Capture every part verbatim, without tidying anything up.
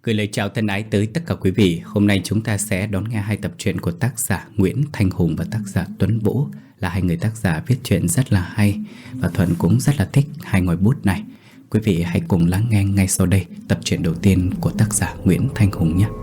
Gửi lời chào thân ái tới tất cả quý vị. Hôm nay chúng ta sẽ đón nghe hai tập truyện của tác giả Nguyễn Thanh Hùng và tác giả Tuấn Vũ. Là hai người tác giả viết truyện rất là hay, và Thuận cũng rất là thích hai ngòi bút này. Quý vị hãy cùng lắng nghe ngay sau đây tập truyện đầu tiên của tác giả Nguyễn Thanh Hùng nhé.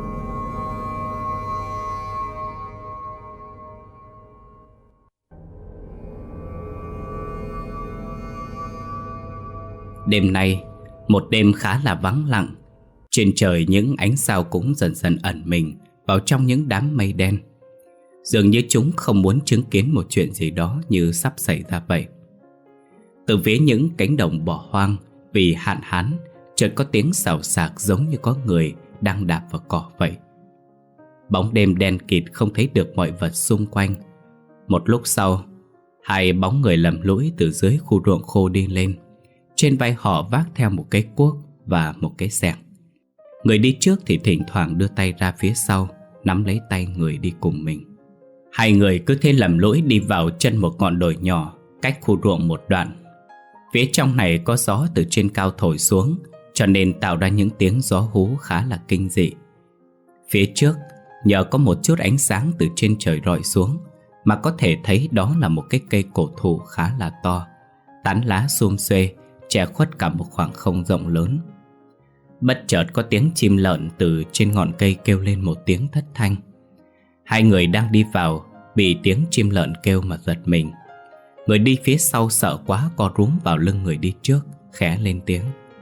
Đêm nay, một đêm khá là vắng lặng. Trên trời những ánh sao cũng dần dần ẩn mình vào trong những đám mây đen. Dường như chúng không muốn chứng kiến một chuyện gì đó như sắp xảy ra vậy. Từ phía những cánh đồng bỏ hoang vì hạn hán, chợt có tiếng xào xạc giống như có người đang đạp vào cỏ vậy. Bóng đêm đen kịt không thấy được mọi vật xung quanh. Một lúc sau, hai bóng người lầm lũi từ dưới khu ruộng khô đi lên. Trên vai họ vác theo một cái cuốc và một cái xẻng. Người đi trước thì thỉnh thoảng đưa tay ra phía sau, nắm lấy tay người đi cùng mình. Hai người cứ thế lầm lũi đi vào chân một ngọn đồi nhỏ, cách khu ruộng một đoạn. Phía trong này có gió từ trên cao thổi xuống, cho nên tạo ra những tiếng gió hú khá là kinh dị. Phía trước, nhờ có một chút ánh sáng từ trên trời rọi xuống, mà có thể thấy đó là một cái cây cổ thụ khá là to, tán lá xum xuê, che khuất cả một khoảng không rộng lớn. Bất chợt có tiếng chim lợn từ trên ngọn cây kêu lên một tiếng thất thanh. Hai người đang đi vào bị tiếng chim lợn kêu mà giật mình. Người đi phía sau sợ quá co rúm vào lưng người đi trước, khẽ lên tiếng: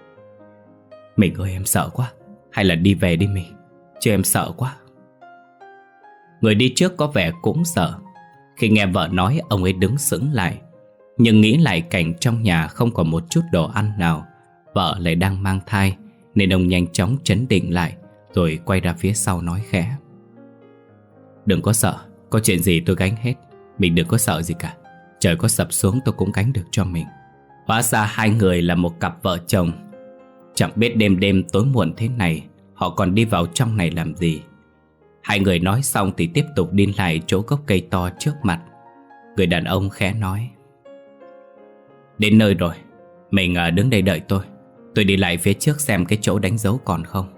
"Mình ơi, em sợ quá, hay là đi về đi mình, chứ em sợ quá." Người đi trước có vẻ cũng sợ. Khi nghe vợ nói, ông ấy đứng sững lại. Nhưng nghĩ lại cảnh trong nhà không còn một chút đồ ăn nào, vợ lại đang mang thai, nên ông nhanh chóng trấn định lại, rồi quay ra phía sau nói khẽ: "Đừng có sợ, có chuyện gì tôi gánh hết. Mình đừng có sợ gì cả. Trời có sập xuống tôi cũng gánh được cho mình." Hóa ra hai người là một cặp vợ chồng. Chẳng biết đêm đêm tối muộn thế này họ còn đi vào trong này làm gì. Hai người nói xong thì tiếp tục đi lại chỗ gốc cây to trước mặt. Người đàn ông khẽ nói: "Đến nơi rồi, mình đứng đây đợi tôi. Tôi đi lại phía trước xem cái chỗ đánh dấu còn không."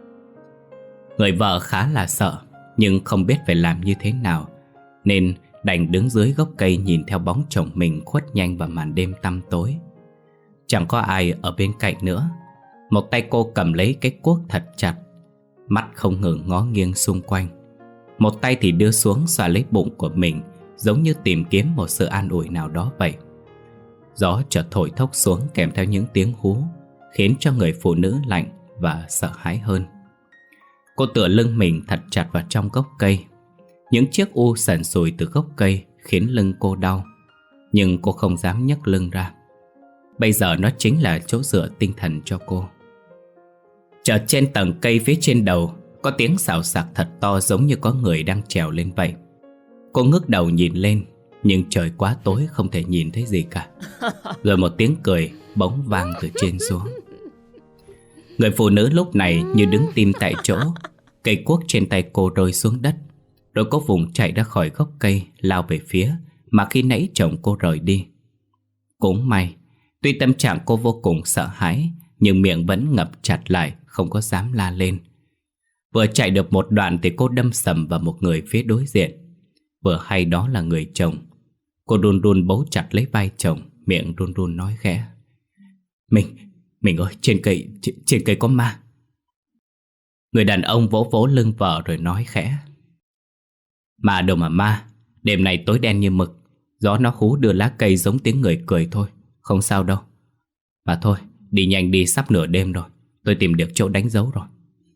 Người vợ khá là sợ, nhưng không biết phải làm như thế nào, nên đành đứng dưới gốc cây nhìn theo bóng chồng mình khuất nhanh vào màn đêm tăm tối. Chẳng có ai ở bên cạnh nữa. Một tay cô cầm lấy cái cuốc thật chặt, mắt không ngừng ngó nghiêng xung quanh. Một tay thì đưa xuống xoa lấy bụng của mình, giống như tìm kiếm một sự an ủi nào đó vậy. Gió chợt thổi thốc xuống kèm theo những tiếng hú, khiến cho người phụ nữ lạnh và sợ hãi hơn. Cô tựa lưng mình thật chặt vào trong gốc cây. Những chiếc u sần sùi từ gốc cây khiến lưng cô đau, nhưng cô không dám nhấc lưng ra. Bây giờ nó chính là chỗ dựa tinh thần cho cô. Chợt trên tầng cây phía trên đầu có tiếng xào xạc thật to, giống như có người đang trèo lên vậy. Cô ngước đầu nhìn lên, nhưng trời quá tối không thể nhìn thấy gì cả. Rồi một tiếng cười bỗng vang từ trên xuống. Người phụ nữ lúc này như đứng tim tại chỗ. Cây cuốc trên tay cô rơi xuống đất, rồi cô vùng chạy ra khỏi gốc cây, lao về phía mà khi nãy chồng cô rời đi. Cũng may, tuy tâm trạng cô vô cùng sợ hãi, nhưng miệng vẫn ngập chặt lại, không có dám la lên. Vừa chạy được một đoạn thì cô đâm sầm vào một người phía đối diện. Vừa hay đó là người chồng. Cô run run bấu chặt lấy vai chồng, miệng run run nói khẽ: Mình, mình ơi, trên cây, trên, trên cây có ma." Người đàn ông vỗ vỗ lưng vợ rồi nói khẽ: "Ma đâu mà ma, đêm nay tối đen như mực. Gió nó hú đưa lá cây giống tiếng người cười thôi, không sao đâu. Mà thôi, đi nhanh đi, sắp nửa đêm rồi. Tôi tìm được chỗ đánh dấu rồi."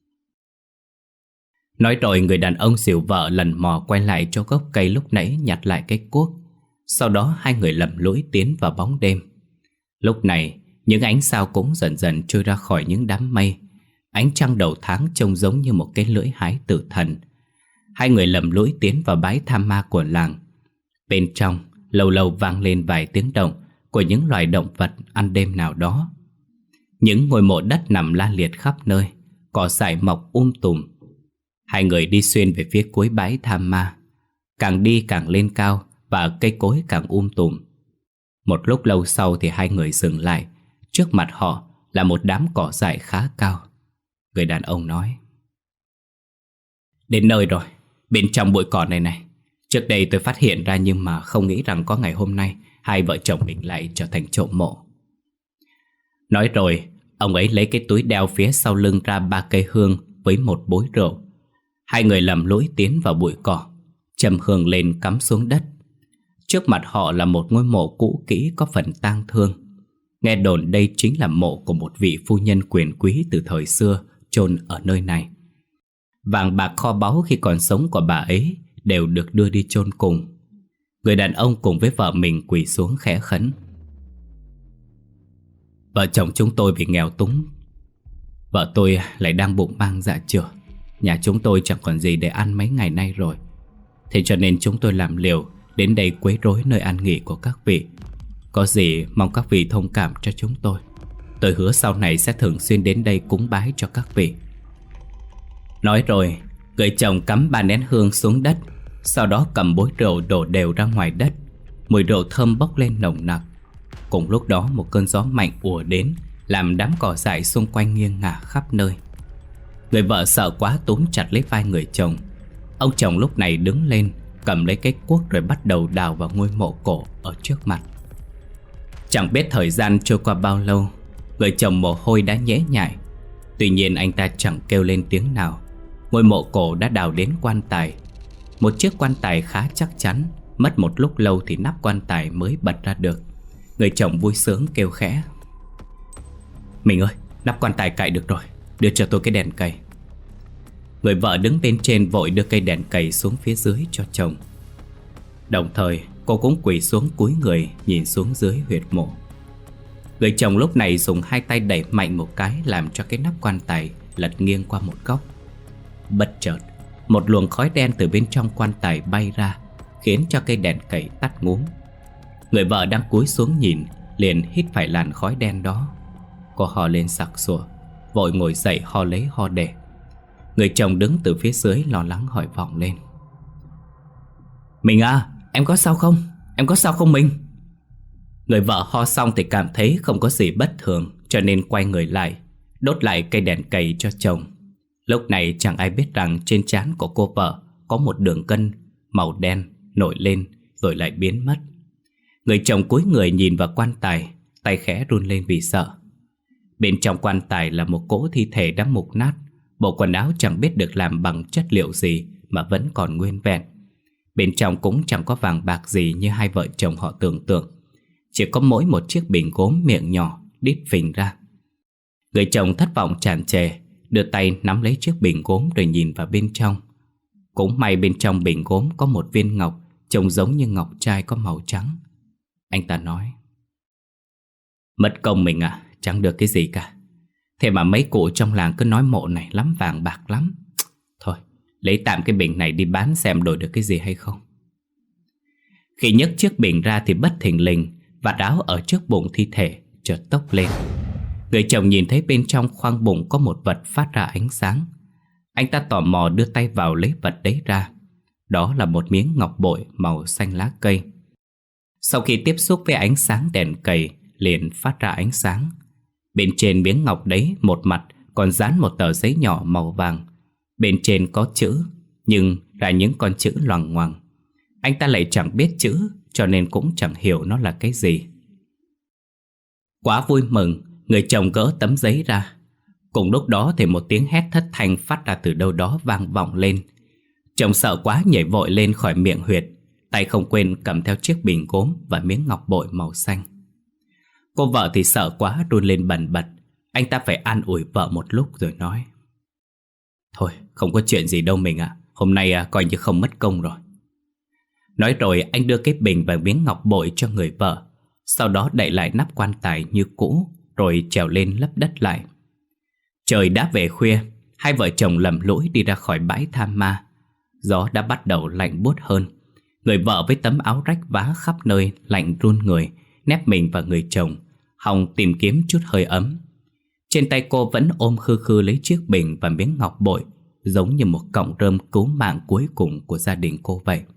Nói rồi người đàn ông dìu vợ lần mò quay lại chỗ gốc cây lúc nãy, nhặt lại cái cuốc. Sau đó hai người lầm lũi tiến vào bóng đêm. Lúc này những ánh sao cũng dần dần trôi ra khỏi những đám mây. Ánh trăng đầu tháng trông giống như một cái lưỡi hái tử thần. Hai người lầm lũi tiến vào bãi tham ma của làng. Bên trong lâu lâu vang lên vài tiếng động của những loài động vật ăn đêm nào đó. Những ngôi mộ đất nằm la liệt khắp nơi, cỏ dại mọc um tùm. Hai người đi xuyên về phía cuối bãi tham ma. Càng đi càng lên cao, và cây cối càng um tùm. Một lúc lâu sau thì hai người dừng lại. Trước mặt họ là một đám cỏ dại khá cao. Người đàn ông nói. Đến nơi rồi, bên trong bụi cỏ này này. Trước đây tôi phát hiện ra nhưng mà không nghĩ rằng có ngày hôm nay hai vợ chồng mình lại trở thành trộm mộ. Nói rồi, ông ấy lấy cái túi đeo phía sau lưng ra ba cây hương với một bối rượu. Hai người lầm lũi tiến vào bụi cỏ, châm hương lên cắm xuống đất. Trước mặt họ là một ngôi mộ cũ kỹ có phần tang thương. Nghe đồn đây chính là mộ của một vị phu nhân quyền quý từ thời xưa chôn ở nơi này. Vàng bạc kho báu khi còn sống của bà ấy đều được đưa đi chôn cùng. Người đàn ông cùng với vợ mình quỳ xuống khẽ khấn. Vợ chồng chúng tôi bị nghèo túng. Vợ tôi lại đang bụng mang dạ chửa. Nhà chúng tôi chẳng còn gì để ăn mấy ngày nay rồi. Thế cho nên chúng tôi làm liều đến đây quấy rối nơi an nghỉ của các vị. Có gì mong các vị thông cảm cho chúng tôi. Tôi hứa sau này sẽ thường xuyên đến đây cúng bái cho các vị. Nói rồi, người chồng cắm ba nén hương xuống đất, sau đó cầm bối rượu đổ đều ra ngoài đất. Mùi rượu thơm bốc lên nồng nặc. Cùng lúc đó một cơn gió mạnh ùa đến, làm đám cỏ dại xung quanh nghiêng ngả khắp nơi. Người vợ sợ quá túm chặt lấy vai người chồng. Ông chồng lúc này đứng lên, cầm lấy cái cuốc rồi bắt đầu đào vào ngôi mộ cổ ở trước mặt. Chẳng biết thời gian trôi qua bao lâu, người chồng mồ hôi đã nhễ nhại. Tuy nhiên anh ta chẳng kêu lên tiếng nào. Ngôi mộ cổ đã đào đến quan tài. Một chiếc quan tài khá chắc chắn. Mất một lúc lâu thì nắp quan tài mới bật ra được. Người chồng vui sướng kêu khẽ. Mình ơi, nắp quan tài cạy được rồi, đưa cho tôi cái đèn cầy. Người vợ đứng bên trên vội đưa cây đèn cầy xuống phía dưới cho chồng. Đồng thời cô cũng quỳ xuống cúi người nhìn xuống dưới huyệt mộ. Người chồng lúc này dùng hai tay đẩy mạnh một cái, làm cho cái nắp quan tài lật nghiêng qua một góc. Bất chợt, một luồng khói đen từ bên trong quan tài bay ra, khiến cho cây đèn cầy tắt ngúm. Người vợ đang cúi xuống nhìn liền hít phải làn khói đen đó. Cô ho lên sặc sụa, vội ngồi dậy ho lấy ho để. Người chồng đứng từ phía dưới lo lắng hỏi vọng lên. Mình à, em có sao không? Em có sao không mình? Người vợ ho xong thì cảm thấy không có gì bất thường, cho nên quay người lại, đốt lại cây đèn cầy cho chồng. Lúc này chẳng ai biết rằng trên trán của cô vợ có một đường gân màu đen nổi lên rồi lại biến mất. Người chồng cúi người nhìn vào quan tài, tay khẽ run lên vì sợ. Bên trong quan tài là một cỗ thi thể đã mục nát. Bộ quần áo chẳng biết được làm bằng chất liệu gì mà vẫn còn nguyên vẹn. Bên trong cũng chẳng có vàng bạc gì như hai vợ chồng họ tưởng tượng. Chỉ có mỗi một chiếc bình gốm miệng nhỏ đít phình ra. Người chồng thất vọng tràn trề, đưa tay nắm lấy chiếc bình gốm rồi nhìn vào bên trong. Cũng may bên trong bình gốm có một viên ngọc trông giống như ngọc trai có màu trắng. Anh ta nói. Mất công mình à, chẳng được cái gì cả. Thế mà mấy cụ trong làng cứ nói mộ này lắm vàng bạc lắm. Thôi, lấy tạm cái bình này đi bán xem đổi được cái gì hay không. Khi nhấc chiếc bình ra thì bất thình lình, vạt áo ở trước bụng thi thể chợt tốc lên. Người chồng nhìn thấy bên trong khoang bụng có một vật phát ra ánh sáng. Anh ta tò mò đưa tay vào lấy vật đấy ra. Đó là một miếng ngọc bội màu xanh lá cây. Sau khi tiếp xúc với ánh sáng đèn cầy liền phát ra ánh sáng. Bên trên miếng ngọc đấy một mặt còn dán một tờ giấy nhỏ màu vàng. Bên trên có chữ, nhưng là những con chữ loằng ngoằng. Anh ta lại chẳng biết chữ, cho nên cũng chẳng hiểu nó là cái gì. Quá vui mừng, người chồng gỡ tấm giấy ra. Cùng lúc đó thì một tiếng hét thất thanh phát ra từ đâu đó vang vọng lên. Chồng sợ quá nhảy vội lên khỏi miệng huyệt, tay không quên cầm theo chiếc bình gốm và miếng ngọc bội màu xanh. Cô vợ thì sợ quá run lên bần bật. Anh ta phải an ủi vợ một lúc rồi nói. Thôi, không có chuyện gì đâu mình ạ. Hôm nay à, coi như không mất công rồi. Nói rồi anh đưa cái bình và miếng ngọc bội cho người vợ. Sau đó đậy lại nắp quan tài như cũ, rồi trèo lên lấp đất lại. Trời đã về khuya, hai vợ chồng lầm lũi đi ra khỏi bãi Tham Ma. Gió đã bắt đầu lạnh buốt hơn. Người vợ với tấm áo rách vá khắp nơi lạnh run người, nép mình vào người chồng, hòng tìm kiếm chút hơi ấm. Trên tay cô vẫn ôm khư khư lấy chiếc bình và miếng ngọc bội, giống như một cọng rơm cứu mạng cuối cùng của gia đình cô vậy.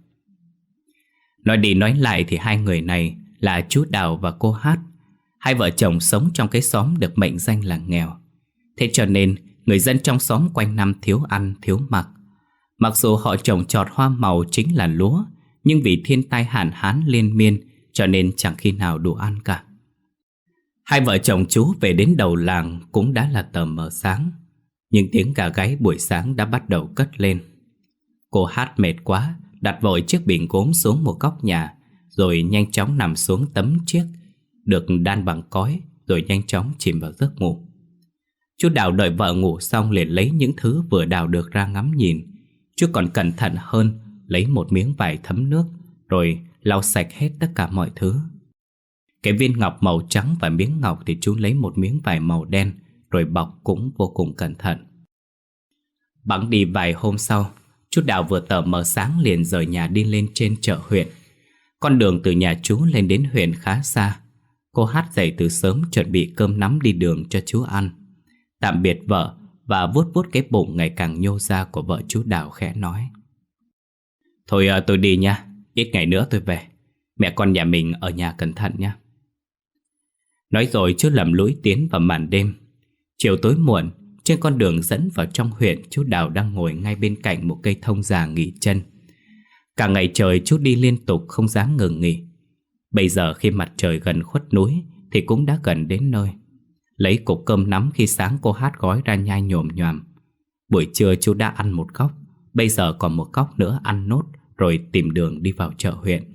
Nói đi nói lại thì hai người này là chú Đào và cô Hát. Hai vợ chồng sống trong cái xóm được mệnh danh là nghèo. Thế cho nên người dân trong xóm quanh năm thiếu ăn thiếu mặc. Mặc dù họ trồng trọt hoa màu chính là lúa, nhưng vì thiên tai hạn hán liên miên cho nên chẳng khi nào đủ ăn cả. Hai vợ chồng chú về đến đầu làng cũng đã là tờ mờ sáng, nhưng tiếng gà gáy buổi sáng đã bắt đầu cất lên. Cô Hát mệt quá, đặt vội chiếc bình gốm xuống một góc nhà, rồi nhanh chóng nằm xuống tấm chiếc được đan bằng cói, rồi nhanh chóng chìm vào giấc ngủ. Chú Đào đợi vợ ngủ xong liền lấy những thứ vừa đào được ra ngắm nhìn. Chú còn cẩn thận hơn, lấy một miếng vải thấm nước, rồi lau sạch hết tất cả mọi thứ. Cái viên ngọc màu trắng và miếng ngọc thì chú lấy một miếng vải màu đen, rồi bọc cũng vô cùng cẩn thận. Bẵng đi vài hôm sau, chú Đào vừa tờ mờ sáng liền rời nhà đi lên trên chợ huyện. Con đường từ nhà chú lên đến huyện khá xa. Cô Hát dậy từ sớm chuẩn bị cơm nắm đi đường cho chú ăn. Tạm biệt vợ và vuốt vuốt cái bụng ngày càng nhô ra của vợ chú Đào khẽ nói: Thôi à, tôi đi nha, ít ngày nữa tôi về. Mẹ con nhà mình ở nhà cẩn thận nha. Nói rồi chú lầm lũi tiến vào màn đêm. Chiều tối muộn, trên con đường dẫn vào trong huyện, chú Đào đang ngồi ngay bên cạnh một cây thông già nghỉ chân. Cả ngày trời chú đi liên tục không dám ngừng nghỉ. Bây giờ khi mặt trời gần khuất núi thì cũng đã gần đến nơi. Lấy cục cơm nắm khi sáng cô Hát gói ra nhai nhồm nhoàm. Buổi trưa chú đã ăn một góc, bây giờ còn một góc nữa ăn nốt, rồi tìm đường đi vào chợ huyện.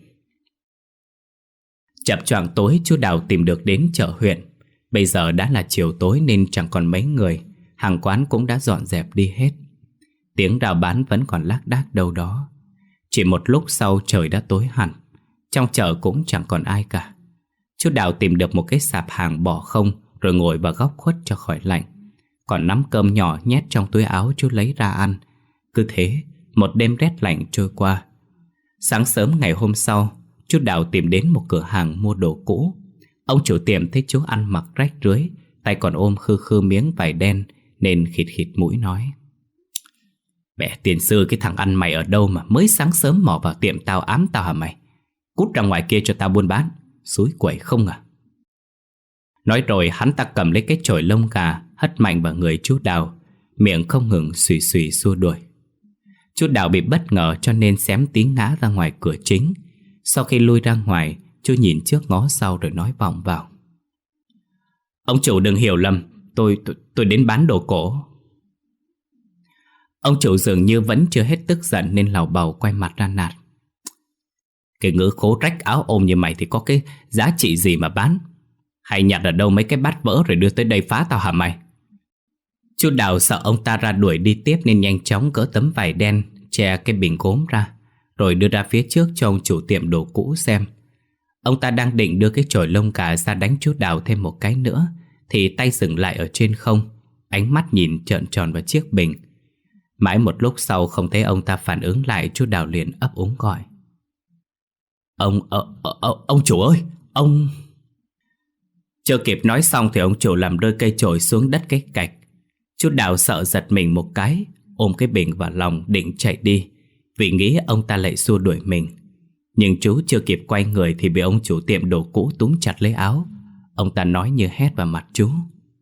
Chập choạng tối chú Đào tìm được đến chợ huyện. Bây giờ đã là chiều tối nên chẳng còn mấy người, hàng quán cũng đã dọn dẹp đi hết. Tiếng rao bán vẫn còn lác đác đâu đó. Chỉ một lúc sau trời đã tối hẳn. Trong chợ cũng chẳng còn ai cả. Chú Đào tìm được một cái sạp hàng bỏ không, rồi ngồi vào góc khuất cho khỏi lạnh. Còn nắm cơm nhỏ nhét trong túi áo chú lấy ra ăn. Cứ thế một đêm rét lạnh trôi qua. Sáng sớm ngày hôm sau, chú Đào tìm đến một cửa hàng mua đồ cũ. Ông chủ tiệm thấy chú ăn mặc rách rưới, tay còn ôm khư khư miếng vải đen, nên khịt khịt mũi nói: Mẹ tiền sư, cái thằng ăn mày ở đâu mà mới sáng sớm mò vào tiệm tao ám tao hả mày? Cút ra ngoài kia cho tao buôn bán, xúi quẩy không à? Nói rồi hắn ta cầm lấy cái chổi lông gà hất mạnh vào người chú Đào, miệng không ngừng xùy xùy xua đuổi. Chú Đào bị bất ngờ cho nên xém tí ngã ra ngoài cửa chính. Sau khi lui ra ngoài, chú nhìn trước ngó sau rồi nói vọng vào: Ông chủ đừng hiểu lầm, tôi, tôi, tôi đến bán đồ cổ. Ông chủ dường như vẫn chưa hết tức giận nên làu bầu quay mặt ra nạt: Cái ngữ khố rách áo ôm như mày thì có cái giá trị gì mà bán? Hay nhặt ở đâu mấy cái bát vỡ rồi đưa tới đây phá tao hả mày? Chú Đào sợ ông ta ra đuổi đi tiếp nên nhanh chóng gỡ tấm vải đen che cái bình gốm ra, rồi đưa ra phía trước cho ông chủ tiệm đồ cũ xem. Ông ta đang định đưa cái chổi lông gà ra đánh chú Đào thêm một cái nữa thì tay dừng lại ở trên không, ánh mắt nhìn trợn tròn vào chiếc bình. Mãi một lúc sau không thấy ông ta phản ứng lại, chú Đào liền ấp úng gọi: Ông, ờ, ờ, ông chủ ơi, ông... Chưa kịp nói xong thì ông chủ làm rơi cây chổi xuống đất cái cạch. Chú Đào sợ giật mình một cái, ôm cái bình vào lòng định chạy đi, vì nghĩ ông ta lại xua đuổi mình. Nhưng chú chưa kịp quay người thì bị ông chủ tiệm đồ cũ túm chặt lấy áo. Ông ta nói như hét vào mặt chú: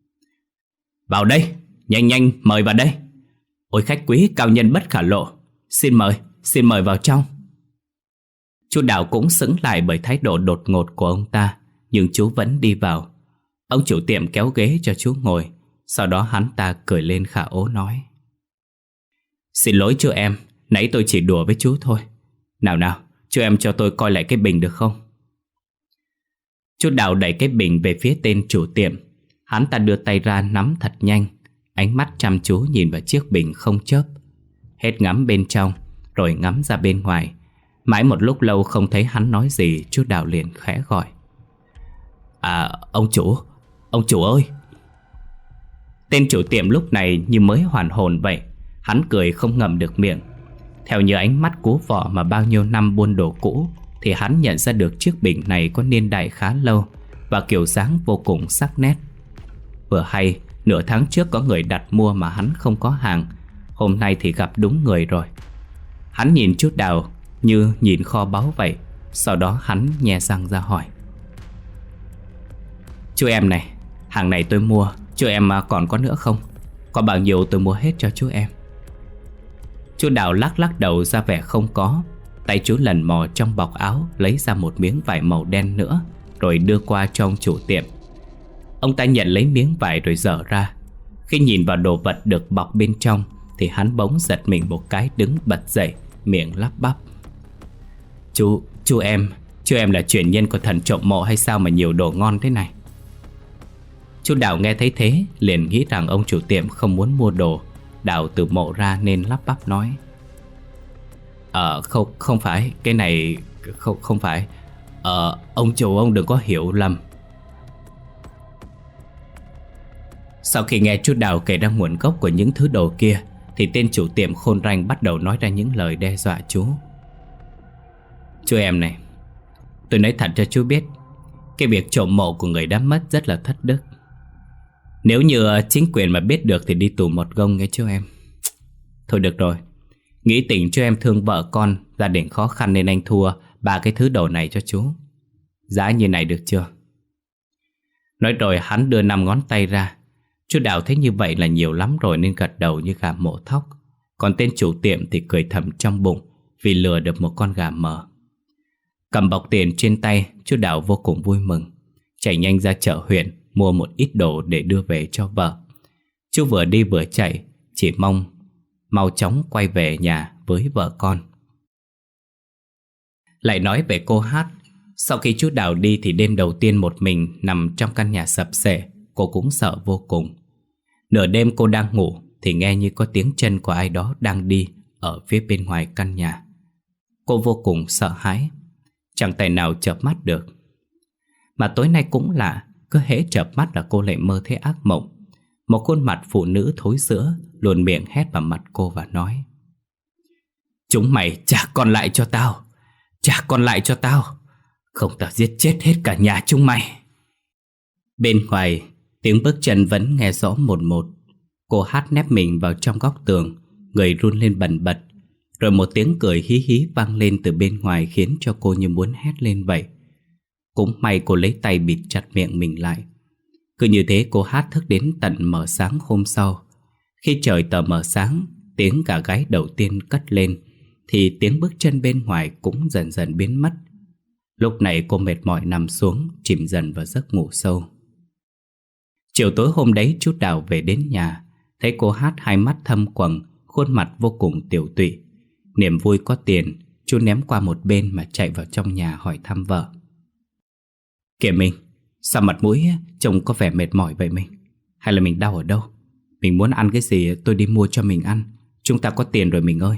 Vào đây, nhanh nhanh mời vào đây. Ôi khách quý cao nhân bất khả lộ, xin mời, xin mời vào trong. Chú Đào cũng sững lại bởi thái độ đột ngột của ông ta, nhưng chú vẫn đi vào. Ông chủ tiệm kéo ghế cho chú ngồi. Sau đó hắn ta cười lên khả ố nói: Xin lỗi chú em, nãy tôi chỉ đùa với chú thôi. Nào nào, chú em cho tôi coi lại cái bình được không? Chú Đào đẩy cái bình về phía tên chủ tiệm. Hắn ta đưa tay ra nắm thật nhanh, ánh mắt chăm chú nhìn vào chiếc bình không chớp. Hết ngắm bên trong, rồi ngắm ra bên ngoài. Mãi một lúc lâu không thấy hắn nói gì, chú Đào liền khẽ gọi: À, ông chủ, ông chủ ơi. Tên chủ tiệm lúc này như mới hoàn hồn vậy. Hắn cười không ngậm được miệng. Theo như ánh mắt cú vọ mà bao nhiêu năm buôn đồ cũ, thì hắn nhận ra được chiếc bình này có niên đại khá lâu và kiểu dáng vô cùng sắc nét. Vừa hay nửa tháng trước có người đặt mua mà hắn không có hàng, hôm nay thì gặp đúng người rồi. Hắn nhìn chú Đào như nhìn kho báu vậy. Sau đó hắn nhe răng ra hỏi: Chú em này, hàng này tôi mua, chú em còn có nữa không? Có bao nhiêu tôi mua hết cho chú em. Chú Đào lắc lắc đầu ra vẻ không có. Tay chú lần mò trong bọc áo, lấy ra một miếng vải màu đen nữa, rồi đưa qua cho ông chủ tiệm. Ông ta nhận lấy miếng vải rồi dở ra. Khi nhìn vào đồ vật được bọc bên trong thì hắn bỗng giật mình một cái, đứng bật dậy, miệng lắp bắp: Chú, chú em, chú em là truyền nhân của thần trộm mộ hay sao mà nhiều đồ ngon thế này? Chú Đào nghe thấy thế liền nghĩ rằng ông chủ tiệm không muốn mua đồ đào từ mộ ra nên lắp bắp nói: Ờ không, không phải, cái này không, không phải. Ờ ông chủ ông đừng có hiểu lầm. Sau khi nghe chú Đào kể ra nguồn gốc của những thứ đồ kia thì tên chủ tiệm khôn ranh bắt đầu nói ra những lời đe dọa chú. Chú em này, tôi nói thật cho chú biết, cái việc trộm mộ của người đã mất rất là thất đức. Nếu như chính quyền mà biết được thì đi tù một gông nghe chú em. Thôi được rồi, nghĩ tình cho em thương vợ con, gia đình khó khăn nên anh thua ba cái thứ đồ này cho chú. Giá như này được chưa? Nói rồi hắn đưa năm ngón tay ra. Chú Đào thấy như vậy là nhiều lắm rồi nên gật đầu như gà mổ thóc. Còn tên chủ tiệm thì cười thầm trong bụng vì lừa được một con gà mờ. Cầm bọc tiền trên tay, chú Đào vô cùng vui mừng, chạy nhanh ra chợ huyện mua một ít đồ để đưa về cho vợ. Chú vừa đi vừa chạy, chỉ mong mau chóng quay về nhà với vợ con. Lại nói về cô Hát. Sau khi chú Đào đi thì đêm đầu tiên một mình nằm trong căn nhà sập xệ, cô cũng sợ vô cùng. Nửa đêm cô đang ngủ thì nghe như có tiếng chân của ai đó đang đi ở phía bên ngoài căn nhà. Cô vô cùng sợ hãi, chẳng tài nào chợp mắt được. Mà tối nay cũng lạ, cứ hễ chợp mắt là cô lại mơ thấy ác mộng. Một khuôn mặt phụ nữ thối rữa luồn miệng hét vào mặt cô và nói: Chúng mày trả con lại cho tao, trả con lại cho tao, không tao giết chết hết cả nhà chúng mày. Bên ngoài, tiếng bước chân vẫn nghe rõ một một. Cô Hát nép mình vào trong góc tường, người run lên bần bật. Rồi một tiếng cười hí hí vang lên từ bên ngoài khiến cho cô như muốn hét lên vậy. Cũng may cô lấy tay bịt chặt miệng mình lại. Cứ như thế cô Hát thức đến tận mờ sáng hôm sau. Khi trời tờ mờ sáng, tiếng gà gáy đầu tiên cất lên thì tiếng bước chân bên ngoài cũng dần dần biến mất. Lúc này cô mệt mỏi nằm xuống, chìm dần vào giấc ngủ sâu. Chiều tối hôm đấy chú Đào về đến nhà, thấy cô Hát hai mắt thâm quầng, khuôn mặt vô cùng tiểu tụy. Niềm vui có tiền, chú ném qua một bên mà chạy vào trong nhà hỏi thăm vợ. Kìa mình, sao mặt mũi trông có vẻ mệt mỏi vậy mình? Hay là mình đau ở đâu? Mình muốn ăn cái gì tôi đi mua cho mình ăn. Chúng ta có tiền rồi mình ơi.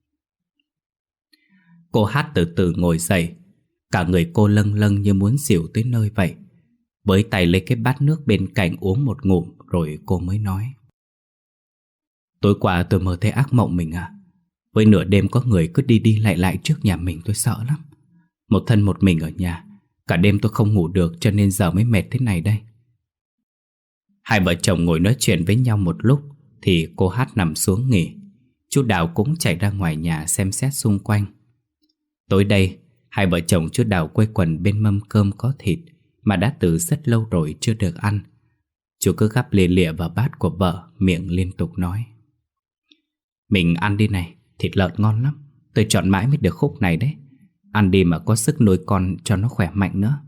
Cô Hát từ từ ngồi dậy. Cả người cô lâng lâng như muốn xỉu tới nơi vậy. Với tay lấy cái bát nước bên cạnh uống một ngụm rồi cô mới nói: Tối qua tôi mơ thấy ác mộng mình à. Với nửa đêm có người cứ đi đi lại lại trước nhà mình, tôi sợ lắm. Một thân một mình ở nhà, cả đêm tôi không ngủ được cho nên giờ mới mệt thế này đây. Hai vợ chồng ngồi nói chuyện với nhau một lúc thì cô Hát nằm xuống nghỉ. Chú Đào cũng chạy ra ngoài nhà xem xét xung quanh. Tối đây, hai vợ chồng chú Đào quây quần bên mâm cơm có thịt mà đã từ rất lâu rồi chưa được ăn. Chú cứ gắp lìa lịa vào bát của vợ, miệng liên tục nói: Mình ăn đi này, thịt lợn ngon lắm. Tôi chọn mãi mới được khúc này đấy. Ăn đi mà có sức nuôi con cho nó khỏe mạnh nữa.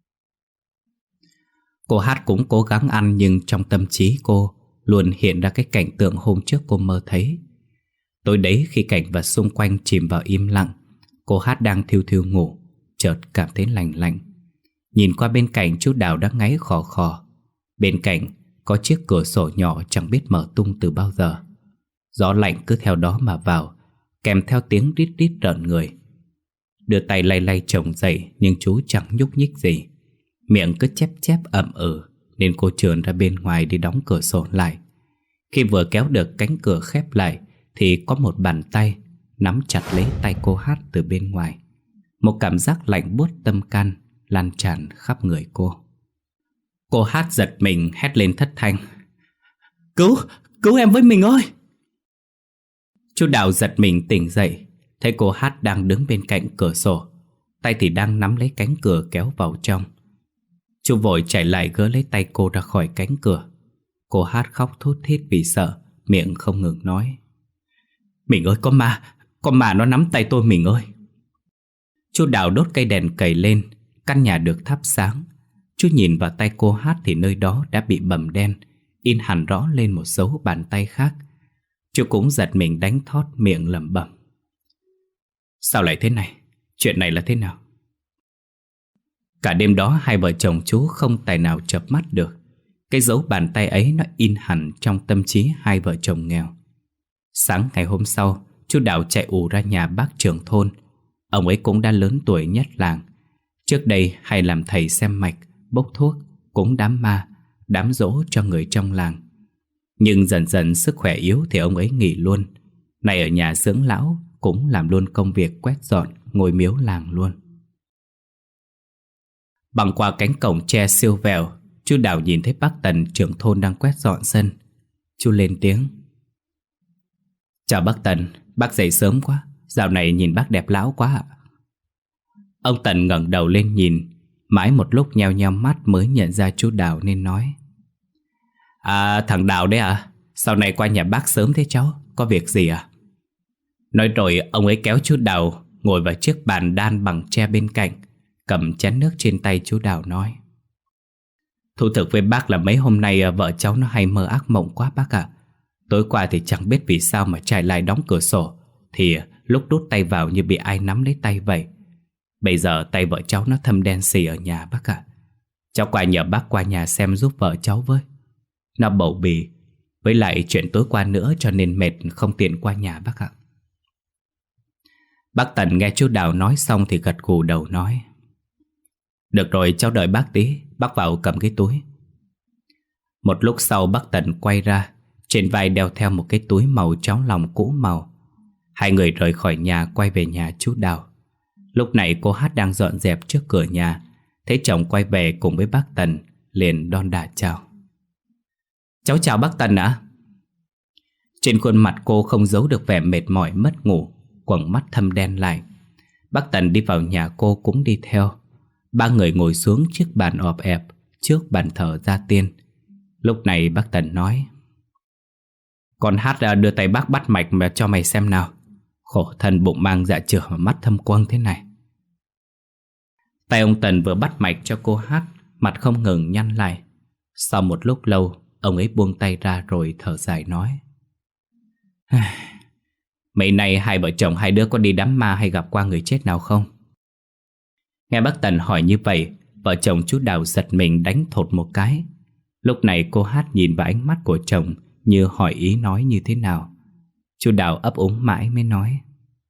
Cô Hát cũng cố gắng ăn nhưng trong tâm trí cô luôn hiện ra cái cảnh tượng hôm trước cô mơ thấy. Tối đấy khi cảnh vật xung quanh chìm vào im lặng, cô Hát đang thiu thiu ngủ, chợt cảm thấy lành lạnh. Nhìn qua bên cạnh chú Đào đang ngáy khò khò. Bên cạnh có chiếc cửa sổ nhỏ chẳng biết mở tung từ bao giờ. Gió lạnh cứ theo đó mà vào, kèm theo tiếng rít rít rợn người. Đưa tay lay lay chồng dậy nhưng chú chẳng nhúc nhích gì. Miệng cứ chép chép ậm ừ nên cô trườn ra bên ngoài đi đóng cửa sổ lại. Khi vừa kéo được cánh cửa khép lại thì có một bàn tay nắm chặt lấy tay cô Hát từ bên ngoài. Một cảm giác lạnh buốt tâm can lan tràn khắp người cô. Cô Hát giật mình hét lên thất thanh: Cứu, cứu em với mình ơi! Chú Đào giật mình tỉnh dậy, thấy cô Hát đang đứng bên cạnh cửa sổ, tay thì đang nắm lấy cánh cửa kéo vào trong. Chú vội chạy lại gỡ lấy tay cô ra khỏi cánh cửa. Cô Hát khóc thút thít vì sợ, miệng không ngừng nói: Mình ơi, có ma, có ma nó nắm tay tôi mình ơi. Chú Đào đốt cây đèn cầy lên. Căn nhà được thắp sáng. Chú nhìn vào tay cô Hát thì nơi đó đã bị bầm đen, in hẳn rõ lên một dấu bàn tay khác. Chú cũng giật mình đánh thót, miệng lẩm bẩm: Sao lại thế này? Chuyện này là thế nào? Cả đêm đó hai vợ chồng chú không tài nào chợp mắt được. Cái dấu bàn tay ấy nó in hẳn trong tâm trí hai vợ chồng nghèo. Sáng ngày hôm sau, chú Đào chạy ù ra nhà bác trưởng thôn. Ông ấy cũng đã lớn tuổi nhất làng. Trước đây hay làm thầy xem mạch, bốc thuốc, cúng đám ma, đám giỗ cho người trong làng. Nhưng dần dần sức khỏe yếu thì ông ấy nghỉ luôn. Này ở nhà dưỡng lão, cũng làm luôn công việc quét dọn ngôi miếu làng luôn. Băng qua cánh cổng tre siêu vẹo, chú Đào nhìn thấy bác Tần trưởng thôn đang quét dọn sân. Chú lên tiếng: Chào bác Tần, bác dậy sớm quá. Dạo này nhìn bác đẹp lão quá ạ. Ông Tần ngẩng đầu lên nhìn, mãi một lúc nheo nheo mắt mới nhận ra chú Đào nên nói: À, thằng Đào đấy à? Sau này qua nhà bác sớm thế cháu, có việc gì à? Nói rồi ông ấy kéo chú Đào ngồi vào chiếc bàn đan bằng tre bên cạnh, cầm chén nước trên tay chú Đào nói: Thú thực với bác là mấy hôm nay vợ cháu nó hay mơ ác mộng quá bác ạ. Tối qua thì chẳng biết vì sao mà trai lại đóng cửa sổ, thì lúc đút tay vào như bị ai nắm lấy tay vậy. Bây giờ tay vợ cháu nó thâm đen xì ở nhà bác ạ. Cháu qua nhờ bác qua nhà xem giúp vợ cháu với. Nó bầu bì, với lại chuyện tối qua nữa cho nên mệt không tiện qua nhà bác ạ. Bác Tần nghe chú Đào nói xong thì gật gù đầu nói: Được rồi, cháu đợi bác tí, bác vào cầm cái túi. Một lúc sau bác Tần quay ra, trên vai đeo theo một cái túi màu cháo lòng cũ màu. Hai người rời khỏi nhà quay về nhà chú Đào. Lúc này cô Hát đang dọn dẹp trước cửa nhà, thấy chồng quay về cùng với bác Tần, liền đon đả chào: Cháu chào bác Tần ạ. Trên khuôn mặt cô không giấu được vẻ mệt mỏi mất ngủ, quầng mắt thâm đen lại. Bác Tần đi vào nhà cô cũng đi theo. Ba người ngồi xuống chiếc bàn ọp ẹp trước bàn thờ gia tiên. Lúc này bác Tần nói: Con Hát đưa tay bác bắt mạch mà cho mày xem nào. Khổ thân bụng mang dạ chửa mà mắt thâm quầng thế này. Tay ông Tần vừa bắt mạch cho cô Hát, mặt không ngừng nhăn lại. Sau một lúc lâu, ông ấy buông tay ra rồi thở dài nói: Mấy nay hai vợ chồng hai đứa có đi đám ma hay gặp qua người chết nào không? Nghe bác Tần hỏi như vậy, vợ chồng chú Đào giật mình đánh thột một cái. Lúc này cô Hát nhìn vào ánh mắt của chồng như hỏi ý nói như thế nào. Chú Đào ấp úng mãi mới nói: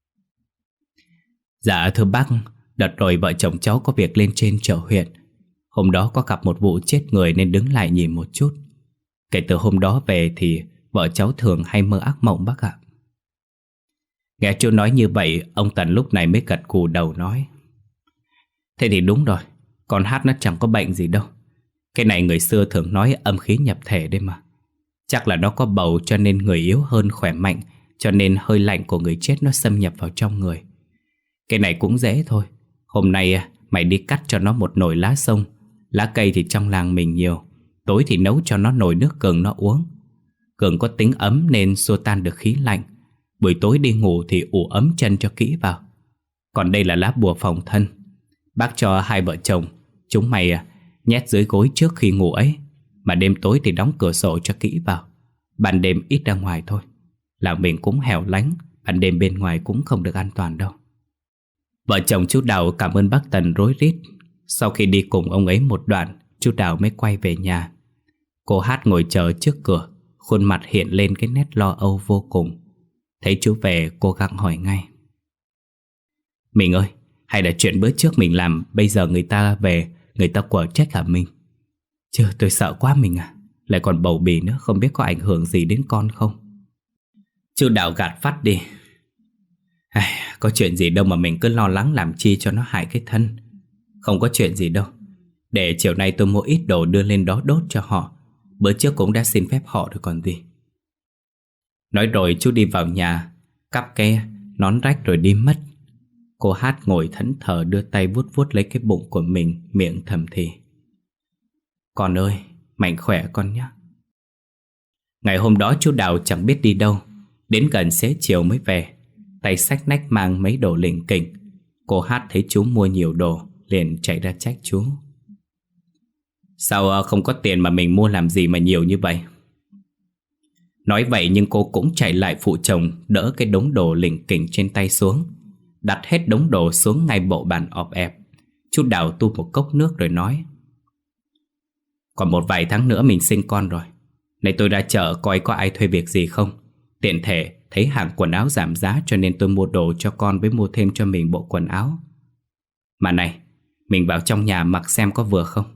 Dạ thưa bác, đợt rồi vợ chồng cháu có việc lên trên chợ huyện. Hôm đó có gặp một vụ chết người nên đứng lại nhìn một chút. Kể từ hôm đó về thì vợ cháu thường hay mơ ác mộng bác ạ. Nghe chú nói như vậy, ông Tần lúc này mới gật gù đầu nói: Thế thì đúng rồi, con Hát nó chẳng có bệnh gì đâu. Cái này người xưa thường nói âm khí nhập thể đấy mà. Chắc là nó có bầu cho nên người yếu hơn khỏe mạnh, cho nên hơi lạnh của người chết nó xâm nhập vào trong người. Cái này cũng dễ thôi. Hôm nay mày đi cắt cho nó một nồi lá sông. Lá cây thì trong làng mình nhiều. Tối thì nấu cho nó nồi nước gừng nó uống. Gừng có tính ấm nên xua tan được khí lạnh. Buổi tối đi ngủ thì ủ ấm chân cho kỹ vào. Còn đây là lá bùa phòng thân. Bác cho hai vợ chồng chúng mày nhét dưới gối trước khi ngủ ấy. Mà đêm tối thì đóng cửa sổ cho kỹ vào. Ban đêm ít ra ngoài thôi. Làng mình cũng hẻo lánh, ban đêm bên ngoài cũng không được an toàn đâu. Vợ chồng chú Đào cảm ơn bác Tần rối rít. Sau khi đi cùng ông ấy một đoạn, chú Đào mới quay về nhà. Cô Hát ngồi chờ trước cửa, khuôn mặt hiện lên cái nét lo âu vô cùng. Thấy chú về, cô gặng hỏi ngay: Mình ơi, hay là chuyện bữa trước mình làm bây giờ người ta về, người ta quở chết cả mình? Chứ tôi sợ quá mình à. Lại còn bầu bì nữa, không biết có ảnh hưởng gì đến con không? Chú Đào gạt phát đi: Ai, có chuyện gì đâu mà mình cứ lo lắng làm chi cho nó hại cái thân. Không có chuyện gì đâu. Để chiều nay tôi mua ít đồ đưa lên đó đốt cho họ. Bữa trước cũng đã xin phép họ rồi còn gì. Nói rồi chú đi vào nhà, cắp cái nón rách rồi đi mất. Cô Hát ngồi thẫn thờ đưa tay vuốt vuốt lấy cái bụng của mình, miệng thầm thì: Con ơi, mạnh khỏe con nhé. Ngày hôm đó chú Đào chẳng biết đi đâu, đến gần xế chiều mới về, tay xách nách mang mấy đồ lỉnh kỉnh. Cô Hát thấy chú mua nhiều đồ, liền chạy ra trách chú. Sao không có tiền mà mình mua làm gì mà nhiều như vậy? Nói vậy nhưng cô cũng chạy lại phụ chồng đỡ cái đống đồ lỉnh kỉnh trên tay xuống, đặt hết đống đồ xuống ngay bộ bàn ọp ẹp. Chú Đào tu một cốc nước rồi nói: Còn một vài tháng nữa mình sinh con rồi. Này tôi ra chợ coi có ai thuê việc gì không. Tiện thể thấy hàng quần áo giảm giá cho nên tôi mua đồ cho con với mua thêm cho mình bộ quần áo. Mà này, mình vào trong nhà mặc xem có vừa không?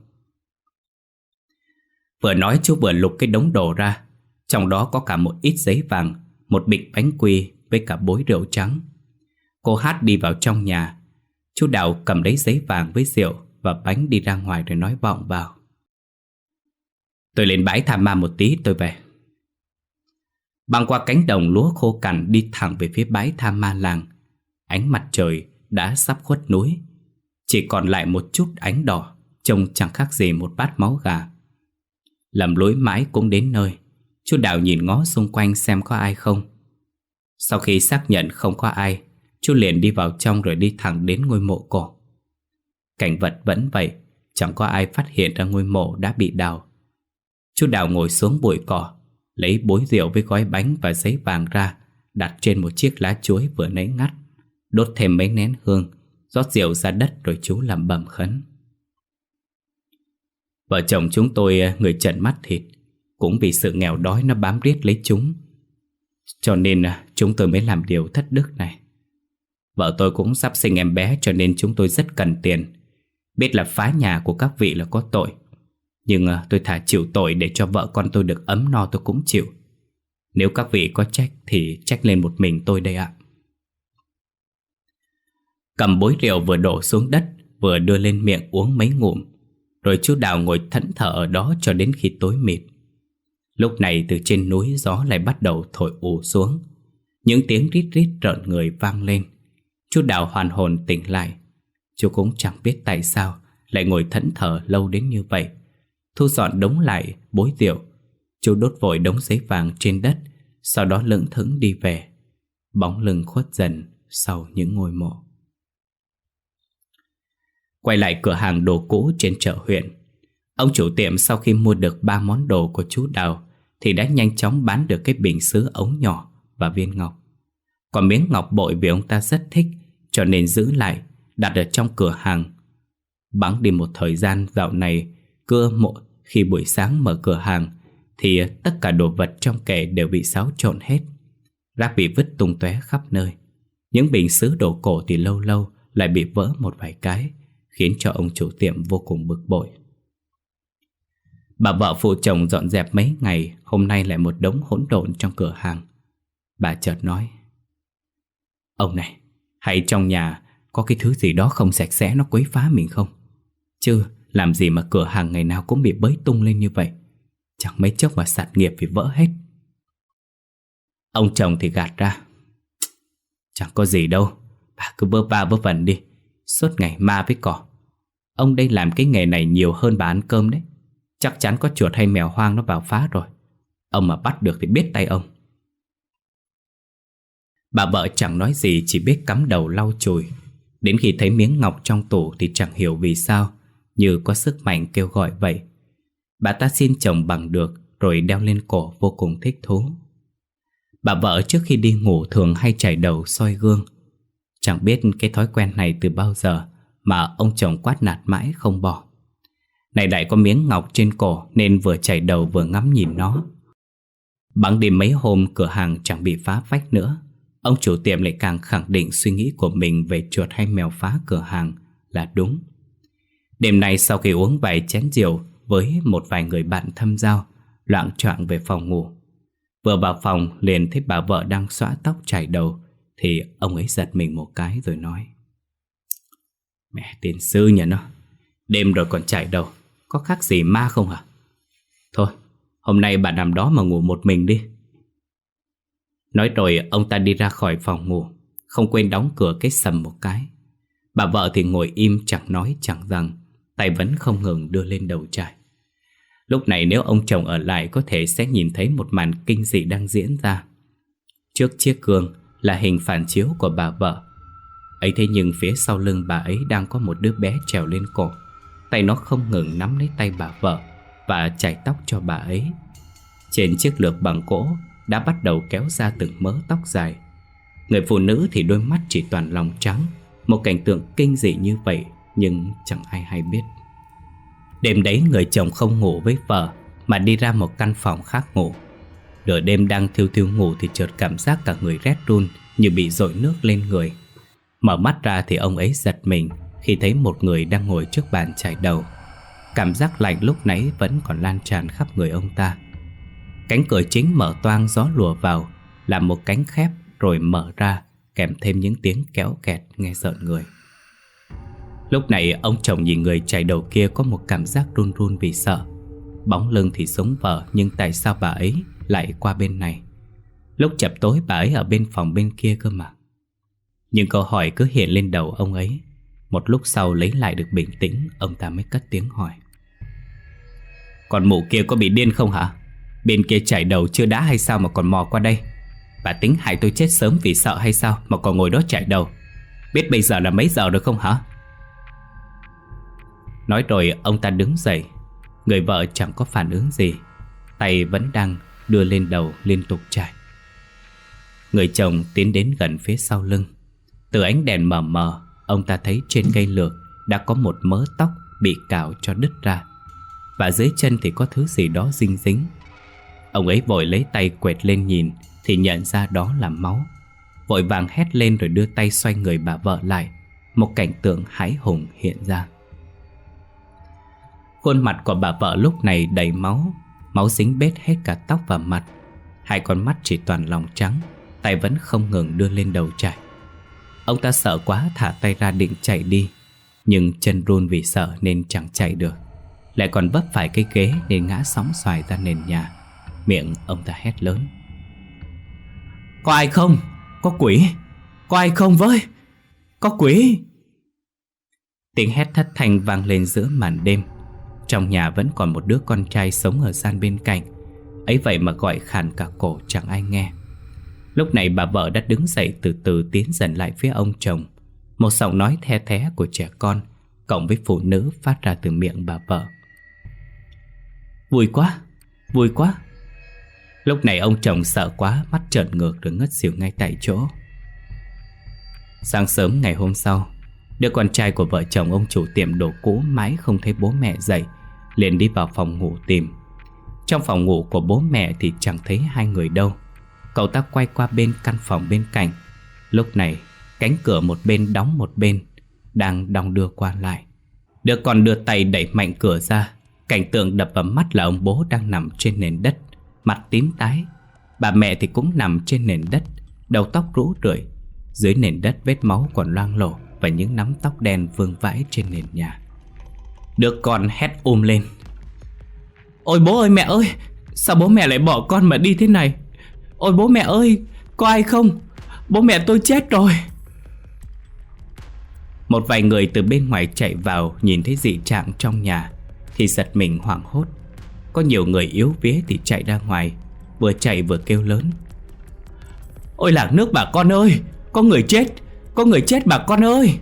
Vừa nói chú vừa lục cái đống đồ ra. Trong đó có cả một ít giấy vàng, một bịch bánh quy với cả bối rượu trắng. Cô Hát đi vào trong nhà. Chú Đào cầm lấy giấy vàng với rượu và bánh đi ra ngoài rồi nói vọng vào: Tôi lên bãi Tham Ma một tí tôi về. Băng qua cánh đồng lúa khô cằn đi thẳng về phía bãi Tham Ma làng. Ánh mặt trời đã sắp khuất núi, chỉ còn lại một chút ánh đỏ, trông chẳng khác gì một bát máu gà. Lầm lối mãi cũng đến nơi. Chú Đào nhìn ngó xung quanh xem có ai không. Sau khi xác nhận không có ai, chú liền đi vào trong rồi đi thẳng đến ngôi mộ cổ. Cảnh vật vẫn vậy, chẳng có ai phát hiện ra ngôi mộ đã bị đào. Chú Đào ngồi xuống bụi cỏ, lấy bối rượu với gói bánh và giấy vàng ra, đặt trên một chiếc lá chuối vừa nãy ngắt, đốt thêm mấy nén hương, rót rượu ra đất rồi chú lẩm bẩm khấn: Vợ chồng chúng tôi người trần mắt thịt, cũng vì sự nghèo đói nó bám riết lấy chúng, cho nên chúng tôi mới làm điều thất đức này. Vợ tôi cũng sắp sinh em bé cho nên chúng tôi rất cần tiền. Biết là phá nhà của các vị là có tội, nhưng tôi thà chịu tội để cho vợ con tôi được ấm no tôi cũng chịu. Nếu các vị có trách thì trách lên một mình tôi đây ạ. Cầm bối rượu vừa đổ xuống đất, vừa đưa lên miệng uống mấy ngụm, rồi chú Đào ngồi thẫn thờ ở đó cho đến khi tối mịt. Lúc này từ trên núi gió lại bắt đầu thổi ù xuống. Những tiếng rít rít rợn người vang lên. Chú Đào hoàn hồn tỉnh lại. Chú cũng chẳng biết tại sao lại ngồi thẫn thờ lâu đến như vậy. Thu dọn đống lại bối rượu, chú đốt vội đống giấy vàng trên đất, sau đó lững thững đi về, bóng lưng khuất dần sau những ngôi mộ. Quay lại cửa hàng đồ cũ trên chợ huyện, ông chủ tiệm sau khi mua được ba món đồ của chú Đào thì đã nhanh chóng bán được cái bình sứ ống nhỏ và viên ngọc. Còn miếng ngọc bội vì ông ta rất thích cho nên giữ lại, đặt ở trong cửa hàng. Bẵng đi một thời gian dạo này, cưa mộ khi buổi sáng mở cửa hàng thì tất cả đồ vật trong kệ đều bị xáo trộn hết. Rác bị vứt tung tóe khắp nơi. Những bình sứ đồ cổ thì lâu lâu lại bị vỡ một vài cái, khiến cho ông chủ tiệm vô cùng bực bội. Bà vợ phụ chồng dọn dẹp mấy ngày, hôm nay lại một đống hỗn độn trong cửa hàng. Bà chợt nói: Ông này, hay trong nhà có cái thứ gì đó không sạch sẽ nó quấy phá mình không? Chứ làm gì mà cửa hàng ngày nào cũng bị bới tung lên như vậy. Chẳng mấy chốc mà sạt nghiệp vì vỡ hết. Ông chồng thì gạt ra: Chẳng có gì đâu, bà cứ vơ va vơ vẩn đi, suốt ngày ma với cỏ. Ông đây làm cái nghề này nhiều hơn bà ăn cơm đấy. Chắc chắn có chuột hay mèo hoang nó vào phá rồi. Ông mà bắt được thì biết tay ông. Bà vợ chẳng nói gì, chỉ biết cắm đầu lau chùi. Đến khi thấy miếng ngọc trong tủ thì chẳng hiểu vì sao, như có sức mạnh kêu gọi vậy. Bà ta xin chồng bằng được rồi đeo lên cổ vô cùng thích thú. Bà vợ trước khi đi ngủ thường hay chải đầu soi gương. Chẳng biết cái thói quen này từ bao giờ mà ông chồng quát nạt mãi không bỏ. Này lại có miếng ngọc trên cổ nên vừa chải đầu vừa ngắm nhìn nó. Bẵng đi mấy hôm cửa hàng chẳng bị phá vách nữa, ông chủ tiệm lại càng khẳng định suy nghĩ của mình về chuột hay mèo phá cửa hàng là đúng. Đêm nay sau khi uống vài chén rượu với một vài người bạn thâm giao, loạng choạng về phòng ngủ. Vừa vào phòng liền thấy bà vợ đang xõa tóc chải đầu thì ông ấy giật mình một cái rồi nói: Mẹ tiền sư nhà nó, đêm rồi còn chải đầu, có khác gì ma không hả? Thôi, hôm nay bà nằm đó mà ngủ một mình đi. Nói rồi ông ta đi ra khỏi phòng ngủ, không quên đóng cửa cái sầm một cái. Bà vợ thì ngồi im chẳng nói chẳng rằng, tay vẫn không ngừng đưa lên đầu chải. Lúc này nếu ông chồng ở lại có thể sẽ nhìn thấy một màn kinh dị đang diễn ra. Trước chiếc gương là hình phản chiếu của bà vợ. Ấy thế nhưng phía sau lưng bà ấy đang có một đứa bé trèo lên cổ. Tay nó không ngừng nắm lấy tay bà vợ và chải tóc cho bà ấy. Trên chiếc lược bằng gỗ đã bắt đầu kéo ra từng mớ tóc dài. Người phụ nữ thì đôi mắt chỉ toàn lòng trắng. Một cảnh tượng kinh dị như vậy nhưng chẳng ai hay biết. Đêm đấy người chồng không ngủ với vợ mà đi ra một căn phòng khác ngủ. Nửa đêm đang thiêu thiêu ngủ thì chợt cảm giác cả người rét run như bị dội nước lên người. Mở mắt ra thì ông ấy giật mình khi thấy một người đang ngồi trước bàn chải đầu. Cảm giác lạnh lúc nãy vẫn còn lan tràn khắp người ông ta. Cánh cửa chính mở toang, gió lùa vào, làm một cánh khép rồi mở ra, kèm thêm những tiếng kéo kẹt nghe rợn người. Lúc này ông chồng nhìn người chải đầu kia có một cảm giác run run vì sợ. Bóng lưng thì giống vợ, nhưng tại sao bà ấy lại qua bên này? Lúc chập tối bà ấy ở bên phòng bên kia cơ mà. Nhưng câu hỏi cứ hiện lên đầu ông ấy. Một lúc sau lấy lại được bình tĩnh, ông ta mới cất tiếng hỏi: "Con mụ kia có bị điên không hả? Bên kia chải đầu chưa đã hay sao mà còn mò qua đây? Bà tính hại tôi chết sớm vì sợ hay sao mà còn ngồi đó chải đầu? Biết bây giờ là mấy giờ được không hả?" Nói rồi ông ta đứng dậy. Người vợ chẳng có phản ứng gì, tay vẫn đang đưa lên đầu liên tục chải. Người chồng tiến đến gần phía sau lưng. Từ ánh đèn mờ mờ, ông ta thấy trên cây lược đã có một mớ tóc bị cạo cho đứt ra, và dưới chân thì có thứ gì đó dinh dính. Ông ấy vội lấy tay quệt lên nhìn thì nhận ra đó là máu. Vội vàng hét lên rồi đưa tay xoay người bà vợ lại. Một cảnh tượng hãi hùng hiện ra. Khuôn mặt của bà vợ lúc này đầy máu. Máu dính bết hết cả tóc và mặt. Hai con mắt chỉ toàn lòng trắng. Tay vẫn không ngừng đưa lên đầu chải. Ông ta sợ quá thả tay ra định chạy đi, nhưng chân run vì sợ nên chẳng chạy được. Lại còn vấp phải cái ghế nên ngã sóng xoài ra nền nhà. Miệng ông ta hét lớn: "Có ai không? Có quỷ! Có ai không với? Có quỷ!" Tiếng hét thất thanh vang lên giữa màn đêm. Trong nhà vẫn còn một đứa con trai sống ở gian bên cạnh. Ấy vậy mà gọi khàn cả cổ chẳng ai nghe. Lúc này bà vợ đã đứng dậy, từ từ tiến dần lại phía ông chồng. Một giọng nói the thé của trẻ con cộng với phụ nữ phát ra từ miệng bà vợ: "Vui quá, vui quá." Lúc này ông chồng sợ quá, mắt trợn ngược rồi ngất xỉu ngay tại chỗ. Sáng sớm ngày hôm sau, đứa con trai của vợ chồng ông chủ tiệm đồ cũ mãi không thấy bố mẹ dậy, liền đi vào phòng ngủ tìm. Trong phòng ngủ của bố mẹ thì chẳng thấy hai người đâu. Cậu ta quay qua bên căn phòng bên cạnh. Lúc này cánh cửa một bên đóng một bên đang đong đưa qua lại. Đứa con đưa tay đẩy mạnh cửa ra. Cảnh tượng đập vào mắt là ông bố đang nằm trên nền đất, mặt tím tái. Bà mẹ thì cũng nằm trên nền đất, đầu tóc rũ rượi. Dưới nền đất vết máu còn loang lổ và những nắm tóc đen vương vãi trên nền nhà. Đứa con hét um lên: "Ôi bố ơi, mẹ ơi! Sao bố mẹ lại bỏ con mà đi thế này? Ôi bố mẹ ơi! Có ai không? Bố mẹ tôi chết rồi!" Một vài người từ bên ngoài chạy vào, nhìn thấy dị trạng trong nhà thì giật mình hoảng hốt. Có nhiều người yếu vía thì chạy ra ngoài, vừa chạy vừa kêu lớn: "Ôi làng nước bà con ơi! Có người chết! Có người chết bà con ơi!"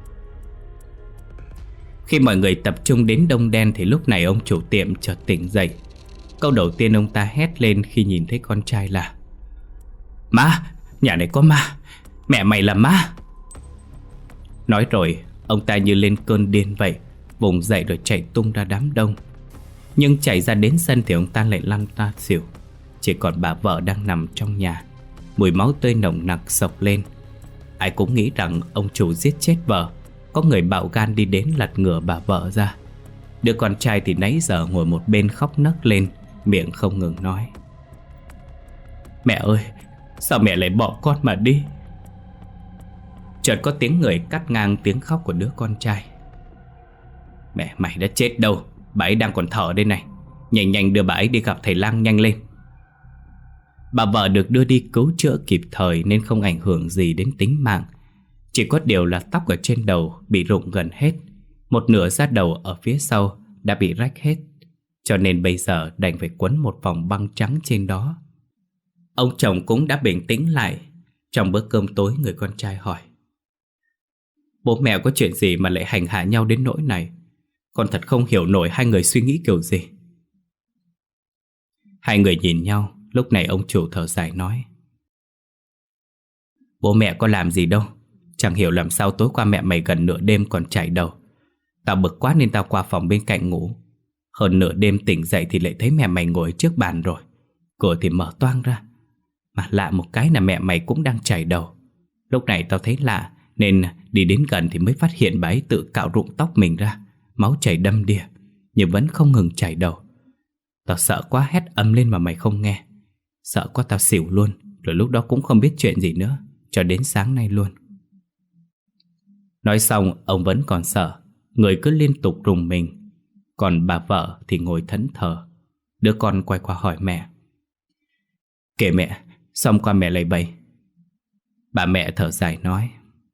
Khi mọi người tập trung đến đông đen thì lúc này ông chủ tiệm chợt tỉnh dậy. Câu đầu tiên ông ta hét lên khi nhìn thấy con trai là: "Ma! Nhà này có ma! Mẹ mày là ma!" Nói rồi ông ta như lên cơn điên vậy, vùng dậy rồi chạy tung ra đám đông. Nhưng chạy ra đến sân thì ông ta lại lăn ra xỉu. Chỉ còn bà vợ đang nằm trong nhà. Mùi máu tươi nồng nặc xộc lên. Ai cũng nghĩ rằng ông chủ giết chết vợ. Có người bạo gan đi đến lật ngửa bà vợ ra. Đứa con trai thì nãy giờ ngồi một bên khóc nấc lên, miệng không ngừng nói: "Mẹ ơi, sao mẹ lại bỏ con mà đi?" Chợt có tiếng người cắt ngang tiếng khóc của đứa con trai: "Mẹ mày đã chết đâu, bà ấy đang còn thở đây này. Nhanh nhanh đưa bà ấy đi gặp thầy lang nhanh lên." Bà vợ được đưa đi cứu chữa kịp thời nên không ảnh hưởng gì đến tính mạng. Chỉ có điều là tóc ở trên đầu bị rụng gần hết. Một nửa da đầu ở phía sau đã bị rách hết. cho nên bây giờ đành phải quấn một vòng băng trắng trên đó. Ông chồng cũng đã bình tĩnh lại. Trong bữa cơm tối, người con trai hỏi: Bố mẹ có chuyện gì mà lại hành hạ nhau đến nỗi này? Con thật không hiểu nổi hai người suy nghĩ kiểu gì. Hai người nhìn nhau. Lúc này ông chủ thở dài nói: Bố mẹ có làm gì đâu. Chẳng hiểu làm sao tối qua mẹ mày gần nửa đêm còn chảy đầu. Tao bực quá nên tao qua phòng bên cạnh ngủ. Hơn nửa đêm tỉnh dậy thì lại thấy mẹ mày ngồi trước bàn rồi. Cửa thì mở toang ra. Mà lạ một cái là mẹ mày cũng đang chảy đầu. Lúc này tao thấy lạ nên đi đến gần thì mới phát hiện bà ấy tự cạo rụng tóc mình ra. Máu chảy đầm đìa, nhưng vẫn không ngừng chảy đầu. Tao sợ quá hét ầm lên mà mày không nghe. Sợ quá tao xỉu luôn. Rồi lúc đó cũng không biết chuyện gì nữa, cho đến sáng nay luôn. Nói xong ông vẫn còn sợ. Người cứ liên tục rùng mình. Còn bà vợ thì ngồi thẫn thờ. Đứa con quay qua hỏi mẹ: Kể mẹ, xong qua mẹ lấy bầy. Bà mẹ thở dài nói: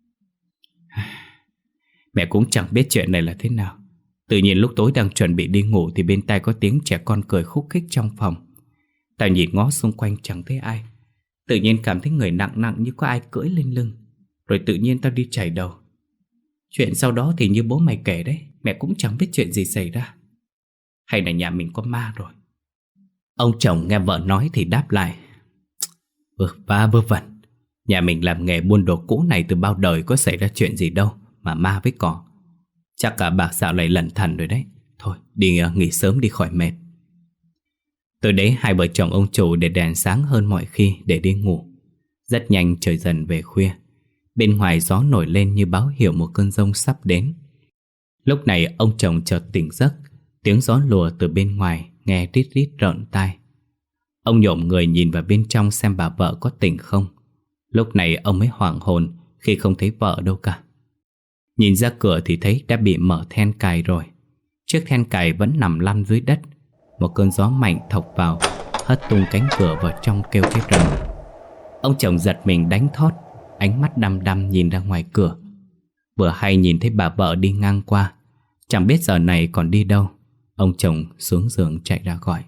Mẹ cũng chẳng biết chuyện này là thế nào. Tự nhiên lúc tối đang chuẩn bị đi ngủ thì bên tai có tiếng trẻ con cười khúc khích trong phòng. Tao nhìn ngó xung quanh chẳng thấy ai. Tự nhiên cảm thấy người nặng nặng như có ai cưỡi lên lưng. Rồi tự nhiên tao đi chảy đầu. Chuyện sau đó thì như bố mày kể đấy, mẹ cũng chẳng biết chuyện gì xảy ra. Hay là nhà mình có ma rồi? Ông chồng nghe vợ nói thì đáp lại: Vơ va vơ vẩn. Nhà mình làm nghề buôn đồ cũ này từ bao đời, có xảy ra chuyện gì đâu mà ma với cỏ. Chắc cả bà xạo lại lẩn thẩn rồi đấy. Thôi đi nghỉ sớm đi khỏi mệt. Từ đấy hai vợ chồng ông chủ để đèn sáng hơn mọi khi để đi ngủ. Rất nhanh trời dần về khuya. Bên ngoài gió nổi lên như báo hiệu một cơn giông sắp đến. Lúc này ông chồng chợt tỉnh giấc. Tiếng gió lùa từ bên ngoài nghe rít rít rợn tai. Ông nhổm người nhìn vào bên trong xem bà vợ có tỉnh không. Lúc này ông mới hoảng hồn khi không thấy vợ đâu cả. Nhìn ra cửa thì thấy đã bị mở then cài rồi. Chiếc then cài vẫn nằm lăn dưới đất. Một cơn gió mạnh thọc vào, hất tung cánh cửa vào trong kêu cái rầm. Ông chồng giật mình đánh thót, ánh mắt đăm đăm nhìn ra ngoài cửa. Vừa hay nhìn thấy bà vợ đi ngang qua. Chẳng biết giờ này còn đi đâu. Ông chồng xuống giường chạy ra gọi: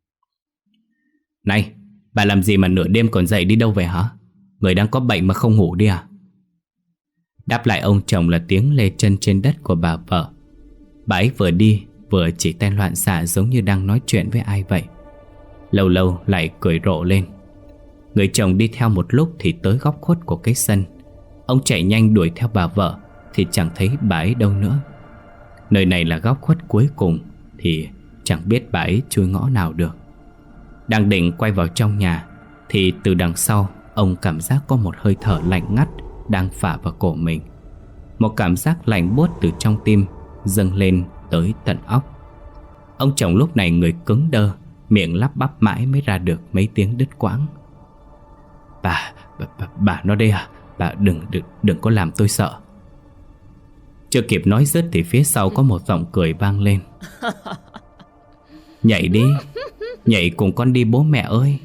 Này, bà làm gì mà nửa đêm còn dậy đi đâu về hả? Người đang có bệnh mà không ngủ đi à? Đáp lại ông chồng là tiếng lê chân trên đất của bà vợ. Bà ấy vừa đi vừa chỉ tay loạn xạ giống như đang nói chuyện với ai vậy. Lâu lâu lại cười rộ lên. Người chồng đi theo một lúc thì tới góc khuất của cái sân. Ông chạy nhanh đuổi theo bà vợ thì chẳng thấy bà ấy đâu nữa. Nơi này là góc khuất cuối cùng thì chẳng biết bà ấy chui ngõ nào được. Đang định quay vào trong nhà thì từ đằng sau ông cảm giác có một hơi thở lạnh ngắt đang phả vào cổ mình. Một cảm giác lạnh buốt từ trong tim dâng lên tới tận óc. Ông chồng lúc này người cứng đơ, miệng lắp bắp mãi mới ra được mấy tiếng đứt quãng: Bà, bà, bà, bà nó đây à? Bà đừng, đừng, đừng có làm tôi sợ. Chưa kịp nói dứt thì phía sau có một giọng cười vang lên: Nhảy đi, nhảy cùng con đi bố mẹ ơi.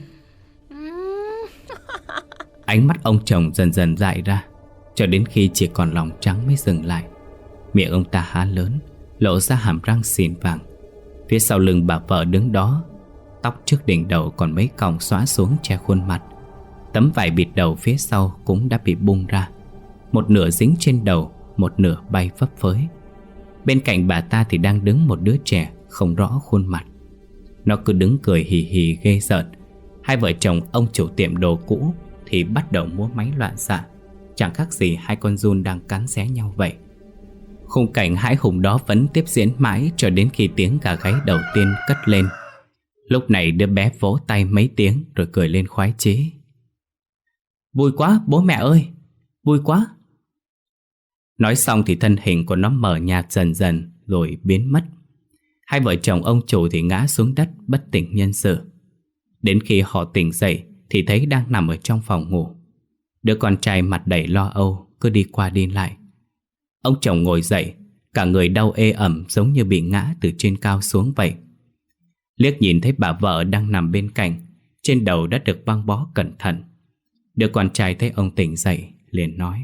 Ánh mắt ông chồng dần dần dại ra, cho đến khi chỉ còn lòng trắng mới dừng lại. Miệng ông ta há lớn, lộ ra hàm răng xỉn vàng. Phía sau lưng bà vợ đứng đó, tóc trước đỉnh đầu còn mấy cọng xõa xuống che khuôn mặt. Tấm vải bịt đầu phía sau cũng đã bị bung ra. Một nửa dính trên đầu, một nửa bay phấp phới. Bên cạnh bà ta thì đang đứng một đứa trẻ không rõ khuôn mặt. Nó cứ đứng cười hì hì ghê rợn. Hai vợ chồng ông chủ tiệm đồ cũ thì bắt đầu múa máy loạn xạ, chẳng khác gì hai con giun đang cắn xé nhau vậy. Khung cảnh hãi hùng đó vẫn tiếp diễn mãi cho đến khi tiếng gà gáy đầu tiên cất lên. Lúc này đứa bé vỗ tay mấy tiếng rồi cười lên khoái chí: Vui quá bố mẹ ơi, vui quá. Nói xong thì thân hình của nó mờ nhạt dần dần rồi biến mất. Hai vợ chồng ông chủ thì ngã xuống đất bất tỉnh nhân sự. Đến khi họ tỉnh dậy thì thấy đang nằm ở trong phòng ngủ. Đứa con trai mặt đầy lo âu cứ đi qua đi lại. Ông chồng ngồi dậy, cả người đau ê ẩm giống như bị ngã từ trên cao xuống vậy. Liếc nhìn thấy bà vợ đang nằm bên cạnh, trên đầu đã được băng bó cẩn thận. Đứa con trai thấy ông tỉnh dậy liền nói: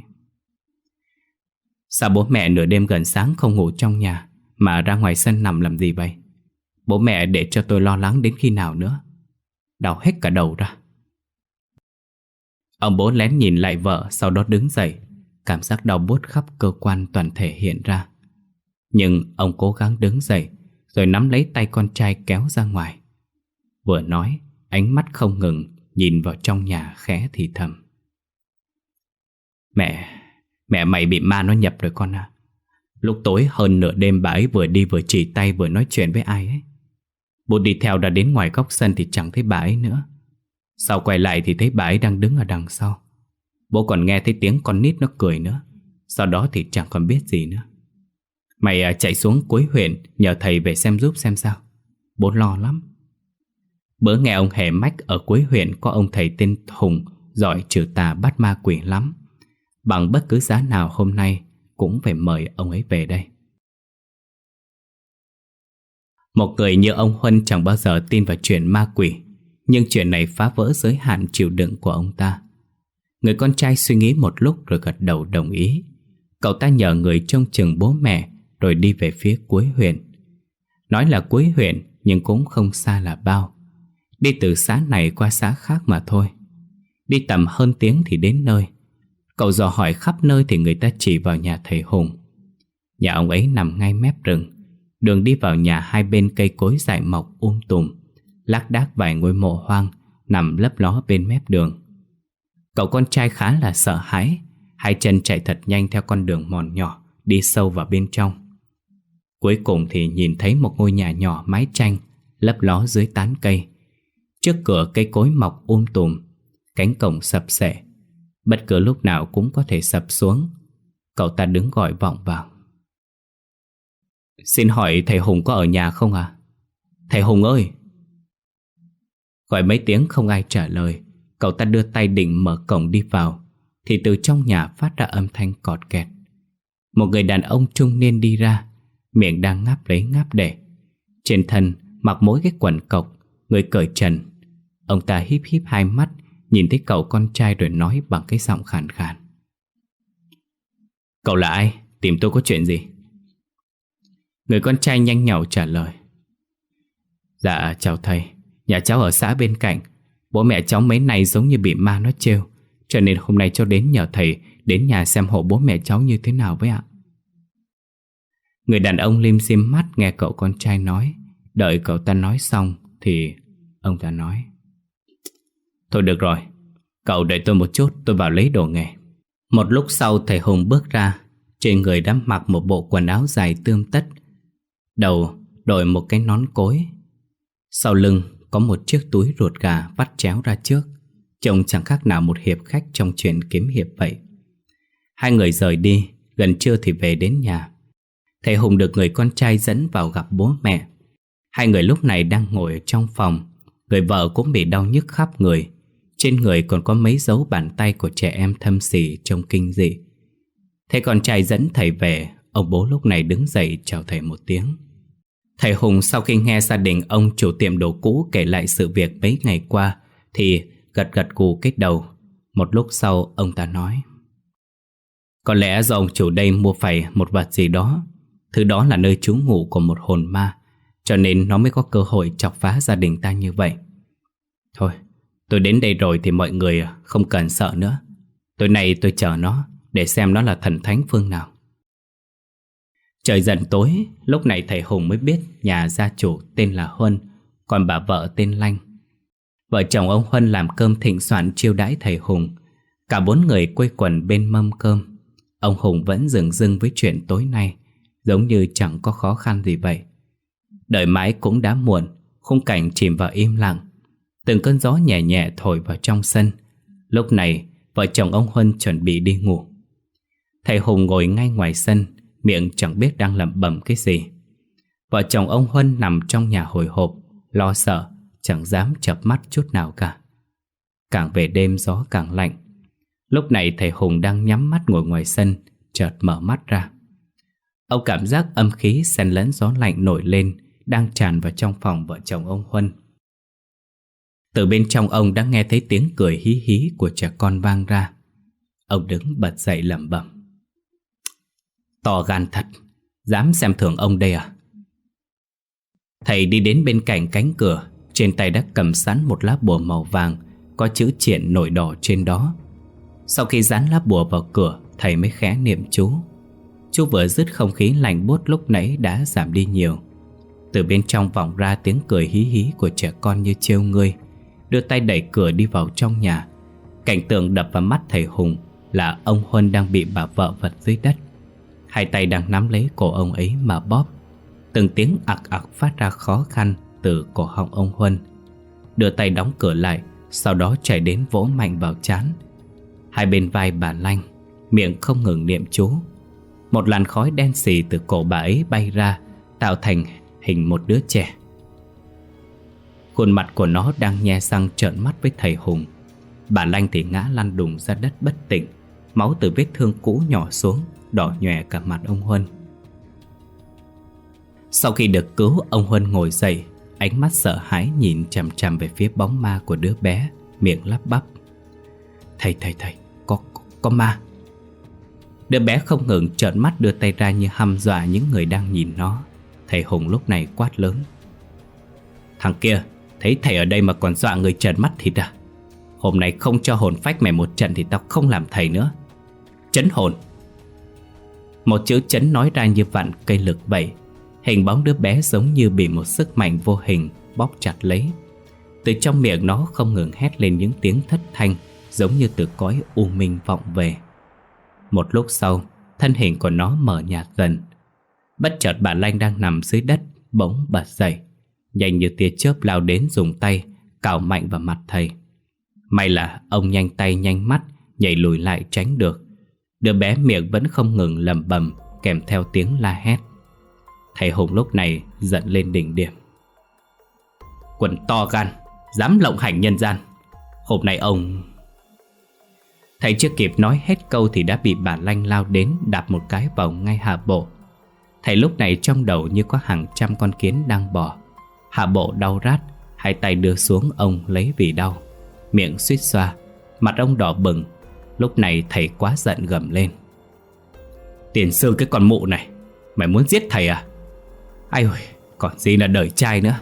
Sao bố mẹ nửa đêm gần sáng không ngủ trong nhà mà ra ngoài sân nằm làm gì vậy? Bố mẹ để cho tôi lo lắng đến khi nào nữa? Đau hết cả đầu ra. Ông bố lén nhìn lại vợ, sau đó đứng dậy. Cảm giác đau buốt khắp cơ quan toàn thể hiện ra. Nhưng ông cố gắng đứng dậy, rồi nắm lấy tay con trai kéo ra ngoài. Vừa nói, ánh mắt không ngừng nhìn vào trong nhà khẽ thì thầm. Mẹ, mẹ mày bị ma nó nhập rồi con à. Lúc tối hơn nửa đêm bà ấy vừa đi vừa chỉ tay vừa nói chuyện với ai ấy. Bố đi theo đã đến ngoài góc sân thì chẳng thấy bà ấy nữa. Sau quay lại thì thấy bà ấy đang đứng ở đằng sau. Bố còn nghe thấy tiếng con nít nó cười nữa. Sau đó thì chẳng còn biết gì nữa. Mày chạy xuống cuối huyện nhờ thầy về xem giúp xem sao. Bố lo lắm. Bữa nghe ông Hề mách ở cuối huyện có ông thầy tên Hùng giỏi trừ tà bắt ma quỷ lắm. Bằng bất cứ giá nào hôm nay cũng phải mời ông ấy về đây. Một người như ông Huân chẳng bao giờ tin vào chuyện ma quỷ, nhưng chuyện này phá vỡ giới hạn chịu đựng của ông ta. Người con trai suy nghĩ một lúc rồi gật đầu đồng ý. Cậu ta nhờ người trông chừng bố mẹ rồi đi về phía cuối huyện. Nói là cuối huyện nhưng cũng không xa là bao. Đi từ xã này qua xã khác mà thôi. Đi tầm hơn tiếng thì đến nơi. Cậu dò hỏi khắp nơi thì người ta chỉ vào nhà thầy Hùng. Nhà ông ấy nằm ngay mép rừng. Đường đi vào nhà hai bên cây cối dại mọc um tùm, lác đác vài ngôi mộ hoang nằm lấp ló bên mép đường. Cậu con trai khá là sợ hãi, hai chân chạy thật nhanh theo con đường mòn nhỏ đi sâu vào bên trong. Cuối cùng thì nhìn thấy một ngôi nhà nhỏ mái tranh lấp ló dưới tán cây. Trước cửa cây cối mọc um tùm, cánh cổng sập xệ, bất cứ lúc nào cũng có thể sập xuống. Cậu ta đứng gọi vọng vào. Xin hỏi thầy Hùng có ở nhà không à? Thầy Hùng ơi! Gọi mấy tiếng không ai trả lời. Cậu ta đưa tay định mở cổng đi vào thì từ trong nhà phát ra âm thanh cọt kẹt. Một người đàn ông trung niên đi ra, miệng đang ngáp lấy ngáp để. Trên thân mặc mỗi cái quần cộc, người cởi trần. Ông ta híp híp hai mắt, nhìn thấy cậu con trai rồi nói bằng cái giọng khàn khàn. Cậu là ai? Tìm tôi có chuyện gì? Người con trai nhanh nhảu trả lời. Dạ chào thầy, nhà cháu ở xã bên cạnh. Bố mẹ cháu mấy nay giống như bị ma nó trêu, cho nên hôm nay cháu đến nhờ thầy đến nhà xem hộ bố mẹ cháu như thế nào với ạ. Người đàn ông lim dim mắt nghe cậu con trai nói. Đợi cậu ta nói xong thì ông ta nói. Thôi được rồi, cậu đợi tôi một chút, tôi vào lấy đồ nghề. Một lúc sau thầy Hùng bước ra. Trên người đã mặc một bộ quần áo dài tươm tất, đầu đội một cái nón cối. Sau lưng có một chiếc túi ruột gà vắt chéo ra trước, trông chẳng khác nào một hiệp khách trong chuyện kiếm hiệp vậy. Hai người rời đi, gần trưa thì về đến nhà. Thầy Hùng được người con trai dẫn vào gặp bố mẹ. Hai người lúc này đang ngồi ở trong phòng. Người vợ cũng bị đau nhức khắp người. Trên người còn có mấy dấu bàn tay của trẻ em thâm sỉ trông kinh dị. Thấy con trai dẫn thầy về, ông bố lúc này đứng dậy chào thầy một tiếng. Thầy Hùng sau khi nghe gia đình ông chủ tiệm đồ cũ kể lại sự việc mấy ngày qua thì gật gật gù cái đầu. Một lúc sau ông ta nói. Có lẽ do ông chủ đây mua phải một vật gì đó. Thứ đó là nơi trú ngụ của một hồn ma, cho nên nó mới có cơ hội chọc phá gia đình ta như vậy. Thôi, tôi đến đây rồi thì mọi người không cần sợ nữa. Tối nay tôi chờ nó để xem nó là thần thánh phương nào. Trời dần tối, lúc này thầy Hùng mới biết nhà gia chủ tên là Huân, còn bà vợ tên Lanh. Vợ chồng ông Huân làm cơm thịnh soạn chiêu đãi thầy Hùng. Cả bốn người quây quần bên mâm cơm. Ông Hùng vẫn dửng dưng với chuyện tối nay, giống như chẳng có khó khăn gì vậy. Đợi mãi cũng đã muộn, khung cảnh chìm vào im lặng. Từng cơn gió nhẹ nhẹ thổi vào trong sân. Lúc này vợ chồng ông Huân chuẩn bị đi ngủ. Thầy Hùng ngồi ngay ngoài sân, miệng chẳng biết đang lẩm bẩm cái gì. Vợ chồng ông Huân nằm trong nhà hồi hộp, lo sợ, chẳng dám chợp mắt chút nào cả. Càng về đêm gió càng lạnh. Lúc này thầy Hùng đang nhắm mắt ngồi ngoài sân, chợt mở mắt ra. Ông cảm giác âm khí xen lẫn gió lạnh nổi lên, đang tràn vào trong phòng vợ chồng ông Huân. Từ bên trong ông đã nghe thấy tiếng cười hí hí của trẻ con vang ra. Ông đứng bật dậy lẩm bẩm. To gan thật, dám xem thường ông đây à? Thầy đi đến bên cạnh cánh cửa. Trên tay đã cầm sẵn một lá bùa màu vàng, có chữ triện nổi đỏ trên đó. Sau khi dán lá bùa vào cửa, thầy mới khẽ niệm chú. Chú vừa dứt, không khí lạnh buốt lúc nãy đã giảm đi nhiều. Từ bên trong vọng ra tiếng cười hí hí của trẻ con như trêu ngươi. Đưa tay đẩy cửa đi vào trong nhà. Cảnh tượng đập vào mắt thầy Hùng là ông Huân đang bị bà vợ vật dưới đất. Hai tay đang nắm lấy cổ ông ấy mà bóp. Từng tiếng ặc ặc phát ra khó khăn từ cổ họng ông Huân. Đưa tay đóng cửa lại, sau đó chạy đến vỗ mạnh vào trán, hai bên vai bà Lanh, miệng không ngừng niệm chú. Một làn khói đen xì từ cổ bà ấy bay ra, tạo thành hình một đứa trẻ. Khuôn mặt của nó đang nhe răng trợn mắt với thầy Hùng. Bà Lanh thì ngã lăn đùng ra đất bất tỉnh. Máu từ vết thương cũ nhỏ xuống, đỏ nhòe cả mặt ông Huân. Sau khi được cứu, ông Huân ngồi dậy, ánh mắt sợ hãi nhìn chằm chằm về phía bóng ma của đứa bé, miệng lắp bắp: Thầy, thầy, thầy, có, có, có ma. Đứa bé không ngừng trợn mắt đưa tay ra như hăm dọa những người đang nhìn nó. Thầy Hùng lúc này quát lớn: Thằng kia, thấy thầy ở đây mà còn dọa người trợn mắt thịt à? Hôm nay không cho hồn phách mày một trận thì tao không làm thầy nữa. Trấn hồn. Một chữ trấn nói ra như vặn cây lực vậy. Hình bóng đứa bé giống như bị một sức mạnh vô hình bóp chặt lấy. Từ trong miệng nó không ngừng hét lên những tiếng thất thanh, giống như từ cõi u minh vọng về. Một lúc sau, thân hình của nó mờ nhạt dần. Bất chợt bà Lanh đang nằm dưới đất bỗng bật dậy, nhanh như tia chớp lao đến dùng tay cào mạnh vào mặt thầy. May là ông nhanh tay nhanh mắt nhảy lùi lại tránh được. Đứa bé miệng vẫn không ngừng lẩm bẩm kèm theo tiếng la hét. Thầy Hùng lúc này giận lên đỉnh điểm: Quần to gan, dám lộng hành nhân gian. Hôm nay ông... Thầy chưa kịp nói hết câu thì đã bị bà Lanh lao đến đạp một cái vào ngay hạ bộ. Thầy lúc này trong đầu như có hàng trăm con kiến đang bò. Hạ bộ đau rát, hai tay đưa xuống ông lấy vì đau, miệng suýt xoa, mặt ông đỏ bừng. Lúc này thầy quá giận gầm lên: Tiền sư cái con mụ này, mày muốn giết thầy à? Ai ôi, còn gì là đời trai nữa.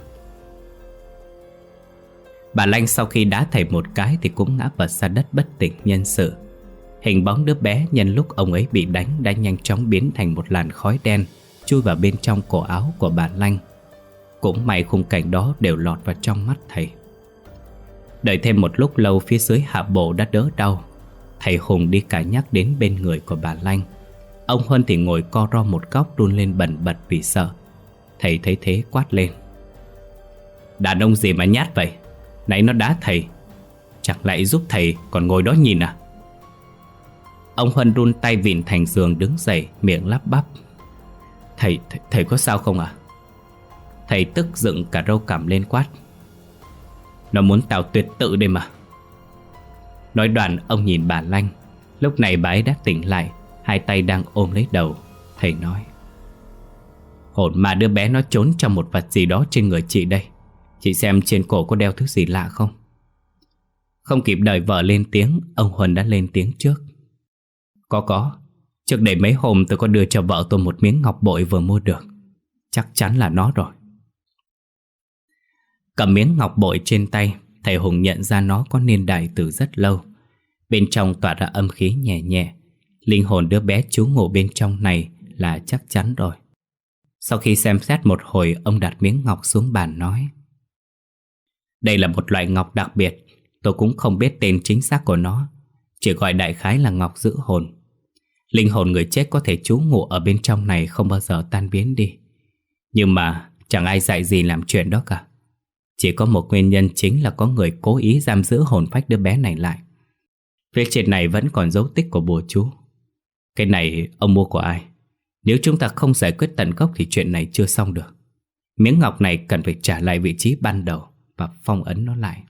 Bà Lanh sau khi đá thầy một cái thì cũng ngã vật ra đất bất tỉnh nhân sự. Hình bóng đứa bé nhân lúc ông ấy bị đánh đã nhanh chóng biến thành một làn khói đen chui vào bên trong cổ áo của bà Lanh. Cũng may khung cảnh đó đều lọt vào trong mắt thầy. Đợi thêm một lúc lâu, phía dưới hạ bộ đã đỡ đau. Thầy Hùng đi cả nhắc đến bên người của bà Lanh. Ông Huân thì ngồi co ro một góc run lên bần bật vì sợ. Thầy thấy thế quát lên: Đàn ông gì mà nhát vậy? Nãy nó đá thầy, chẳng lại giúp thầy còn ngồi đó nhìn à? Ông Huân run tay vịn thành giường đứng dậy, miệng lắp bắp: Thầy, thầy, thầy có sao không ạ? À? Thầy tức dựng cả râu cằm lên quát: Nó muốn tao tuyệt tự đây mà. Nói đoạn ông nhìn bà Lanh. Lúc này bà ấy đã tỉnh lại, hai tay đang ôm lấy đầu. Thầy nói: Hồn mà đứa bé nó trốn trong một vật gì đó trên người chị đây. Chị xem trên cổ có đeo thứ gì lạ không? Không kịp đợi vợ lên tiếng, ông Huân đã lên tiếng trước: Có có. Trước đây mấy hôm tôi có đưa cho vợ tôi một miếng ngọc bội vừa mua được. Chắc chắn là nó rồi. Cầm miếng ngọc bội trên tay, thầy Hùng nhận ra nó có niên đại từ rất lâu. Bên trong tỏa ra âm khí nhẹ nhẹ. Linh hồn đứa bé trú ngụ bên trong này là chắc chắn rồi. Sau khi xem xét một hồi, ông đặt miếng ngọc xuống bàn nói: Đây là một loại ngọc đặc biệt. Tôi cũng không biết tên chính xác của nó, chỉ gọi đại khái là ngọc giữ hồn. Linh hồn người chết có thể trú ngụ ở bên trong này, không bao giờ tan biến đi. Nhưng mà chẳng ai dạy gì làm chuyện đó cả. Chỉ có một nguyên nhân chính là có người cố ý giam giữ hồn phách đứa bé này lại. Phía trên này vẫn còn dấu tích của bùa chú. Cái này ông mua của ai? Nếu chúng ta không giải quyết tận gốc thì chuyện này chưa xong được. Miếng ngọc này cần phải trả lại vị trí ban đầu và phong ấn nó lại.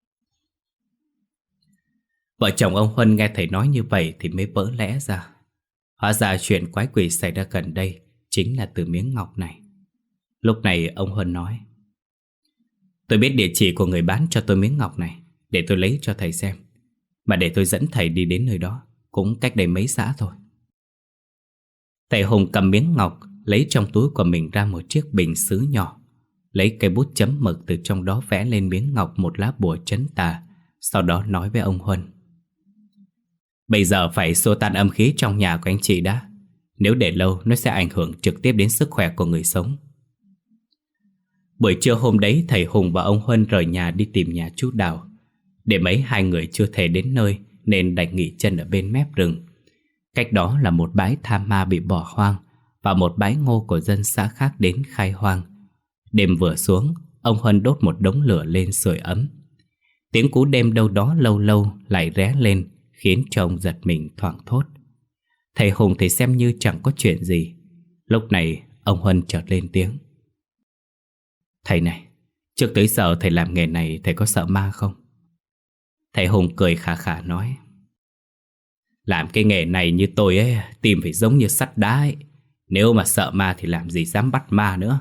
Vợ chồng ông Huân nghe thầy nói như vậy thì mới vỡ lẽ ra. Hóa ra chuyện quái quỷ xảy ra gần đây chính là từ miếng ngọc này. Lúc này ông Huân nói: Tôi biết địa chỉ của người bán cho tôi miếng ngọc này, để tôi lấy cho thầy xem. Mà để tôi dẫn thầy đi đến nơi đó, cũng cách đây mấy xã thôi. Thầy Hùng cầm miếng ngọc, lấy trong túi của mình ra một chiếc bình sứ nhỏ. lấy cây bút chấm mực từ trong đó vẽ lên miếng ngọc một lá bùa trấn tà. Sau đó nói với ông Huân: Bây giờ phải xua tan âm khí trong nhà của anh chị đã. Nếu để lâu nó sẽ ảnh hưởng trực tiếp đến sức khỏe của người sống. Buổi trưa hôm đấy, thầy Hùng và ông Huân rời nhà đi tìm nhà chú Đào. Để mấy hai người chưa thể đến nơi nên đành nghỉ chân ở bên mép rừng. Cách đó là một bãi tham ma bị bỏ hoang và một bãi ngô của dân xã khác đến khai hoang. Đêm vừa xuống, ông Huân đốt một đống lửa lên sưởi ấm. Tiếng cú đêm đâu đó lâu lâu lại ré lên, khiến cho ông giật mình thoảng thốt. Thầy Hùng thì xem như chẳng có chuyện gì. Lúc này ông Huân chợt lên tiếng: Thầy này, trước tới giờ thầy làm nghề này, thầy có sợ ma không? Thầy Hùng cười khà khà nói: Làm cái nghề này như tôi ấy, tim phải giống như sắt đá ấy. Nếu mà sợ ma thì làm gì dám bắt ma nữa.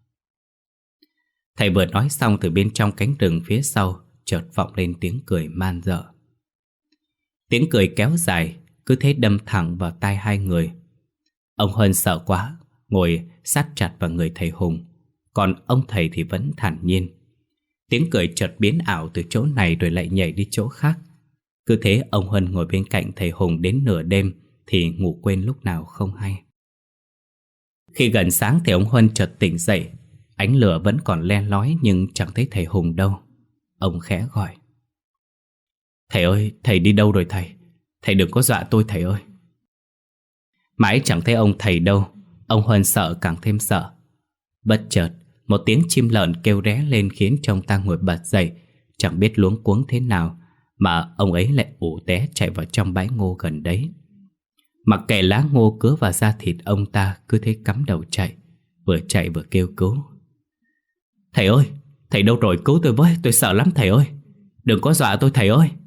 Thầy vừa nói xong, từ bên trong cánh rừng phía sau chợt vọng lên tiếng cười man dợ. Tiếng cười kéo dài, cứ thế đâm thẳng vào tai hai người. Ông Huân sợ quá, ngồi sát chặt vào người thầy Hùng. Còn ông thầy thì vẫn thản nhiên. Tiếng cười chợt biến ảo từ chỗ này rồi lại nhảy đi chỗ khác. Cứ thế ông Huân ngồi bên cạnh thầy Hùng đến nửa đêm thì ngủ quên lúc nào không hay. Khi gần sáng thì ông Huân chợt tỉnh dậy. Ánh lửa vẫn còn le lói nhưng chẳng thấy thầy Hùng đâu. Ông khẽ gọi: Thầy ơi, thầy đi đâu rồi thầy? Thầy đừng có dọa tôi thầy ơi. Mãi chẳng thấy ông thầy đâu. Ông Huân sợ càng thêm sợ. Bất chợt một tiếng chim lợn kêu ré lên khiến cho ông ta ngồi bật dậy. Chẳng biết luống cuống thế nào mà ông ấy lại ù té chạy vào trong bãi ngô gần đấy. Mặc kệ lá ngô cứa vào da thịt, ông ta cứ thế cắm đầu chạy, vừa chạy vừa kêu cứu: Thầy ơi, thầy đâu rồi, cứu tôi với, tôi sợ lắm thầy ơi. Đừng có dọa tôi thầy ơi.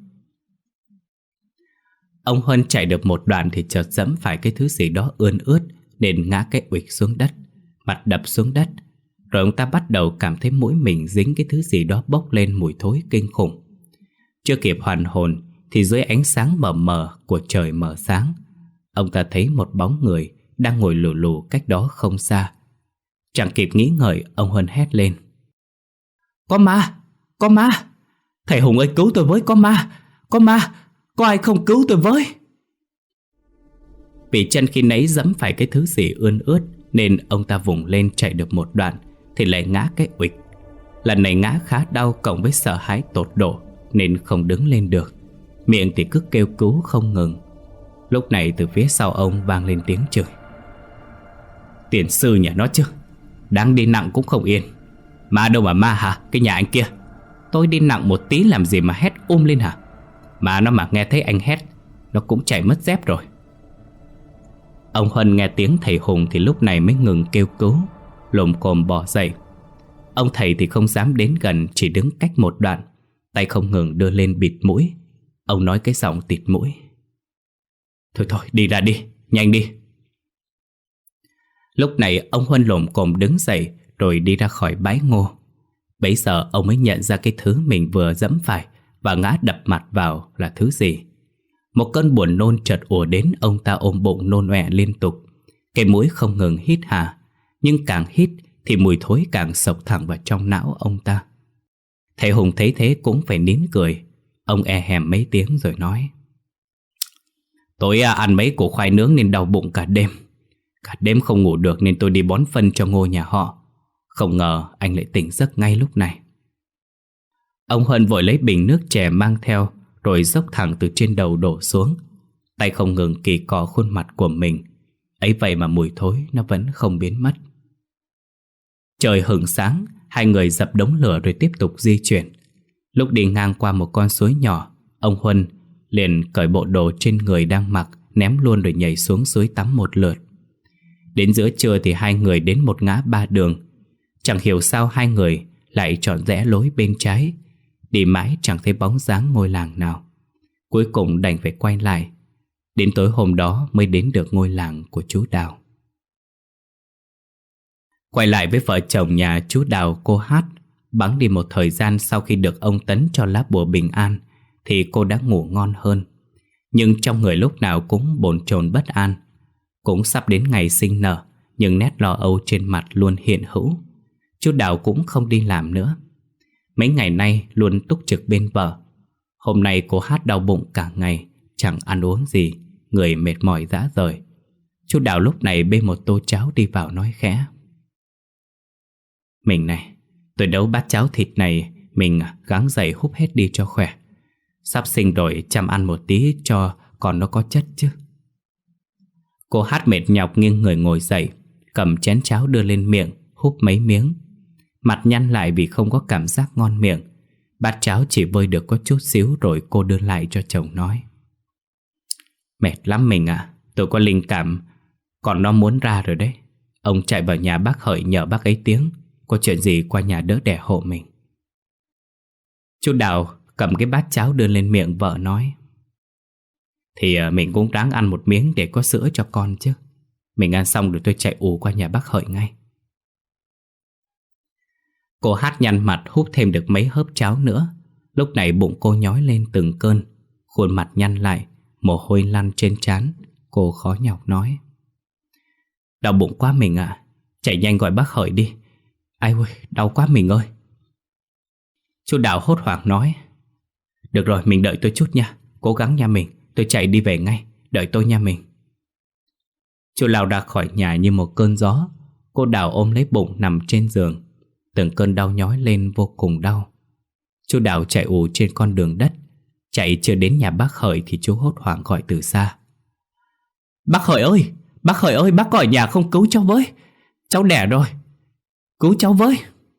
Ông Huân chạy được một đoạn thì chợt dẫm phải cái thứ gì đó ươn ướt nên ngã cái uịch xuống đất, mặt đập xuống đất. Rồi ông ta bắt đầu cảm thấy mũi mình dính cái thứ gì đó bốc lên mùi thối kinh khủng. Chưa kịp hoàn hồn thì dưới ánh sáng mờ mờ của trời mờ sáng, ông ta thấy một bóng người đang ngồi lù lù cách đó không xa. Chẳng kịp nghĩ ngợi, ông Huân hét lên: Có ma! Có ma! Thầy Hùng ơi, cứu tôi với, có ma! Có ma! Có ai không cứu tôi với? Vì chân khi nấy dẫm phải cái thứ gì ươn ướt nên ông ta vùng lên chạy được một đoạn thì lại ngã cái uịch. Lần này ngã khá đau cộng với sợ hãi tột độ nên không đứng lên được, miệng thì cứ kêu cứu không ngừng. Lúc này từ phía sau ông vang lên tiếng chửi: Tiền sư nhà nó chứ, đang đi nặng cũng không yên. Ma đâu mà ma hả, cái nhà anh kia? Tôi đi nặng một tí làm gì mà hét um lên hả? Mà nó mà nghe thấy anh hét, nó cũng chạy mất dép rồi. Ông Huân nghe tiếng thầy Hùng thì lúc này mới ngừng kêu cứu, lồm cồm bò dậy. Ông thầy thì không dám đến gần, chỉ đứng cách một đoạn, tay không ngừng đưa lên bịt mũi. Ông nói cái giọng tịt mũi: Thôi thôi, đi ra đi, nhanh đi. Lúc này ông Huân lồm cồm đứng dậy rồi đi ra khỏi bãi ngô. Bấy giờ ông mới nhận ra cái thứ mình vừa dẫm phải và ngã đập mặt vào là thứ gì. Một cơn buồn nôn chợt ùa đến, ông ta ôm bụng nôn ọe liên tục. Cái mũi không ngừng hít hà, nhưng càng hít thì mùi thối càng xộc thẳng vào trong não ông ta. Thầy Hùng thấy thế cũng phải nín cười. Ông e hèm mấy tiếng rồi nói: Tôi ăn mấy củ khoai nướng nên đau bụng cả đêm. Cả đêm không ngủ được nên tôi đi bón phân cho ngô nhà họ. Không ngờ anh lại tỉnh giấc ngay lúc này. Ông Huân vội lấy bình nước chè mang theo rồi dốc thẳng từ trên đầu đổ xuống. Tay không ngừng kỳ cọ khuôn mặt của mình. Ấy vậy mà mùi thối nó vẫn không biến mất. Trời hửng sáng, hai người dập đống lửa rồi tiếp tục di chuyển. Lúc đi ngang qua một con suối nhỏ, ông Huân liền cởi bộ đồ trên người đang mặc, ném luôn rồi nhảy xuống suối tắm một lượt. Đến giữa trưa thì hai người đến một ngã ba đường. Chẳng hiểu sao hai người lại chọn rẽ lối bên trái. Đi mãi chẳng thấy bóng dáng ngôi làng nào. Cuối cùng đành phải quay lại. Đến tối hôm đó mới đến được ngôi làng của chú Đào. Quay lại với vợ chồng nhà chú Đào, cô Hát. Bẵng đi một thời gian sau khi được ông Tấn cho lá bùa bình an thì cô đã ngủ ngon hơn. Nhưng trong người lúc nào cũng bồn chồn bất an. Cũng sắp đến ngày sinh nở, nhưng nét lo âu trên mặt luôn hiện hữu. Chú Đào cũng không đi làm nữa. Mấy ngày nay luôn túc trực bên vợ. Hôm nay cô Hát đau bụng cả ngày, chẳng ăn uống gì, người mệt mỏi rã rời. Chú Đào lúc này bê một tô cháo đi vào nói khẽ: Mình này, tôi nấu bát cháo thịt này, mình gắng dậy húp hết đi cho khỏe. Sắp sinh rồi, chăm ăn một tí cho còn nó có chất chứ. Cô Hát mệt nhọc nghiêng người ngồi dậy, cầm chén cháo đưa lên miệng, húp mấy miếng. Mặt nhăn lại vì không có cảm giác ngon miệng. Bát cháo chỉ vơi được có chút xíu rồi cô đưa lại cho chồng nói: Mệt lắm mình à, tôi có linh cảm còn nó muốn ra rồi đấy. Ông chạy vào nhà bác Hợi nhờ bác ấy tiếng, có chuyện gì qua nhà đỡ đẻ hộ mình. Chú Đào cầm cái bát cháo đưa lên miệng vợ nói: Thì mình cũng ráng ăn một miếng để có sữa cho con chứ. Mình ăn xong rồi tôi chạy ù qua nhà bác Hợi ngay. Cô Hát nhăn mặt húp thêm được mấy hớp cháo nữa. Lúc này bụng cô nhói lên từng cơn, khuôn mặt nhăn lại, mồ hôi lăn trên trán. Cô khó nhọc nói: Đau bụng quá mình ạ, chạy nhanh gọi bác Hợi đi. Ai ơi, đau quá mình ơi. Chú Đào hốt hoảng nói: Được rồi, mình đợi tôi chút nha. Cố gắng nha mình, tôi chạy đi về ngay. Đợi tôi nha mình. Chú lao ra khỏi nhà như một cơn gió. Cô Đào ôm lấy bụng nằm trên giường. Từng cơn đau nhói lên vô cùng đau. Chú Đào chạy ù trên con đường đất. Chạy chưa đến nhà bác Hợi thì chú hốt hoảng gọi từ xa: Bác Hợi ơi, bác Hợi ơi, bác có ở nhà không, cứu cháu với. Cháu đẻ rồi, cứu cháu với.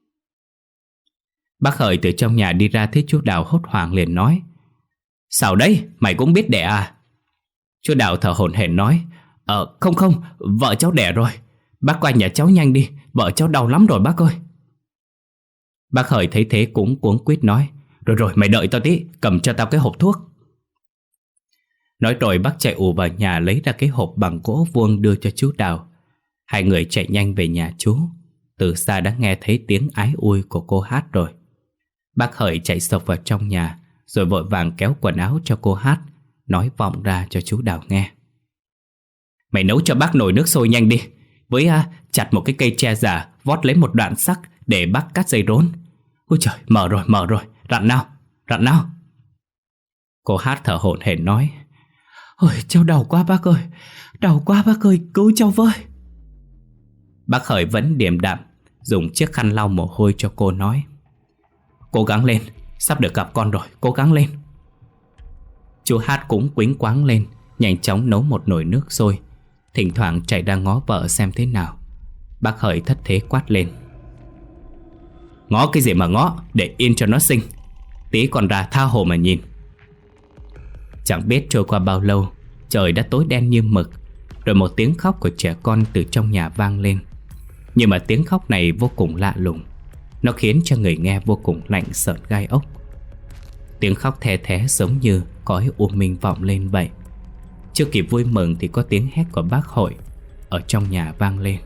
Bác Hợi từ trong nhà đi ra thấy chú Đào hốt hoảng liền nói: Sao đấy, mày cũng biết đẻ à? Chú Đào thở hổn hển nói: Ờ không không, vợ cháu đẻ rồi. Bác qua nhà cháu nhanh đi, vợ cháu đau lắm rồi bác ơi. Bác Hợi thấy thế cũng cuống quýt nói: Rồi rồi, mày đợi tao tí, cầm cho tao cái hộp thuốc. Nói rồi bác chạy ù vào nhà lấy ra cái hộp bằng gỗ vuông đưa cho chú Đào. Hai người chạy nhanh về nhà chú. Từ xa đã nghe thấy tiếng ái ui của cô Hát rồi. Bác Hợi chạy sộc vào trong nhà, rồi vội vàng kéo quần áo cho cô Hát, nói vọng ra cho chú Đào nghe: Mày nấu cho bác nồi nước sôi nhanh đi. Với à, chặt một cái cây tre già, vót lấy một đoạn sắc để bác cắt dây rốn. Ôi trời, mở rồi, mở rồi, rặn nào, rặn nào. Cô Hát thở hổn hển nói: Ôi cháu đau quá bác ơi, đau quá bác ơi, cứu cháu với. Bác Hợi vẫn điềm đạm, dùng chiếc khăn lau mồ hôi cho cô nói: Cố gắng lên, sắp được gặp con rồi, cố gắng lên. Chú Hát cũng quýnh quáng lên, nhanh chóng nấu một nồi nước sôi, thỉnh thoảng chạy ra ngó vợ xem thế nào. Bác Hợi thất thế quát lên: Ngó cái gì mà ngó, để yên cho nó sinh. Tí còn ra tha hồ mà nhìn. Chẳng biết trôi qua bao lâu, trời đã tối đen như mực. Rồi một tiếng khóc của trẻ con từ trong nhà vang lên. Nhưng mà tiếng khóc này vô cùng lạ lùng. Nó khiến cho người nghe vô cùng lạnh sợn gai ốc. Tiếng khóc the thé giống như cõi u minh vọng lên vậy. Chưa kịp vui mừng thì có tiếng hét của bác Hội ở trong nhà vang lên.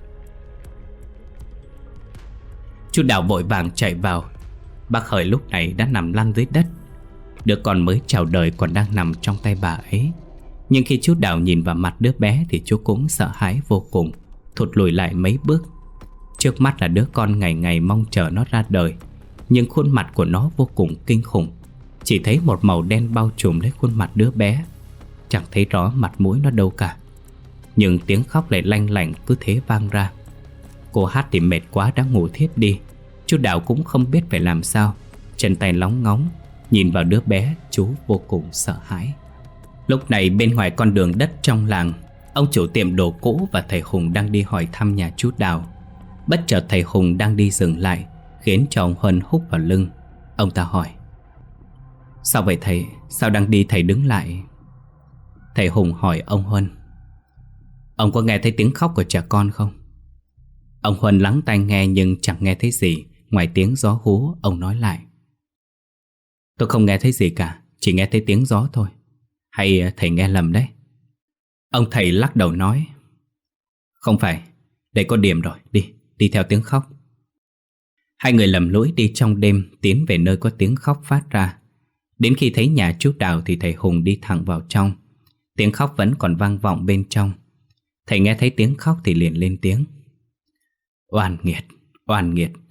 Chú Đào vội vàng chạy vào. Bác Hợi lúc này đã nằm lăn dưới đất. Đứa con mới chào đời còn đang nằm trong tay bà ấy. Nhưng khi chú Đào nhìn vào mặt đứa bé thì chú cũng sợ hãi vô cùng, thụt lùi lại mấy bước. Trước mắt là đứa con ngày ngày mong chờ nó ra đời, nhưng khuôn mặt của nó vô cùng kinh khủng. Chỉ thấy một màu đen bao trùm lấy khuôn mặt đứa bé, chẳng thấy rõ mặt mũi nó đâu cả. Nhưng tiếng khóc lại lanh lảnh cứ thế vang ra. Cô Hát thì mệt quá đã ngủ thiếp đi. Chú Đào cũng không biết phải làm sao, chân tay lóng ngóng, nhìn vào đứa bé chú vô cùng sợ hãi. Lúc này bên ngoài con đường đất trong làng, ông chủ tiệm đồ cũ và thầy Hùng đang đi hỏi thăm nhà chú Đào. Bất chợt thầy Hùng đang đi dừng lại, khiến cho ông Huân húc vào lưng. Ông ta hỏi: Sao vậy thầy? Sao đang đi thầy đứng lại? Thầy Hùng hỏi ông Huân: Ông có nghe thấy tiếng khóc của trẻ con không? Ông Huân lắng tai nghe nhưng chẳng nghe thấy gì ngoài tiếng gió hú. Ông nói lại: Tôi không nghe thấy gì cả, chỉ nghe thấy tiếng gió thôi. Hay thầy nghe lầm đấy? Ông thầy lắc đầu nói: Không phải, đây có điểm rồi, đi, đi theo tiếng khóc. Hai người lầm lũi đi trong đêm, tiến về nơi có tiếng khóc phát ra. Đến khi thấy nhà chú Đào thì thầy Hùng đi thẳng vào trong. Tiếng khóc vẫn còn vang vọng bên trong. Thầy nghe thấy tiếng khóc thì liền lên tiếng: Oan nghiệt, oan nghiệt,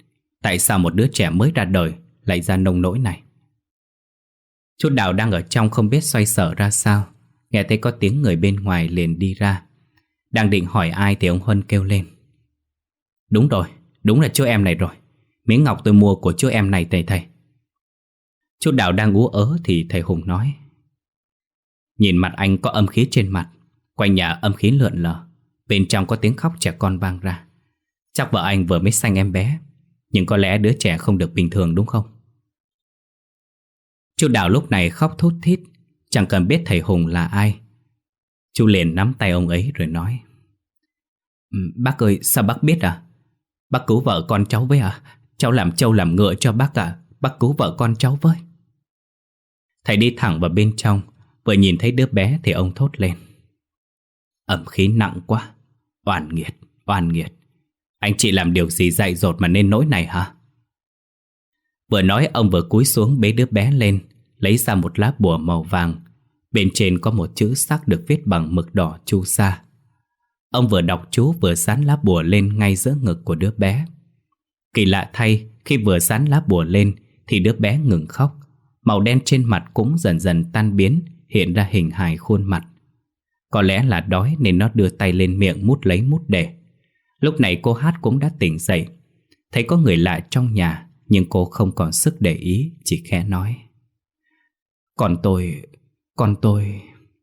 Tại sao một đứa trẻ mới ra đời lại ra nông nỗi này? Chú Đào đang ở trong không biết xoay sở ra sao, nghe thấy có tiếng người bên ngoài liền đi ra. Đang định hỏi ai thì ông Huân kêu lên: Đúng rồi, đúng là chú em này rồi. Miếng ngọc tôi mua của chú em này thầy thầy. Chú Đào đang ú ớ thì thầy Hùng nói: Nhìn mặt anh có âm khí trên mặt, quanh nhà âm khí lượn lờ, bên trong có tiếng khóc trẻ con vang ra. Chắc vợ anh vừa mới sanh em bé, nhưng có lẽ đứa trẻ không được bình thường đúng không? Chú Đào lúc này khóc thút thít, chẳng cần biết thầy Hùng là ai. Chú liền nắm tay ông ấy rồi nói: Bác ơi, sao bác biết à? Bác cứu vợ con cháu với à? Cháu làm trâu làm ngựa cho bác à? Bác cứu vợ con cháu với. Thầy đi thẳng vào bên trong, vừa nhìn thấy đứa bé thì ông thốt lên: Ẩm khí nặng quá, oan nghiệt, oan nghiệt. Anh chị làm điều gì dại dột mà nên nỗi này hả? Vừa nói ông vừa cúi xuống bế đứa bé lên, lấy ra một lá bùa màu vàng. Bên trên có một chữ sắc được viết bằng mực đỏ chu sa. Ông vừa đọc chú vừa dán lá bùa lên ngay giữa ngực của đứa bé. Kỳ lạ thay, khi vừa dán lá bùa lên thì đứa bé ngừng khóc. Màu đen trên mặt cũng dần dần tan biến, hiện ra hình hài khuôn mặt. Có lẽ là đói nên nó đưa tay lên miệng mút lấy mút để. Lúc này cô Hát cũng đã tỉnh dậy. Thấy có người lạ trong nhà, nhưng cô không còn sức để ý, chỉ khẽ nói: Con tôi, con tôi...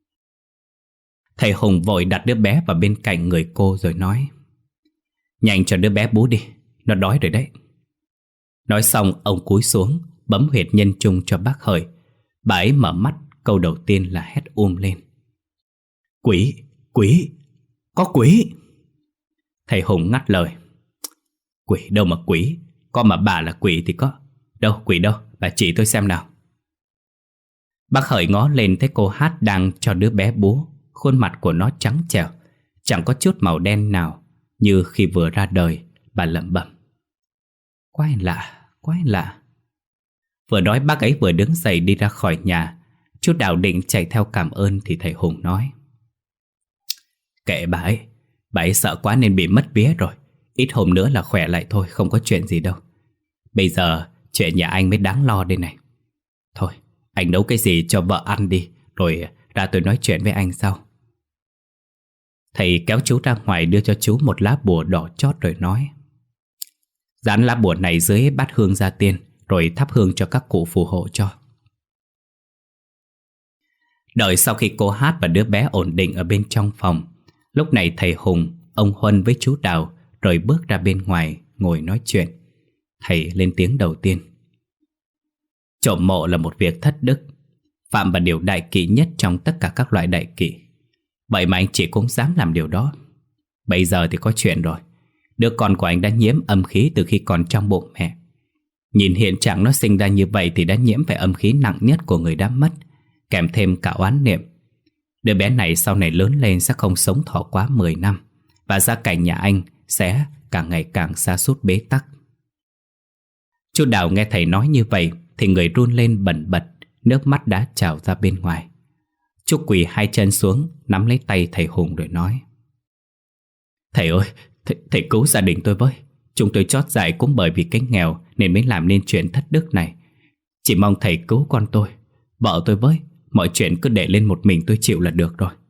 Thầy Hùng vội đặt đứa bé vào bên cạnh người cô rồi nói: Nhanh cho đứa bé bú đi, nó đói rồi đấy. Nói xong ông cúi xuống bấm huyệt nhân trung cho bác Hợi. Bà ấy mở mắt, câu đầu tiên là hét um lên: Quỷ, quỷ, có quỷ. Thầy Hùng ngắt lời: Quỷ đâu mà quỷ, có mà bà là quỷ thì có. Đâu, quỷ đâu, bà chỉ tôi xem nào. Bác Hợi ngó lên thấy cô Hát đang cho đứa bé bú. Khuôn mặt của nó trắng trẻo, chẳng có chút màu đen nào, như khi vừa ra đời. Bà lẩm bẩm: Quái lạ, quái lạ. Vừa nói bác ấy vừa đứng dậy đi ra khỏi nhà. Chú Đào định chạy theo cảm ơn thì thầy Hùng nói: Kệ bà ấy, bà ấy sợ quá nên bị mất vía rồi. Ít hôm nữa là khỏe lại thôi, không có chuyện gì đâu. Bây giờ chuyện nhà anh mới đáng lo đây này. Thôi, anh nấu cái gì cho vợ ăn đi, rồi ra tôi nói chuyện với anh sau. Thầy kéo chú ra ngoài đưa cho chú một lá bùa đỏ chót rồi nói: Dán lá bùa này dưới bát hương gia tiên, rồi thắp hương cho các cụ phù hộ cho. Đợi sau khi cô Hát và đứa bé ổn định ở bên trong phòng, lúc này thầy Hùng, ông Huân với chú Đào rồi bước ra bên ngoài ngồi nói chuyện. Thầy lên tiếng đầu tiên: Trộm mộ là một việc thất đức, phạm vào điều đại kỵ nhất trong tất cả các loại đại kỵ. Vậy mà anh chị cũng dám làm điều đó. Bây giờ thì có chuyện rồi. Đứa con của anh đã nhiễm âm khí từ khi còn trong bụng mẹ. Nhìn hiện trạng nó sinh ra như vậy thì đã nhiễm phải âm khí nặng nhất của người đã mất, kèm thêm cả oán niệm. Đứa bé này sau này lớn lên sẽ không sống thọ quá mười năm, và gia cảnh nhà anh sẽ càng ngày càng sa sút bế tắc. Chú Đào nghe thầy nói như vậy thì người run lên bần bật, nước mắt đã trào ra bên ngoài. Chú quỳ hai chân xuống, nắm lấy tay thầy Hùng rồi nói: Thầy ơi, thầy, thầy cứu gia đình tôi với. Chúng tôi chót dại cũng bởi vì cái nghèo nên mới làm nên chuyện thất đức này. Chỉ mong thầy cứu con tôi, vợ tôi với. Mọi chuyện cứ để lên một mình tôi chịu là được rồi.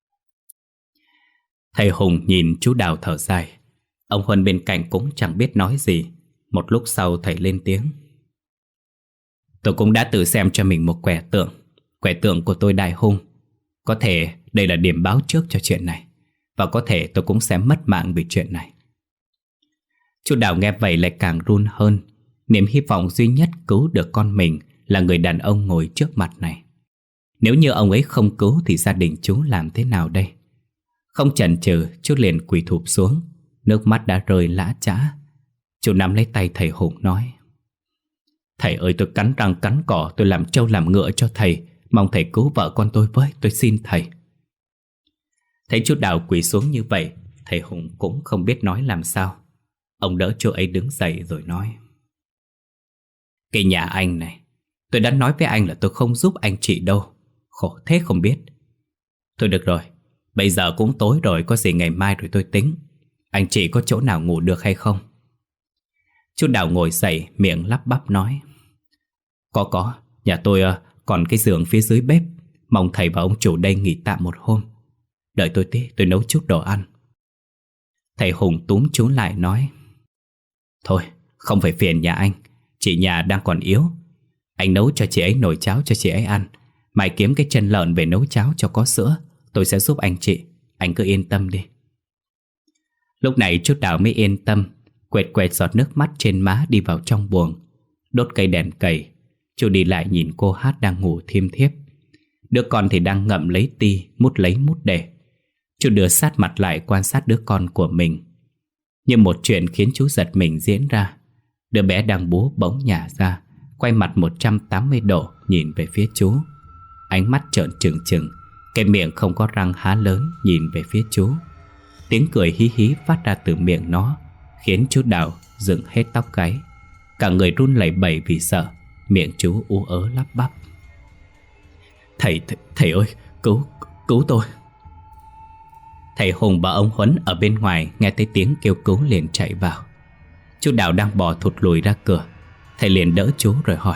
Thầy Hùng nhìn chú Đào thở dài. Ông Huân bên cạnh cũng chẳng biết nói gì. Một lúc sau thầy lên tiếng: Tôi cũng đã tự xem cho mình một quẻ tượng. Quẻ tượng của tôi đại hung. Có thể đây là điểm báo trước cho chuyện này, và có thể tôi cũng sẽ mất mạng vì chuyện này. Chú Đào nghe vậy lại càng run hơn. Niềm hy vọng duy nhất cứu được con mình là người đàn ông ngồi trước mặt này. Nếu như ông ấy không cứu thì gia đình chú làm thế nào đây? Không chần chừ, chú liền quỳ thụp xuống. Nước mắt đã rơi lã chã. Chú nắm lấy tay thầy Hùng nói: Thầy ơi, tôi cắn răng cắn cỏ, tôi làm trâu làm ngựa cho thầy. Mong thầy cứu vợ con tôi với, tôi xin thầy. Thấy chú Đào quỳ xuống như vậy, thầy Hùng cũng không biết nói làm sao. Ông đỡ chú ấy đứng dậy rồi nói: Cái nhà anh này, tôi đã nói với anh là tôi không giúp anh chị đâu. Khổ thế không biết. Thôi được rồi, bây giờ cũng tối rồi, có gì ngày mai rồi tôi tính. Anh chị có chỗ nào ngủ được hay không? Chú Đào ngồi dậy, miệng lắp bắp nói: Có có, nhà tôi uh, còn cái giường phía dưới bếp. Mong thầy và ông chủ đây nghỉ tạm một hôm. Đợi tôi tí, tôi nấu chút đồ ăn. Thầy Hùng túm chú lại nói: Thôi, không phải phiền nhà anh. Chị nhà đang còn yếu. Anh nấu cho chị ấy nồi cháo cho chị ấy ăn. Mai kiếm cái chân lợn về nấu cháo cho có sữa. Tôi sẽ giúp anh chị. Anh cứ yên tâm đi. Lúc này chú Đào mới yên tâm, quệt quệt giọt nước mắt trên má đi vào trong buồng, đốt cây đèn cầy. Chú đi lại nhìn cô Hát đang ngủ thiêm thiếp. Đứa con thì đang ngậm lấy ti, mút lấy mút để. Chú đưa sát mặt lại quan sát đứa con của mình. Nhưng một chuyện khiến chú giật mình diễn ra. Đứa bé đang bú bỗng nhả ra, quay mặt một trăm tám mươi độ nhìn về phía chú. Ánh mắt trợn trừng trừng, cái miệng không có răng há lớn nhìn về phía chú. Tiếng cười hí hí phát ra từ miệng nó, khiến chú Đào dựng hết tóc gáy. Cả người run lẩy bẩy vì sợ. Miệng chú ú ớ lắp bắp: Thầy, thầy, thầy ơi, cứu, cứu tôi. Thầy Hùng và ông Huấn ở bên ngoài nghe thấy tiếng kêu cứu liền chạy vào. Chú Đào đang bò thụt lùi ra cửa. Thầy liền đỡ chú rồi hỏi: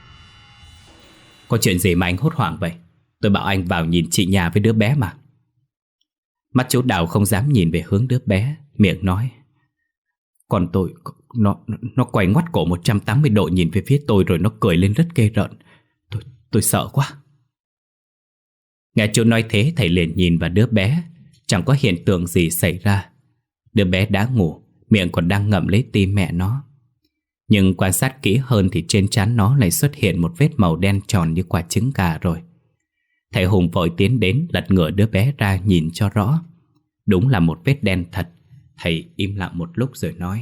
Có chuyện gì mà anh hốt hoảng vậy? Tôi bảo anh vào nhìn chị nhà với đứa bé mà. Mắt chú Đào không dám nhìn về hướng đứa bé, miệng nói: Còn tôi, nó, nó quay ngoắt cổ một trăm tám mươi độ nhìn về phía tôi rồi nó cười lên rất ghê rợn. Tôi, tôi sợ quá. Nghe chú nói thế, thầy liền nhìn vào đứa bé. Chẳng có hiện tượng gì xảy ra. Đứa bé đã ngủ, miệng còn đang ngậm lấy tim mẹ nó. Nhưng quan sát kỹ hơn thì trên trán nó lại xuất hiện một vết màu đen tròn như quả trứng gà rồi. Thầy Hùng vội tiến đến lật ngửa đứa bé ra nhìn cho rõ. Đúng là một vết đen thật. Thầy im lặng một lúc rồi nói: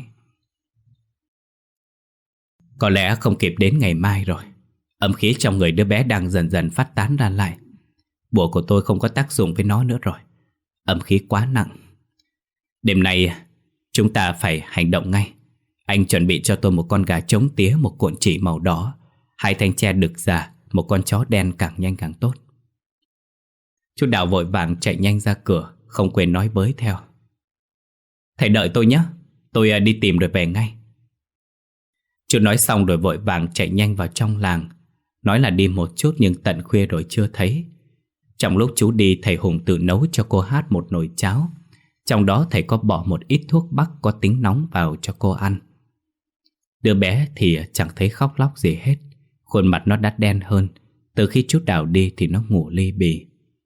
Có lẽ không kịp đến ngày mai rồi. Âm khí trong người đứa bé đang dần dần phát tán ra lại. Bùa của tôi không có tác dụng với nó nữa rồi. Âm khí quá nặng. Đêm nay chúng ta phải hành động ngay. Anh chuẩn bị cho tôi một con gà trống tía, một cuộn chỉ màu đỏ, hai thanh tre đực già, một con chó đen, càng nhanh càng tốt. Chú Đào vội vàng chạy nhanh ra cửa, không quên nói bới theo: Thầy đợi tôi nhé, tôi đi tìm rồi về ngay. Chú nói xong rồi vội vàng chạy nhanh vào trong làng. Nói là đi một chút nhưng tận khuya rồi chưa thấy. Trong lúc chú đi, thầy Hùng tự nấu cho cô Hát một nồi cháo. Trong đó thầy có bỏ một ít thuốc bắc có tính nóng vào cho cô ăn. Đứa bé thì chẳng thấy khóc lóc gì hết. Khuôn mặt nó đã đen hơn. Từ khi chú Đào đi thì nó ngủ li bì.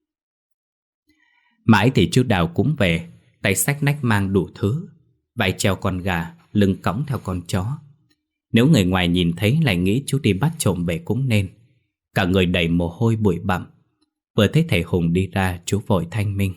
Mãi thì chú Đào cũng về, tay xách nách mang đủ thứ, vai treo con gà, lưng cõng theo con chó. Nếu người ngoài nhìn thấy lại nghĩ chú đi bắt trộm về cũng nên. Cả người đầy mồ hôi bụi bặm. Vừa thấy thầy Hùng đi ra, chú vội thanh minh: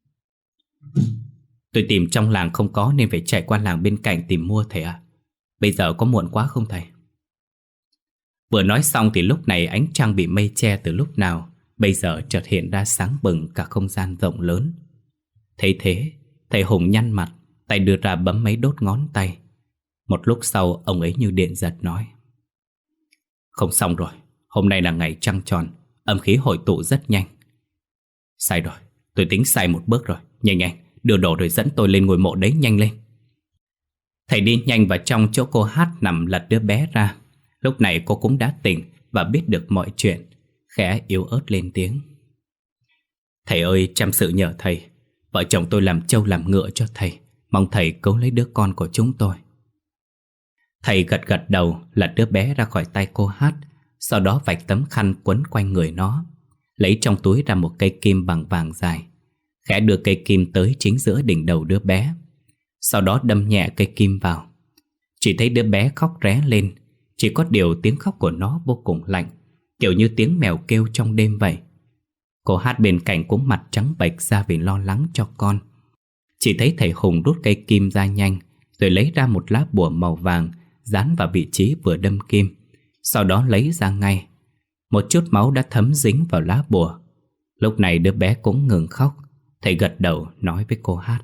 Tôi tìm trong làng không có nên phải chạy qua làng bên cạnh tìm mua thầy ạ. Bây giờ có muộn quá không thầy? Vừa nói xong thì lúc này ánh trăng bị mây che từ lúc nào, bây giờ chợt hiện ra sáng bừng cả không gian rộng lớn. Thấy thế, thầy Hùng nhăn mặt, tay đưa ra bấm mấy đốt ngón tay. Một lúc sau ông ấy như điện giật nói: Không xong rồi, hôm nay là ngày trăng tròn, âm khí hội tụ rất nhanh. Sai rồi, tôi tính sai một bước rồi. Nhanh nhanh, đưa đồ rồi dẫn tôi lên ngôi mộ đấy, nhanh lên. Thầy đi nhanh vào trong chỗ cô Hát nằm lật đứa bé ra. Lúc này cô cũng đã tỉnh và biết được mọi chuyện, khẽ yếu ớt lên tiếng: Thầy ơi, trăm sự nhờ thầy. Vợ chồng tôi làm trâu làm ngựa cho thầy, mong thầy cứu lấy đứa con của chúng tôi. Thầy gật gật đầu, lật đứa bé ra khỏi tay cô Hát. Sau đó vạch tấm khăn quấn quanh người nó, lấy trong túi ra một cây kim bằng vàng dài, khẽ đưa cây kim tới chính giữa đỉnh đầu đứa bé. Sau đó đâm nhẹ cây kim vào. Chỉ thấy đứa bé khóc ré lên. Chỉ có điều tiếng khóc của nó vô cùng lạnh, kiểu như tiếng mèo kêu trong đêm vậy. Cô Hát bên cạnh cũng mặt trắng bệch ra vì lo lắng cho con. Chỉ thấy thầy Hùng rút cây kim ra nhanh, rồi lấy ra một lá bùa màu vàng dán vào vị trí vừa đâm kim. Sau đó lấy ra ngay. Một chút máu đã thấm dính vào lá bùa. Lúc này đứa bé cũng ngừng khóc. Thầy gật đầu nói với cô Hát: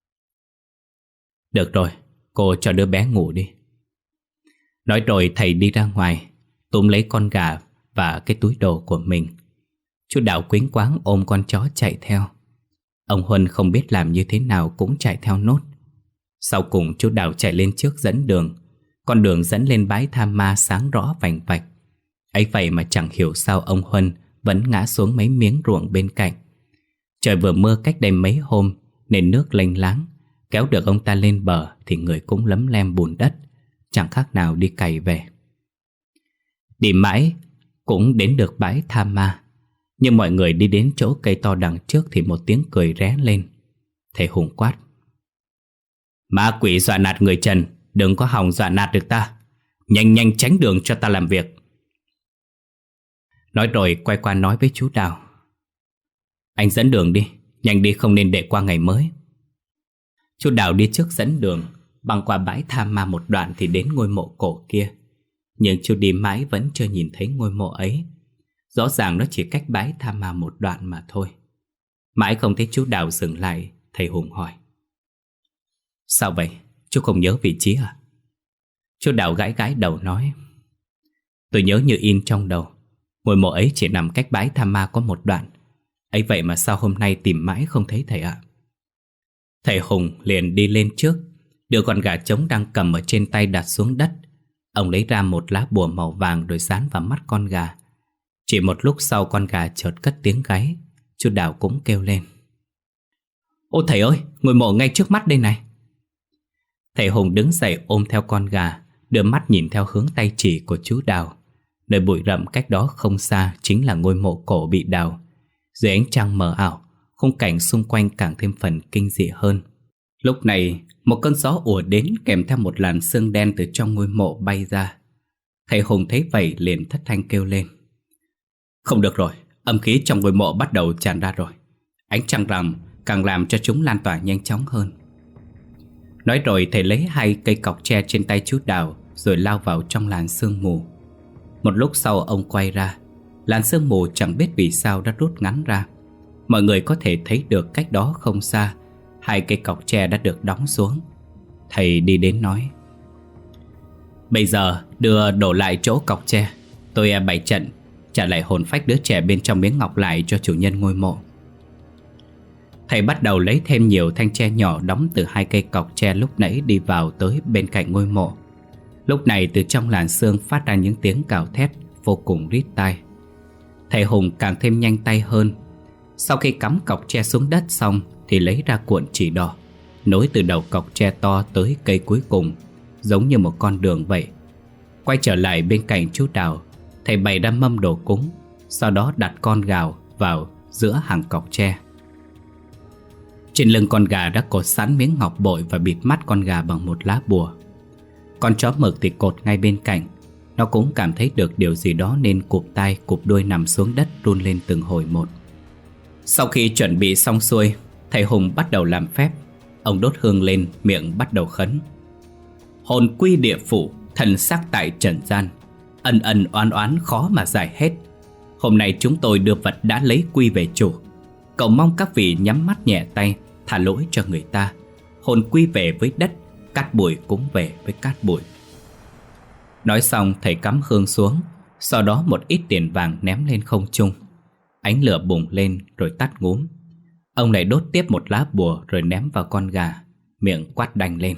Được rồi, cô cho đứa bé ngủ đi. Nói rồi thầy đi ra ngoài, túm lấy con gà và cái túi đồ của mình. Chú Đào quýnh quáng ôm con chó chạy theo. Ông Huân không biết làm như thế nào cũng chạy theo nốt. Sau cùng chú Đào chạy lên trước dẫn đường, Con đường dẫn lên bãi tha ma sáng rõ vành vạch. Ấy vậy mà chẳng hiểu sao ông Huân vẫn ngã xuống mấy miếng ruộng bên cạnh. Trời vừa mưa cách đây mấy hôm nên nước lênh láng. Kéo được ông ta lên bờ thì người cũng lấm lem bùn đất, chẳng khác nào đi cày về. Đi mãi cũng đến được bãi tha ma. Nhưng mọi người đi đến chỗ cây to đằng trước thì một tiếng cười ré lên. Thầy Hùng quát: Ma quỷ dọa nạt người trần, đừng có hòng dọa nạt được ta. Nhanh nhanh tránh đường cho ta làm việc. Nói rồi quay qua nói với chú Đào: Anh dẫn đường đi, nhanh đi không nên để qua ngày mới. Chú Đào đi trước dẫn đường. Băng qua bãi tha ma một đoạn thì đến ngôi mộ cổ kia. Nhưng chú đi mãi vẫn chưa nhìn thấy ngôi mộ ấy. Rõ ràng nó chỉ cách bãi tha ma một đoạn mà thôi. Mãi không thấy chú Đào dừng lại, thầy Hùng hỏi: Sao vậy? Chú không nhớ vị trí à? Chú Đào gãi gãi đầu nói: Tôi nhớ như in trong đầu. Ngôi mộ ấy chỉ nằm cách bãi tha ma có một đoạn. Ấy vậy mà sao hôm nay tìm mãi không thấy thầy ạ? Thầy Hùng liền đi lên trước, đưa con gà trống đang cầm ở trên tay đặt xuống đất. Ông lấy ra một lá bùa màu vàng rồi dán vào mắt con gà. Chỉ một lúc sau con gà chợt cất tiếng gáy. Chú Đào cũng kêu lên: Ô thầy ơi, ngôi mộ ngay trước mắt đây này. Thầy Hùng đứng dậy ôm theo con gà, đưa mắt nhìn theo hướng tay chỉ của chú Đào. Nơi bụi rậm cách đó không xa chính là ngôi mộ cổ bị đào. Dưới ánh trăng mờ ảo, khung cảnh xung quanh càng thêm phần kinh dị hơn. Lúc này, một cơn gió ùa đến kèm theo một làn sương đen từ trong ngôi mộ bay ra. Thầy Hùng thấy vậy liền thất thanh kêu lên: Không được rồi, âm khí trong ngôi mộ bắt đầu tràn ra rồi. Ánh trăng rằm càng làm cho chúng lan tỏa nhanh chóng hơn. Nói rồi thầy lấy hai cây cọc tre trên tay chú Đào rồi lao vào trong làn sương mù. Một lúc sau ông quay ra. Làn sương mù chẳng biết vì sao đã rút ngắn ra. Mọi người có thể thấy được cách đó không xa, hai cây cọc tre đã được đóng xuống. Thầy đi đến nói: Bây giờ đưa đổ lại chỗ cọc tre. Tôi bày trận trả lại hồn phách đứa trẻ bên trong miếng ngọc lại cho chủ nhân ngôi mộ. Thầy bắt đầu lấy thêm nhiều thanh tre nhỏ đóng từ hai cây cọc tre lúc nãy đi vào tới bên cạnh ngôi mộ. Lúc này từ trong làn sương phát ra những tiếng cào thét vô cùng rít tai. Thầy Hùng càng thêm nhanh tay hơn. Sau khi cắm cọc tre xuống đất xong thì lấy ra cuộn chỉ đỏ, nối từ đầu cọc tre to tới cây cuối cùng, giống như một con đường vậy. Quay trở lại bên cạnh chú Đào, thầy bày ra mâm đồ cúng, sau đó đặt con gà vào giữa hàng cọc tre. Trên lưng con gà đã cột sẵn miếng ngọc bội và bịt mắt con gà bằng một lá bùa. Con chó mực thì cột ngay bên cạnh. Nó cũng cảm thấy được điều gì đó nên cụp tai cụp đuôi nằm xuống đất run lên từng hồi một. Sau khi chuẩn bị xong xuôi, thầy Hùng bắt đầu làm phép. Ông đốt hương lên, miệng bắt đầu khấn: Hồn quy địa phủ, thần sắc tại trần gian, ân ân oán oán khó mà giải hết. Hôm nay chúng tôi đưa vật đã lấy quy về chủ. Cầu mong các vị nhắm mắt nhẹ tay, thả lỗi cho người ta. Hồn quy về với đất, cát bụi cũng về với cát bụi. Nói xong thầy cắm hương xuống, sau đó một ít tiền vàng ném lên không trung. Ánh lửa bùng lên rồi tắt ngúm. Ông lại đốt tiếp một lá bùa rồi ném vào con gà, miệng quát đanh lên: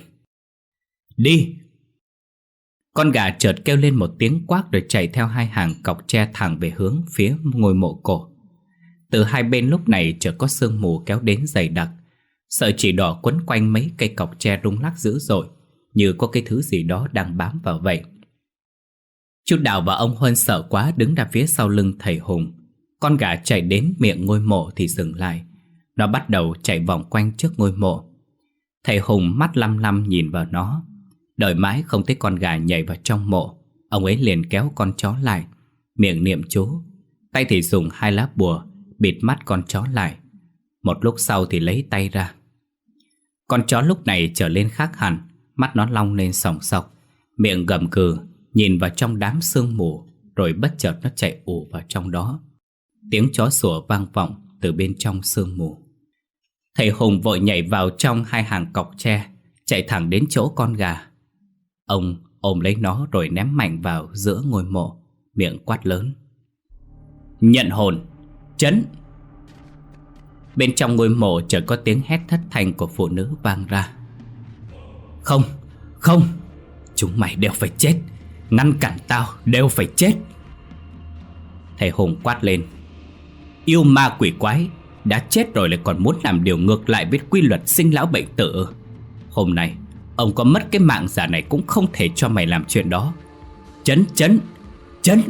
Đi! Con gà chợt kêu lên một tiếng quát rồi chạy theo hai hàng cọc tre thẳng về hướng phía ngôi mộ cổ. Từ hai bên lúc này chợt có sương mù kéo đến dày đặc. Sợi chỉ đỏ quấn quanh mấy cây cọc tre rung lắc dữ dội, như có cái thứ gì đó đang bám vào vậy. Chú Đào và ông Huân sợ quá đứng ra phía sau lưng thầy Hùng. Con gà chạy đến miệng ngôi mộ thì dừng lại. Nó bắt đầu chạy vòng quanh trước ngôi mộ. Thầy Hùng mắt lăm lăm nhìn vào nó. Đợi mãi không thấy con gà nhảy vào trong mộ, ông ấy liền kéo con chó lại, miệng niệm chú, tay thì dùng hai lá bùa bịt mắt con chó lại. Một lúc sau thì lấy tay ra. Con chó lúc này trở lên khác hẳn. Mắt nó long lên sòng sọc, miệng gầm cừ nhìn vào trong đám sương mù, rồi bất chợt nó chạy ù vào trong đó. Tiếng chó sủa vang vọng từ bên trong sương mù. Thầy Hùng vội nhảy vào trong hai hàng cọc tre, chạy thẳng đến chỗ con gà. Ông ôm lấy nó rồi ném mạnh vào giữa ngôi mộ, miệng quát lớn: Nhận hồn! Chấn! Bên trong ngôi mộ chợt có tiếng hét thất thanh của phụ nữ vang ra: Không! Không! Chúng mày đều phải chết. Ngăn cản tao đều phải chết. Thầy Hùng quát lên. Yêu ma quỷ quái, đã chết rồi lại còn muốn làm điều ngược lại với quy luật sinh lão bệnh tử. Hôm nay ông có mất cái mạng giả này cũng không thể cho mày làm chuyện đó. Chấn chấn chấn.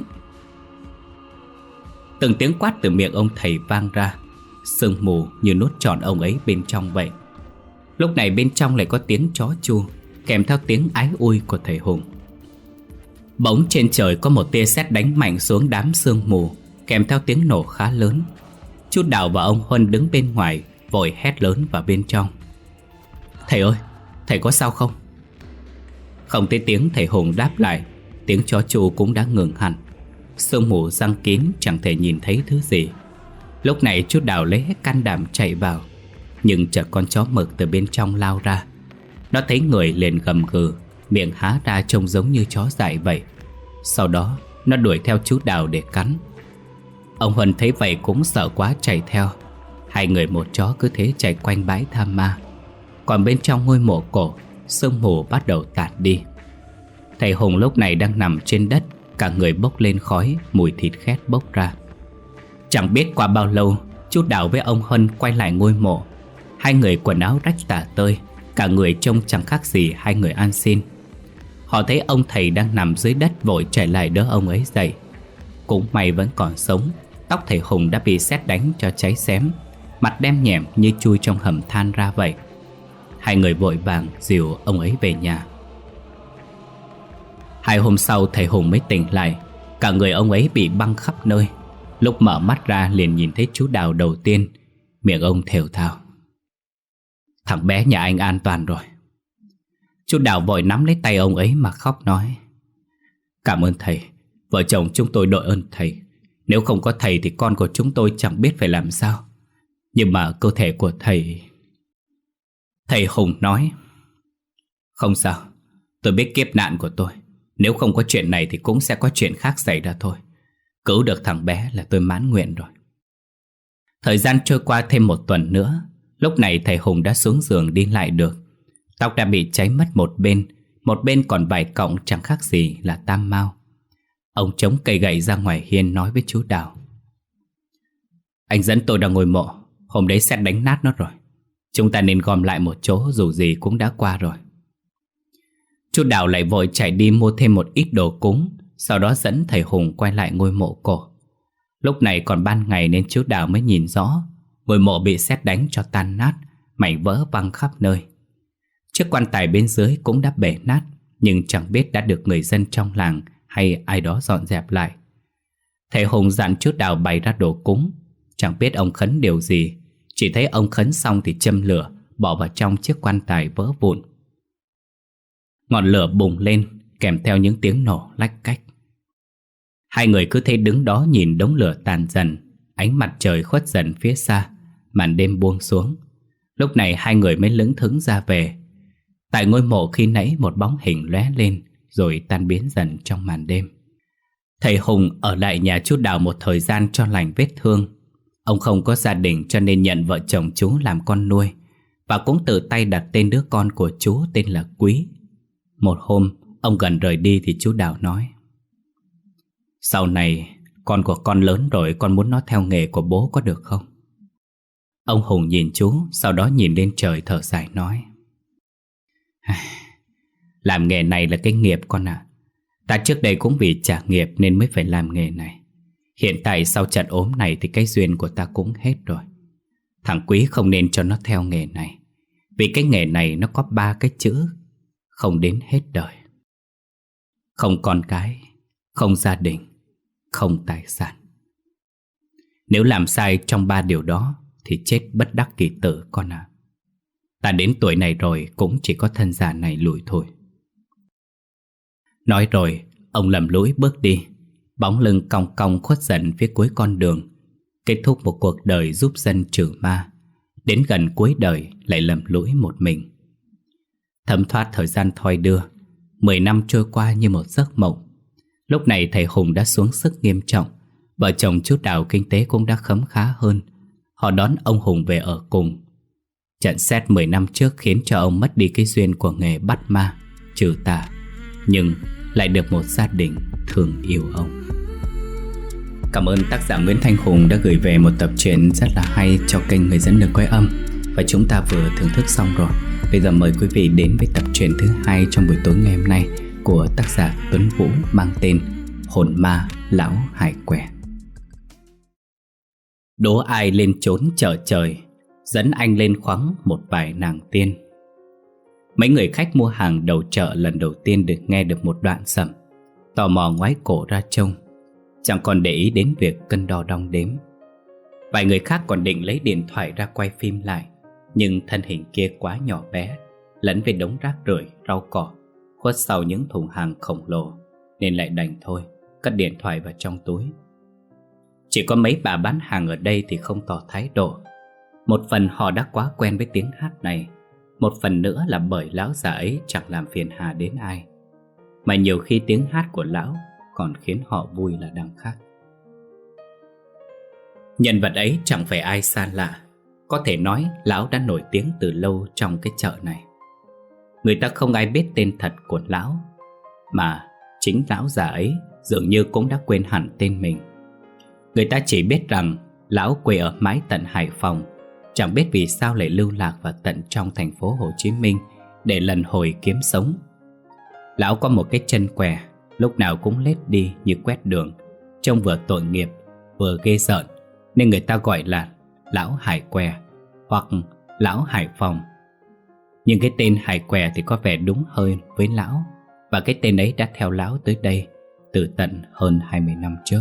Từng tiếng quát từ miệng ông thầy vang ra, sương mù như nuốt trọn ông ấy bên trong vậy. Lúc này bên trong lại có tiếng chó chu, kèm theo tiếng ái ui của thầy Hùng. Bỗng trên trời có một tia sét đánh mạnh xuống đám sương mù, kèm theo tiếng nổ khá lớn. Chú Đào và ông Huân đứng bên ngoài, vội hét lớn vào bên trong. Thầy ơi, thầy có sao không? Không thấy tiếng thầy Hùng đáp lại, tiếng chó chu cũng đã ngừng hẳn. Sương mù giăng kín, chẳng thể nhìn thấy thứ gì. Lúc này chú Đào lấy hết can đảm chạy vào, nhưng chợt con chó mực từ bên trong lao ra. Nó thấy người liền gầm gừ, miệng há ra trông giống như chó dại vậy. Sau đó nó đuổi theo chú Đào để cắn. Ông Huân thấy vậy cũng sợ quá chạy theo. Hai người một chó cứ thế chạy quanh bãi tha ma. Còn bên trong ngôi mộ cổ, sương mù bắt đầu tản đi. Thầy Hùng lúc này đang nằm trên đất, cả người bốc lên khói, mùi thịt khét bốc ra. Chẳng biết qua bao lâu, chú Đào với ông Huân quay lại ngôi mộ. Hai người quần áo rách tả tơi, cả người trông chẳng khác gì hai người ăn xin. Họ thấy ông thầy đang nằm dưới đất, vội chạy lại đỡ ông ấy dậy. Cũng may vẫn còn sống. Tóc thầy Hùng đã bị sét đánh cho cháy xém, mặt đen nhẻm như chui trong hầm than ra vậy. Hai người vội vàng dìu ông ấy về nhà. Hai hôm sau thầy Hùng mới tỉnh lại. Cả người ông ấy bị băng khắp nơi. Lúc mở mắt ra liền nhìn thấy chú Đào đầu tiên. Miệng ông thều thào. Thằng bé nhà anh an toàn rồi. Chú Đào vội nắm lấy tay ông ấy mà khóc nói. Cảm ơn thầy. Vợ chồng chúng tôi đội ơn thầy. Nếu không có thầy thì con của chúng tôi chẳng biết phải làm sao. Nhưng mà cơ thể của thầy... Thầy Hùng nói. Không sao, tôi biết kiếp nạn của tôi. Nếu không có chuyện này thì cũng sẽ có chuyện khác xảy ra thôi. Cứu được thằng bé là tôi mãn nguyện rồi. Thời gian trôi qua thêm một tuần nữa. Lúc này thầy Hùng đã xuống giường đi lại được. Tóc đã bị cháy mất một bên, một bên còn vài cọng chẳng khác gì là tam mao. Ông chống cây gậy ra ngoài hiên nói với chú Đào. Anh dẫn tôi ra ngôi mộ. Hôm đấy sét đánh nát nó rồi. Chúng ta nên gom lại một chỗ, dù gì cũng đã qua rồi. Chú Đào lại vội chạy đi mua thêm một ít đồ cúng, sau đó dẫn thầy Hùng quay lại ngôi mộ cổ. Lúc này còn ban ngày nên chú Đào mới nhìn rõ. Ngôi mộ bị sét đánh cho tan nát, mảnh vỡ văng khắp nơi. Chiếc quan tài bên dưới cũng đã bể nát, nhưng chẳng biết đã được người dân trong làng hay ai đó dọn dẹp lại. Thầy Hùng dặn chú Đào bày ra đồ cúng. Chẳng biết ông khấn điều gì, chỉ thấy ông khấn xong thì châm lửa, bỏ vào trong chiếc quan tài vỡ vụn. Ngọn lửa bùng lên, kèm theo những tiếng nổ lách cách. Hai người cứ thế đứng đó nhìn đống lửa tàn dần. Ánh mặt trời khuất dần phía xa, màn đêm buông xuống. Lúc này hai người mới lững thững ra về. Tại ngôi mộ khi nãy một bóng hình lóe lên, rồi tan biến dần trong màn đêm. Thầy Hùng ở lại nhà chú Đào một thời gian cho lành vết thương. Ông không có gia đình cho nên nhận vợ chồng chú làm con nuôi, và cũng tự tay đặt tên đứa con của chú tên là Quý. Một hôm ông gần rời đi thì chú Đào nói. Sau này con của con lớn rồi, con muốn nó theo nghề của bố có được không? Ông Hùng nhìn chú, sau đó nhìn lên trời thở dài nói. Làm nghề này là cái nghiệp con ạ. À. Ta trước đây cũng vì trả nghiệp nên mới phải làm nghề này. Hiện tại sau trận ốm này thì cái duyên của ta cũng hết rồi. Thằng Quý không nên cho nó theo nghề này, vì cái nghề này nó có ba cái chữ: không đến hết đời. Không con cái, không gia đình, không tài sản. Nếu làm sai trong ba điều đó thì chết bất đắc kỳ tử con ạ. À. Ta đến tuổi này rồi cũng chỉ có thân già này lủi thôi. Nói rồi ông lầm lũi bước đi. Bóng lưng cong cong khuất dần phía cuối con đường. Kết thúc một cuộc đời giúp dân trừ ma. Đến gần cuối đời lại lầm lũi một mình. Thấm thoát thời gian thoi đưa. Mười năm trôi qua như một giấc mộng. Lúc này thầy Hùng đã xuống sức nghiêm trọng. Vợ chồng chú Đào kinh tế cũng đã khấm khá hơn. Họ đón ông Hùng về ở cùng. Trận sét mười năm trước khiến cho ông mất đi cái duyên của nghề bắt ma, trừ tà. nhưng lại được một gia đình thương yêu ông. Cảm ơn tác giả Nguyễn Thanh Hùng đã gửi về một tập truyện rất là hay cho kênh Người Dẫn Đường Quay Âm. Và chúng ta vừa thưởng thức xong rồi. Bây giờ mời quý vị đến với tập truyện thứ hai trong buổi tối ngày hôm nay của tác giả Tuấn Vũ, mang tên Hồn Ma Lão Hải Què. Đố ai lên trốn chợ trời, dẫn anh lên khoắng một vài nàng tiên. Mấy người khách mua hàng đầu chợ lần đầu tiên được nghe được một đoạn sẩm, tò mò ngoái cổ ra trông, chẳng còn để ý đến việc cân đo đong đếm. Vài người khác còn định lấy điện thoại ra quay phim lại, nhưng thân hình kia quá nhỏ bé, lẫn với đống rác rưởi, rau cỏ, khuất sau những thùng hàng khổng lồ, nên lại đành thôi, cất điện thoại vào trong túi. Chỉ có mấy bà bán hàng ở đây thì không tỏ thái độ. Một phần họ đã quá quen với tiếng hát này, một phần nữa là bởi lão già ấy chẳng làm phiền hà đến ai, mà nhiều khi tiếng hát của lão còn khiến họ vui là đằng khác. Nhân vật ấy chẳng phải ai xa lạ, có thể nói lão đã nổi tiếng từ lâu trong cái chợ này. Người ta không ai biết tên thật của lão, mà chính lão già ấy dường như cũng đã quên hẳn tên mình. Người ta chỉ biết rằng lão quê ở mái tận Hải Phòng, chẳng biết vì sao lại lưu lạc vào tận trong thành phố Hồ Chí Minh để lần hồi kiếm sống. Lão có một cái chân què, lúc nào cũng lết đi như quét đường, trông vừa tội nghiệp vừa ghê rợn, nên người ta gọi là Lão Hải Què hoặc Lão Hải Phòng. Nhưng cái tên Hải Què thì có vẻ đúng hơn với lão, và cái tên ấy đã theo lão tới đây từ tận hơn hai mươi năm trước.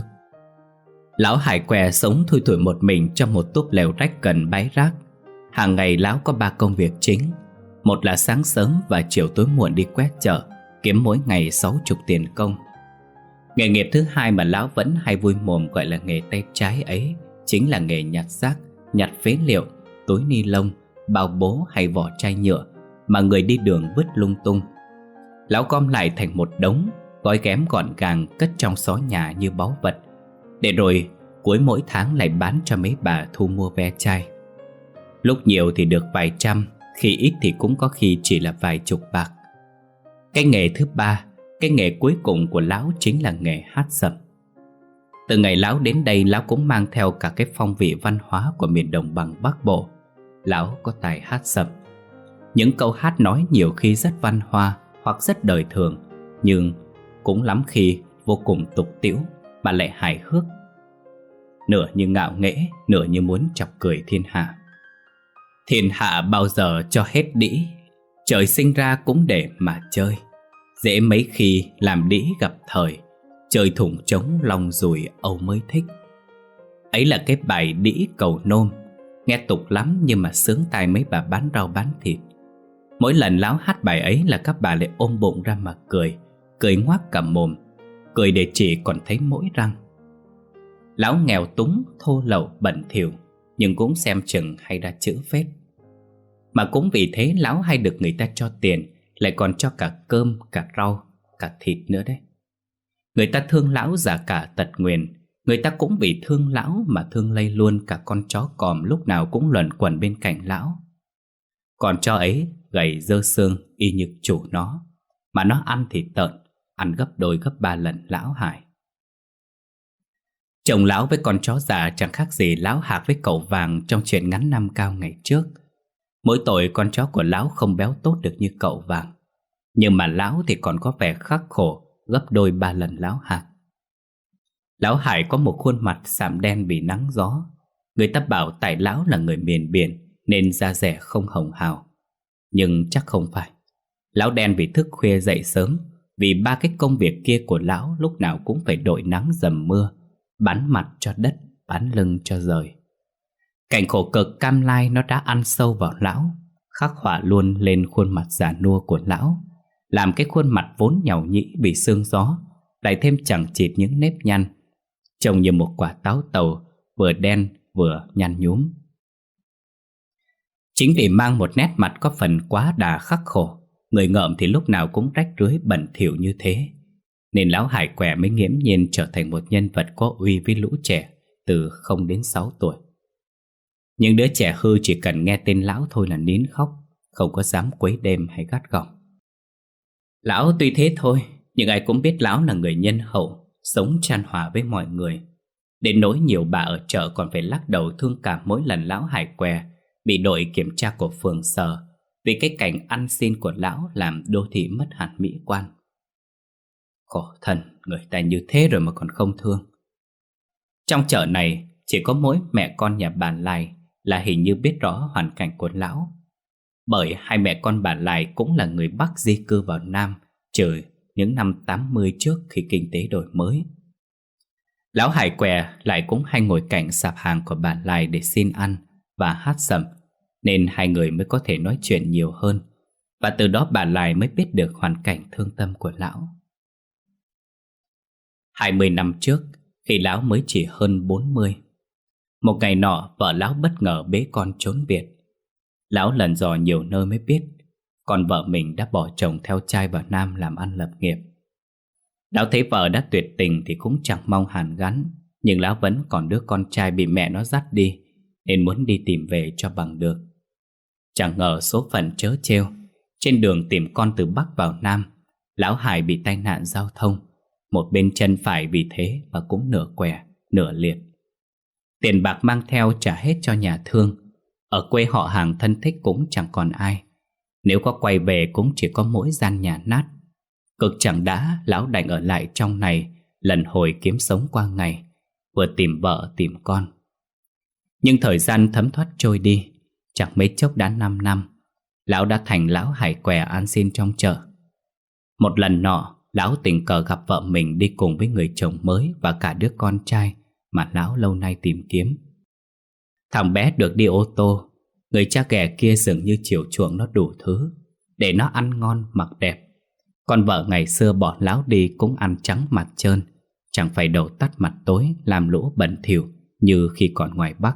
Lão Hải Què sống thui thủi một mình trong một túp lều rách gần bãi rác. Hàng ngày lão có ba công việc chính. Một là sáng sớm và chiều tối muộn đi quét chợ, kiếm mỗi ngày sáu chục tiền công. Nghề nghiệp thứ hai mà lão vẫn hay vui mồm gọi là nghề tay trái ấy chính là nghề nhặt rác, nhặt phế liệu, túi ni lông, bao bố hay vỏ chai nhựa mà người đi đường vứt lung tung. Lão gom lại thành một đống, gói ghém gọn gàng cất trong xó nhà như báu vật, để rồi cuối mỗi tháng lại bán cho mấy bà thu mua ve chai. Lúc nhiều thì được vài trăm, khi ít thì cũng có khi chỉ là vài chục bạc. Cái nghề thứ ba, cái nghề cuối cùng của lão chính là nghề hát sẩm. Từ ngày lão đến đây, lão cũng mang theo cả cái phong vị văn hóa của miền đồng bằng Bắc Bộ. Lão có tài hát sẩm. Những câu hát nói nhiều khi rất văn hoa hoặc rất đời thường, nhưng cũng lắm khi vô cùng tục tĩu mà lại hài hước, nửa như ngạo nghễ, nửa như muốn chọc cười thiên hạ. Thiên hạ bao giờ cho hết đĩ, trời sinh ra cũng để mà chơi. Dễ mấy khi làm đĩ gặp thời, chơi thủng trống lòng rùi âu mới thích. Ấy là cái bài đĩ cầu nôm, nghe tục lắm nhưng mà sướng tai mấy bà bán rau bán thịt. Mỗi lần lão hát bài ấy là các bà lại ôm bụng ra mà cười, cười ngoác cả mồm, cười để chỉ còn thấy mỗi răng. Lão nghèo túng, thô lậu, bẩn thỉu, nhưng cũng xem chừng hay ra chữ phết. Mà cũng vì thế lão hay được người ta cho tiền, lại còn cho cả cơm, cả rau, cả thịt nữa đấy. Người ta thương lão giả cả tật nguyền. Người ta cũng vì thương lão mà thương lây luôn cả con chó còm lúc nào cũng luẩn quẩn bên cạnh lão. Con chó ấy gầy dơ xương y như chủ nó, mà nó ăn thì tợn, ăn gấp đôi gấp ba lần lão Hải. Chồng lão với con chó già chẳng khác gì lão Hạc với cậu Vàng trong chuyện ngắn năm cao ngày trước. Mỗi tội con chó của lão không béo tốt được như cậu Vàng, nhưng mà lão thì còn có vẻ khắc khổ gấp đôi ba lần lão Hạc. Lão Hải có một khuôn mặt sạm đen vì nắng gió. Người ta bảo tại lão là người miền biển nên da dẻ không hồng hào, nhưng chắc không phải. Lão đen vì thức khuya dậy sớm, vì ba cái công việc kia của lão lúc nào cũng phải đội nắng dầm mưa, bán mặt cho đất, bán lưng cho rời. Cảnh khổ cực cam lai nó đã ăn sâu vào lão, khắc họa luôn lên khuôn mặt già nua của lão, làm cái khuôn mặt vốn nhàu nhĩ vì sương gió lại thêm chẳng chịt những nếp nhăn, trông như một quả táo tàu vừa đen vừa nhăn nhúm. Chính vì mang một nét mặt có phần quá đà khắc khổ, người ngợm thì lúc nào cũng rách rưới bẩn thỉu như thế, nên lão Hải Què mới nghiễm nhiên trở thành một nhân vật có uy với lũ trẻ từ không đến sáu tuổi. Những đứa trẻ hư chỉ cần nghe tên lão thôi là nín khóc, không có dám quấy đêm hay gắt gỏng. Lão tuy thế thôi, nhưng ai cũng biết lão là người nhân hậu, sống chan hòa với mọi người. Đến nỗi nhiều bà ở chợ còn phải lắc đầu thương cảm mỗi lần lão Hải què bị đội kiểm tra của phường sở vì cái cảnh ăn xin của lão làm đô thị mất hẳn mỹ quan. Khổ thân, người ta như thế rồi mà còn không thương. Trong chợ này chỉ có mỗi mẹ con nhà bà Lai là hình như biết rõ hoàn cảnh của lão. Bởi hai mẹ con bà Lai cũng là người Bắc di cư vào Nam từ những năm tám mươi trước khi kinh tế đổi mới. Lão Hải què lại cũng hay ngồi cạnh sạp hàng của bà Lai để xin ăn và hát sẩm, nên hai người mới có thể nói chuyện nhiều hơn. Và từ đó bà Lai mới biết được hoàn cảnh thương tâm của lão. Hai mươi năm trước, khi lão mới chỉ hơn bốn mươi, một ngày nọ vợ lão bất ngờ bế con trốn biệt. Lão lần dò nhiều nơi mới biết con vợ mình đã bỏ chồng theo trai vào Nam làm ăn lập nghiệp. Lão thấy vợ đã tuyệt tình thì cũng chẳng mong hàn gắn, nhưng lão vẫn còn đứa con trai bị mẹ nó dắt đi, nên muốn đi tìm về cho bằng được. Chẳng ngờ số phận trớ trêu, trên đường tìm con từ Bắc vào Nam, lão Hải bị tai nạn giao thông. Một bên chân phải vì thế mà cũng nửa què, nửa liệt. Tiền bạc mang theo trả hết cho nhà thương. Ở quê họ hàng thân thích cũng chẳng còn ai. Nếu có quay về cũng chỉ có mỗi gian nhà nát. Cực chẳng đã, lão đành ở lại trong này, lần hồi kiếm sống qua ngày, vừa tìm vợ tìm con. Nhưng thời gian thấm thoát trôi đi, chẳng mấy chốc đã năm năm, lão đã thành lão Hải què ăn xin trong chợ. Một lần nọ, lão tình cờ gặp vợ mình đi cùng với người chồng mới và cả đứa con trai mà lão lâu nay tìm kiếm. Thằng bé được đi ô tô, người cha ghẻ kia dường như chiều chuộng nó đủ thứ, để nó ăn ngon mặc đẹp. Con vợ ngày xưa bỏ lão đi cũng ăn trắng mặt trơn, chẳng phải đầu tắt mặt tối làm lũ bẩn thỉu như khi còn ngoài Bắc.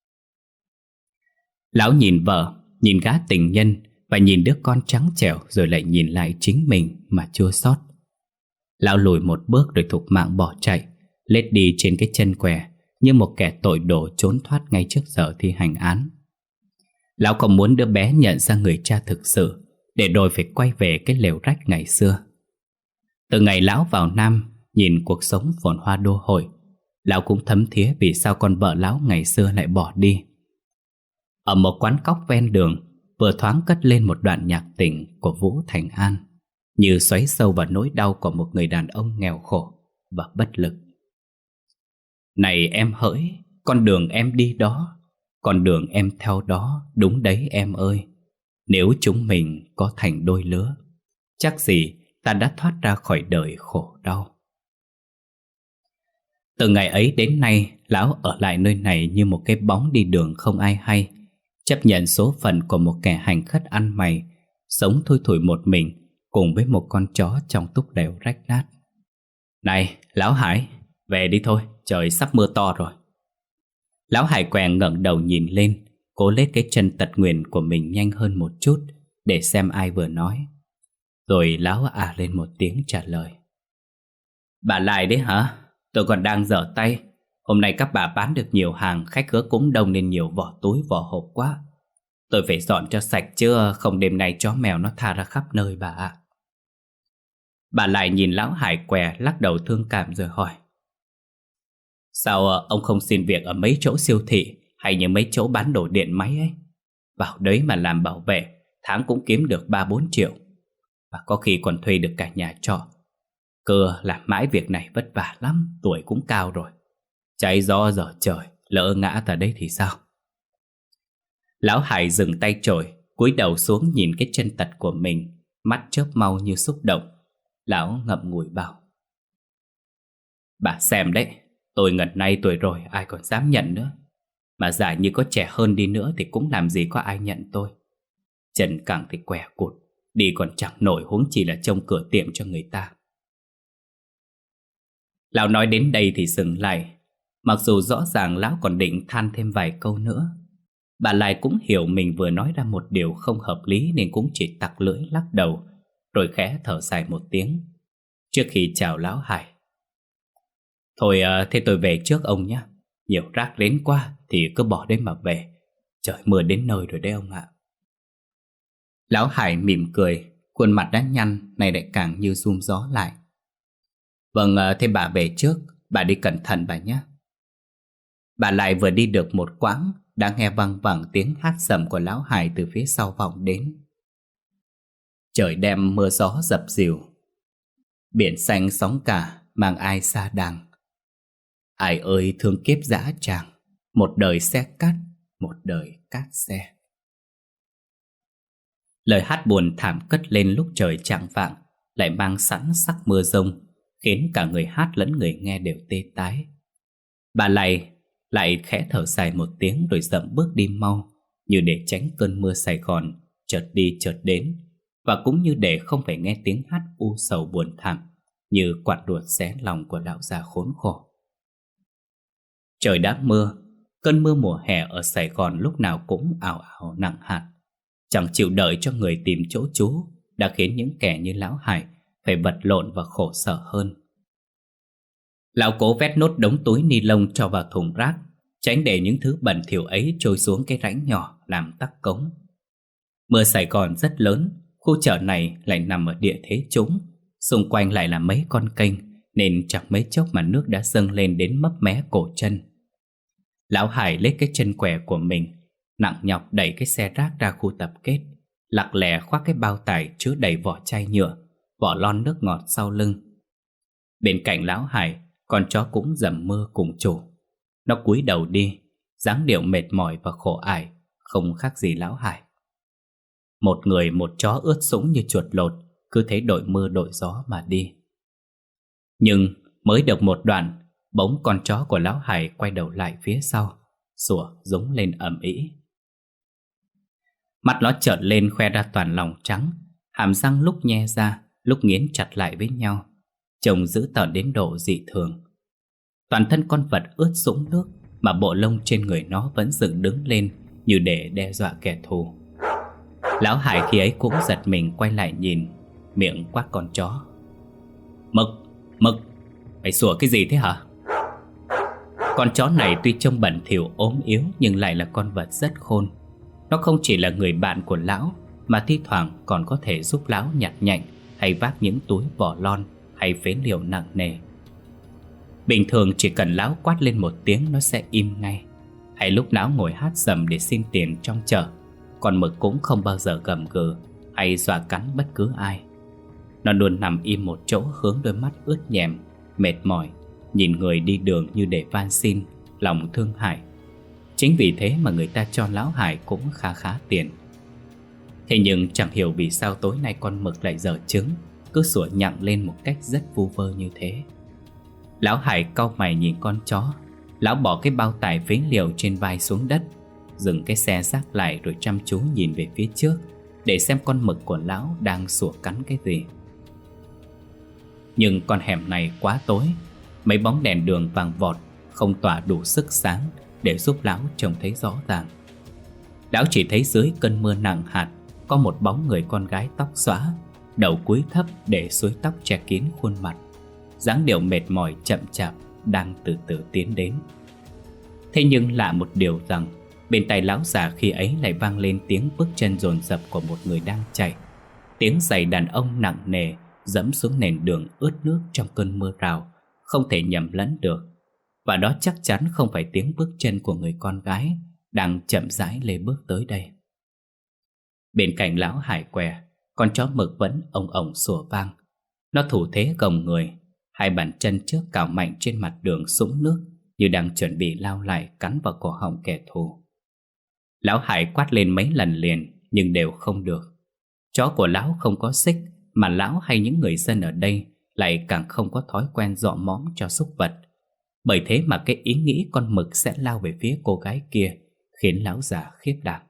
Lão nhìn vợ, nhìn gã tình nhân và nhìn đứa con trắng trẻo, rồi lại nhìn lại chính mình mà chua xót. Lão lùi một bước rồi thục mạng bỏ chạy, lết đi trên cái chân què như một kẻ tội đồ trốn thoát ngay trước giờ thi hành án. Lão không muốn đứa bé nhận ra người cha thực sự, để rồi phải quay về cái lều rách ngày xưa. Từ ngày lão vào Nam, nhìn cuộc sống phồn hoa đô hội, lão cũng thấm thía vì sao con vợ lão ngày xưa lại bỏ đi. Ở một quán cóc ven đường, vừa thoáng cất lên một đoạn nhạc tình của Vũ Thành An, như xoáy sâu vào nỗi đau của một người đàn ông nghèo khổ và bất lực. Này em hỡi, con đường em đi đó, con đường em theo đó, đúng đấy em ơi. Nếu chúng mình có thành đôi lứa, chắc gì ta đã thoát ra khỏi đời khổ đau. Từ ngày ấy đến nay, lão ở lại nơi này như một cái bóng đi đường không ai hay, chấp nhận số phận của một kẻ hành khất ăn mày, sống thui thủi một mình cùng với một con chó trong túp lều rách nát. Này, lão Hải, về đi thôi, trời sắp mưa to rồi. Lão Hải què ngẩng đầu nhìn lên, cố lết cái chân tật nguyền của mình nhanh hơn một chút để xem ai vừa nói. Rồi lão à lên một tiếng trả lời. Bà lại đấy hả? Tôi còn đang dở tay. Hôm nay các bà bán được nhiều hàng, khách khứa cũng đông nên nhiều vỏ túi vỏ hộp quá. Tôi phải dọn cho sạch chứ không đêm nay chó mèo nó tha ra khắp nơi bà ạ. Bà lại nhìn lão Hải què lắc đầu thương cảm rồi hỏi. Sao ông không xin việc ở mấy chỗ siêu thị hay như mấy chỗ bán đồ điện máy ấy? Vào đấy mà làm bảo vệ, tháng cũng kiếm được ba bốn triệu. Và có khi còn thuê được cả nhà trọ. Cơ làm mãi việc này vất vả lắm, tuổi cũng cao rồi. Cháy gió dở trời, lỡ ngã tại đấy thì sao? Lão Hải dừng tay chổi, cúi đầu xuống nhìn cái chân tật của mình, mắt chớp mau như xúc động. Lão ngậm ngùi bảo. Bà xem đấy, tôi ngần nay tuổi rồi ai còn dám nhận nữa. Mà giả như có trẻ hơn đi nữa thì cũng làm gì có ai nhận tôi. Chân cẳng thì què cụt, đi còn chẳng nổi, huống chỉ là trông cửa tiệm cho người ta. Lão nói đến đây thì dừng lại. Mặc dù rõ ràng lão còn định than thêm vài câu nữa, bà lại cũng hiểu mình vừa nói ra một điều không hợp lý nên cũng chỉ tặc lưỡi lắc đầu, rồi khẽ thở dài một tiếng trước khi chào lão Hải. Thôi à, thế tôi về trước ông nhé. Nhiều rác đến quá thì cứ bỏ đấy mà về. Trời mưa đến nơi rồi đấy ông ạ. Lão Hải mỉm cười, Khuôn mặt đã nhăn, này lại càng như rung gió lại. Vâng, thế bà về trước, bà đi cẩn thận bà nhé. Bà lại vừa đi được một quãng, đã nghe văng vẳng tiếng hát sầm của Lão Hải từ phía sau vọng đến. Trời đêm mưa gió dập dìu, biển xanh sóng cả, mang ai xa đàng. Ai ơi thương kiếp dã tràng, một đời xe cát, một đời cát xe. Lời hát buồn thảm cất lên lúc trời chạng vạng, lại mang sẵn sắc mưa rông, khiến cả người hát lẫn người nghe đều tê tái. Bà lại lại khẽ thở dài một tiếng rồi dậm bước đi mau, như để tránh cơn mưa Sài Gòn chợt đi chợt đến, và cũng như để không phải nghe tiếng hát u sầu buồn thảm như quặn đuột xé lòng của lão già khốn khổ. Trời đã mưa, cơn mưa mùa hè ở Sài Gòn lúc nào cũng ào ào nặng hạt, chẳng chịu đợi cho người tìm chỗ trú, đã khiến những kẻ như Lão Hải phải vật lộn và khổ sở hơn. Lão cố vét nốt đống túi ni lông cho vào thùng rác, tránh để những thứ bẩn thỉu ấy trôi xuống cái rãnh nhỏ làm tắc cống. Mưa Sài Gòn rất lớn, khu chợ này lại nằm ở địa thế trũng, xung quanh lại là mấy con kênh, nên chẳng mấy chốc mà nước đã dâng lên đến mấp mé cổ chân. Lão Hải lấy cái chân què của mình, nặng nhọc đẩy cái xe rác ra khu tập kết, lặc lè khoác cái bao tải chứa đầy vỏ chai nhựa, vỏ lon nước ngọt sau lưng. Bên cạnh Lão Hải, con chó cũng dầm mưa cùng chủ. Nó cúi đầu đi, dáng điệu mệt mỏi và khổ ải, không khác gì Lão Hải. Một người một chó ướt sũng như chuột lột, cứ thế đội mưa đội gió mà đi. Nhưng mới được một đoạn, bỗng con chó của Lão Hải quay đầu lại phía sau, sủa rống lên ầm ĩ. Mắt nó trợn lên khoe ra toàn lòng trắng, hàm răng lúc nhe ra, lúc nghiến chặt lại với nhau, trông dữ tợn đến độ dị thường. Toàn thân con vật ướt sũng nước, mà bộ lông trên người nó vẫn dựng đứng lên như để đe dọa kẻ thù. Lão Hải khi ấy cũng giật mình quay lại nhìn, miệng quát con chó: Mực, Mực, mày sủa cái gì thế hả? Con chó này tuy trông bẩn thỉu ốm yếu nhưng lại là con vật rất khôn. Nó không chỉ là người bạn của lão, mà thi thoảng còn có thể giúp lão nhặt nhạnh hay vác những túi vỏ lon hay phế liệu nặng nề. Bình thường chỉ cần lão quát lên một tiếng nó sẽ im ngay. Hay lúc lão ngồi hát dầm để xin tiền trong chợ, con Mực cũng không bao giờ gầm gừ hay dọa cắn bất cứ ai. Nó luôn nằm im một chỗ, hướng đôi mắt ướt nhèm, mệt mỏi, nhìn người đi đường như để van xin, lòng thương hại. Chính vì thế mà người ta cho Lão Hải cũng khá khá tiền. Thế nhưng chẳng hiểu vì sao tối nay con Mực lại dở trứng, cứ sủa nhặng lên một cách rất vu vơ như thế. Lão Hải cau mày nhìn con chó. Lão bỏ cái bao tải phế liệu trên vai xuống đất, dừng cái xe rác lại rồi chăm chú nhìn về phía trước, để xem con Mực của lão đang sủa cắn cái gì. Nhưng con hẻm này quá tối, mấy bóng đèn đường vàng vọt không tỏa đủ sức sáng để giúp lão trông thấy rõ ràng. Lão chỉ thấy dưới cơn mưa nặng hạt có một bóng người con gái tóc xõa, đầu cúi thấp để xối tóc che kín khuôn mặt, dáng điệu mệt mỏi chậm chạp đang từ từ tiến đến. Thế nhưng lạ một điều rằng bên tai lão già khi ấy lại vang lên tiếng bước chân dồn dập của một người đang chạy, tiếng giày đàn ông nặng nề dẫm xuống nền đường ướt nước trong cơn mưa rào, không thể nhầm lẫn được. Và đó chắc chắn không phải tiếng bước chân của người con gái đang chậm rãi lê bước tới đây. Bên cạnh Lão Hải què, con chó Mực vẫn ồng ồng sủa vang. Nó thủ thế gồng người, hai bàn chân trước cào mạnh trên mặt đường sũng nước, như đang chuẩn bị lao lại cắn vào cổ họng kẻ thù. Lão Hải quát lên mấy lần liền nhưng đều không được. Chó của lão không có xích, mà lão hay những người dân ở đây lại càng không có thói quen dọ mõm cho súc vật. Bởi thế mà cái ý nghĩ con Mực sẽ lao về phía cô gái kia khiến lão già khiếp đảm.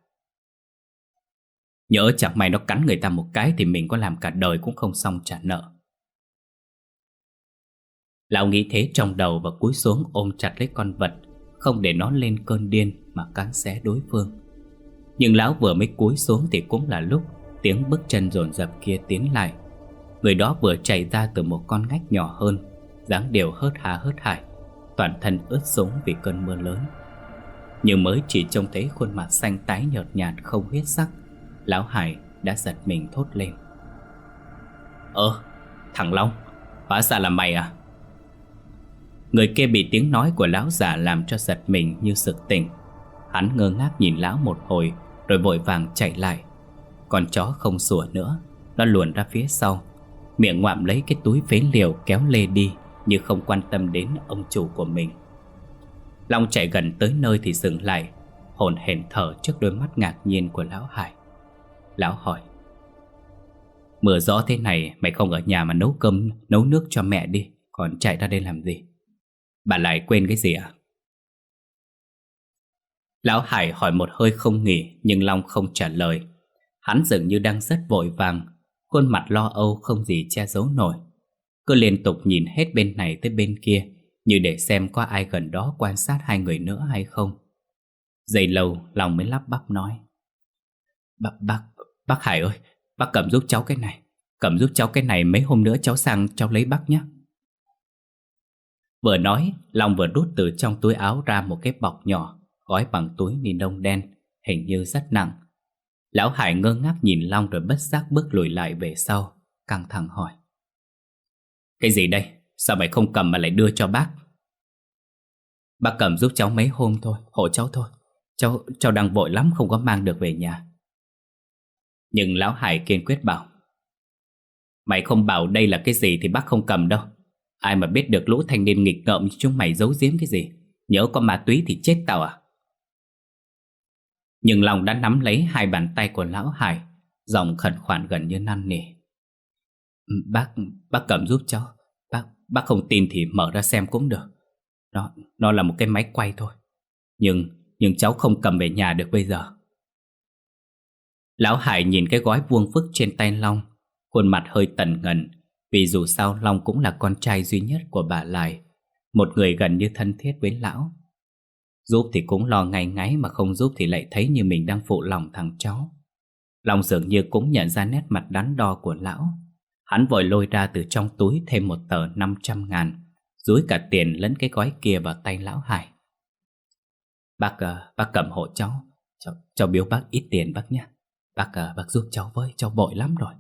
Nhỡ chẳng may nó cắn người ta một cái thì mình có làm cả đời cũng không xong trả nợ. Lão nghĩ thế trong đầu và cúi xuống ôm chặt lấy con vật, không để nó lên cơn điên mà cắn xé đối phương. Nhưng lão vừa mới cúi xuống thì cũng là lúc tiếng bước chân dồn dập kia tiến lại. Người đó vừa chạy ra từ một con ngách nhỏ hơn, dáng điệu hớt hà hớt hải, toàn thân ướt sũng vì cơn mưa lớn. Nhưng mới chỉ trông thấy khuôn mặt xanh tái nhợt nhạt không huyết sắc, Lão Hải đã giật mình thốt lên: Ơ, thằng Long, hóa ra là mày à? Người kia bị tiếng nói của lão già làm cho giật mình như sực tỉnh. Hắn ngơ ngác nhìn lão một hồi rồi vội vàng chạy lại. Con chó không sủa nữa, nó luồn ra phía sau, miệng ngoạm lấy cái túi phế liệu kéo lê đi, như không quan tâm đến ông chủ của mình. Long chạy gần tới nơi thì dừng lại, hổn hển thở trước đôi mắt ngạc nhiên của lão Hải. Lão hỏi: Mưa gió thế này mày không ở nhà mà nấu cơm nấu nước cho mẹ đi, còn chạy ra đây làm gì? Bà lại quên cái gì à? Lão Hải hỏi một hơi không nghỉ, nhưng Long không trả lời. Hắn dường như đang rất vội vàng, khuôn mặt lo âu không gì che giấu nổi. Cứ liên tục nhìn hết bên này tới bên kia, như để xem có ai gần đó quan sát hai người nữa hay không. Giây lâu Long mới lắp bắp nói: Bác, bác, bác Hải ơi, bác cầm giúp cháu cái này. Cầm giúp cháu cái này, mấy hôm nữa cháu sang cháu lấy bác nhé. Vừa nói, Long vừa rút từ trong túi áo ra một cái bọc nhỏ, gói bằng túi ni lông đen, hình như rất nặng. Lão Hải ngơ ngác nhìn Long rồi bất giác bước lùi lại về sau, căng thẳng hỏi: Cái gì đây? Sao mày không cầm mà lại đưa cho bác? Bác cầm giúp cháu mấy hôm thôi, hộ cháu thôi. Cháu, cháu đang vội lắm không có mang được về nhà. Nhưng lão Hải kiên quyết bảo: Mày không bảo đây là cái gì thì bác không cầm đâu. Ai mà biết được lũ thanh niên nghịch ngợm như chúng mày giấu giếm cái gì. Nhớ có ma túy thì chết tao à? Nhưng Long đã nắm lấy hai bàn tay của lão Hải, giọng khẩn khoản gần như năn nỉ: Bác, bác cầm giúp cháu. Bác, bác không tin thì mở ra xem cũng được. Nó, nó là một cái máy quay thôi. Nhưng, nhưng cháu không cầm về nhà được bây giờ. Lão Hải nhìn cái gói vuông phức trên tay Long, khuôn mặt hơi tần ngần, vì dù sao Long cũng là con trai duy nhất của bà Lại, một người gần như thân thiết với lão. Giúp thì cũng lo ngay ngáy, mà không giúp thì lại thấy như mình đang phụ lòng thằng cháu. Long dường như cũng nhận ra nét mặt đắn đo của lão. Hắn vội lôi ra từ trong túi thêm một tờ năm trăm ngàn, dúi cả tiền lẫn cái gói kia vào tay lão Hải. Bác, uh, bác cầm hộ cháu. cháu Cháu biếu bác ít tiền bác nhé. Bác, uh, bác giúp cháu với, cháu bội lắm rồi.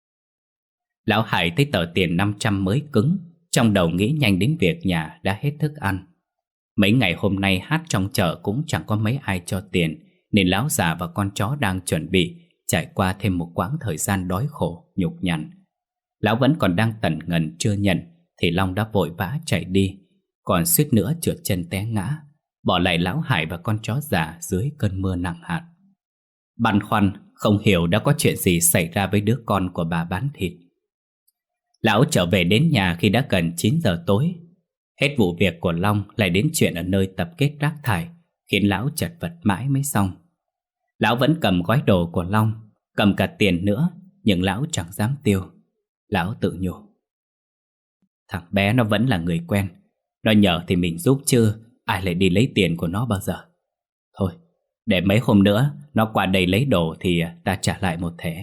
Lão Hải thấy tờ tiền năm trăm mới cứng, trong đầu nghĩ nhanh đến việc nhà đã hết thức ăn. Mấy ngày hôm nay hát trong chợ cũng chẳng có mấy ai cho tiền, nên lão già và con chó đang chuẩn bị trải qua thêm một quãng thời gian đói khổ, nhục nhằn. Lão vẫn còn đang tần ngần chưa nhận thì Long đã vội vã chạy đi, còn suýt nữa trượt chân té ngã, bỏ lại lão Hải và con chó già dưới cơn mưa nặng hạt. Băn khoăn không hiểu đã có chuyện gì xảy ra với đứa con của bà bán thịt. Lão trở về đến nhà khi đã gần chín giờ tối. Hết vụ việc của Long lại đến chuyện ở nơi tập kết rác thải, khiến lão chật vật mãi mới xong. Lão vẫn cầm gói đồ của Long, cầm cả tiền nữa, nhưng lão chẳng dám tiêu. Lão tự nhủ: Thằng bé nó vẫn là người quen, nó nhờ thì mình giúp chứ ai lại đi lấy tiền của nó bao giờ. Thôi, để mấy hôm nữa nó qua đây lấy đồ thì ta trả lại một thể.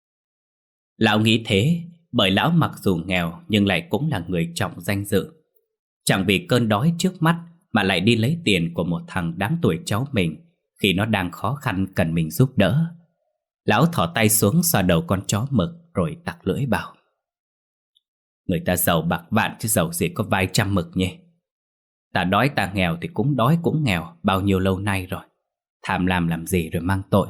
Lão nghĩ thế bởi lão mặc dù nghèo nhưng lại cũng là người trọng danh dự. Chẳng vì cơn đói trước mắt mà lại đi lấy tiền của một thằng đáng tuổi cháu mình khi nó đang khó khăn cần mình giúp đỡ. Lão thò tay xuống xoa đầu con chó mực rồi tặc lưỡi bảo: Người ta giàu bạc vạn chứ giàu gì có vài trăm mực nhỉ. Ta đói ta nghèo thì cũng đói cũng nghèo bao nhiêu lâu nay rồi. Tham lam làm gì rồi mang tội.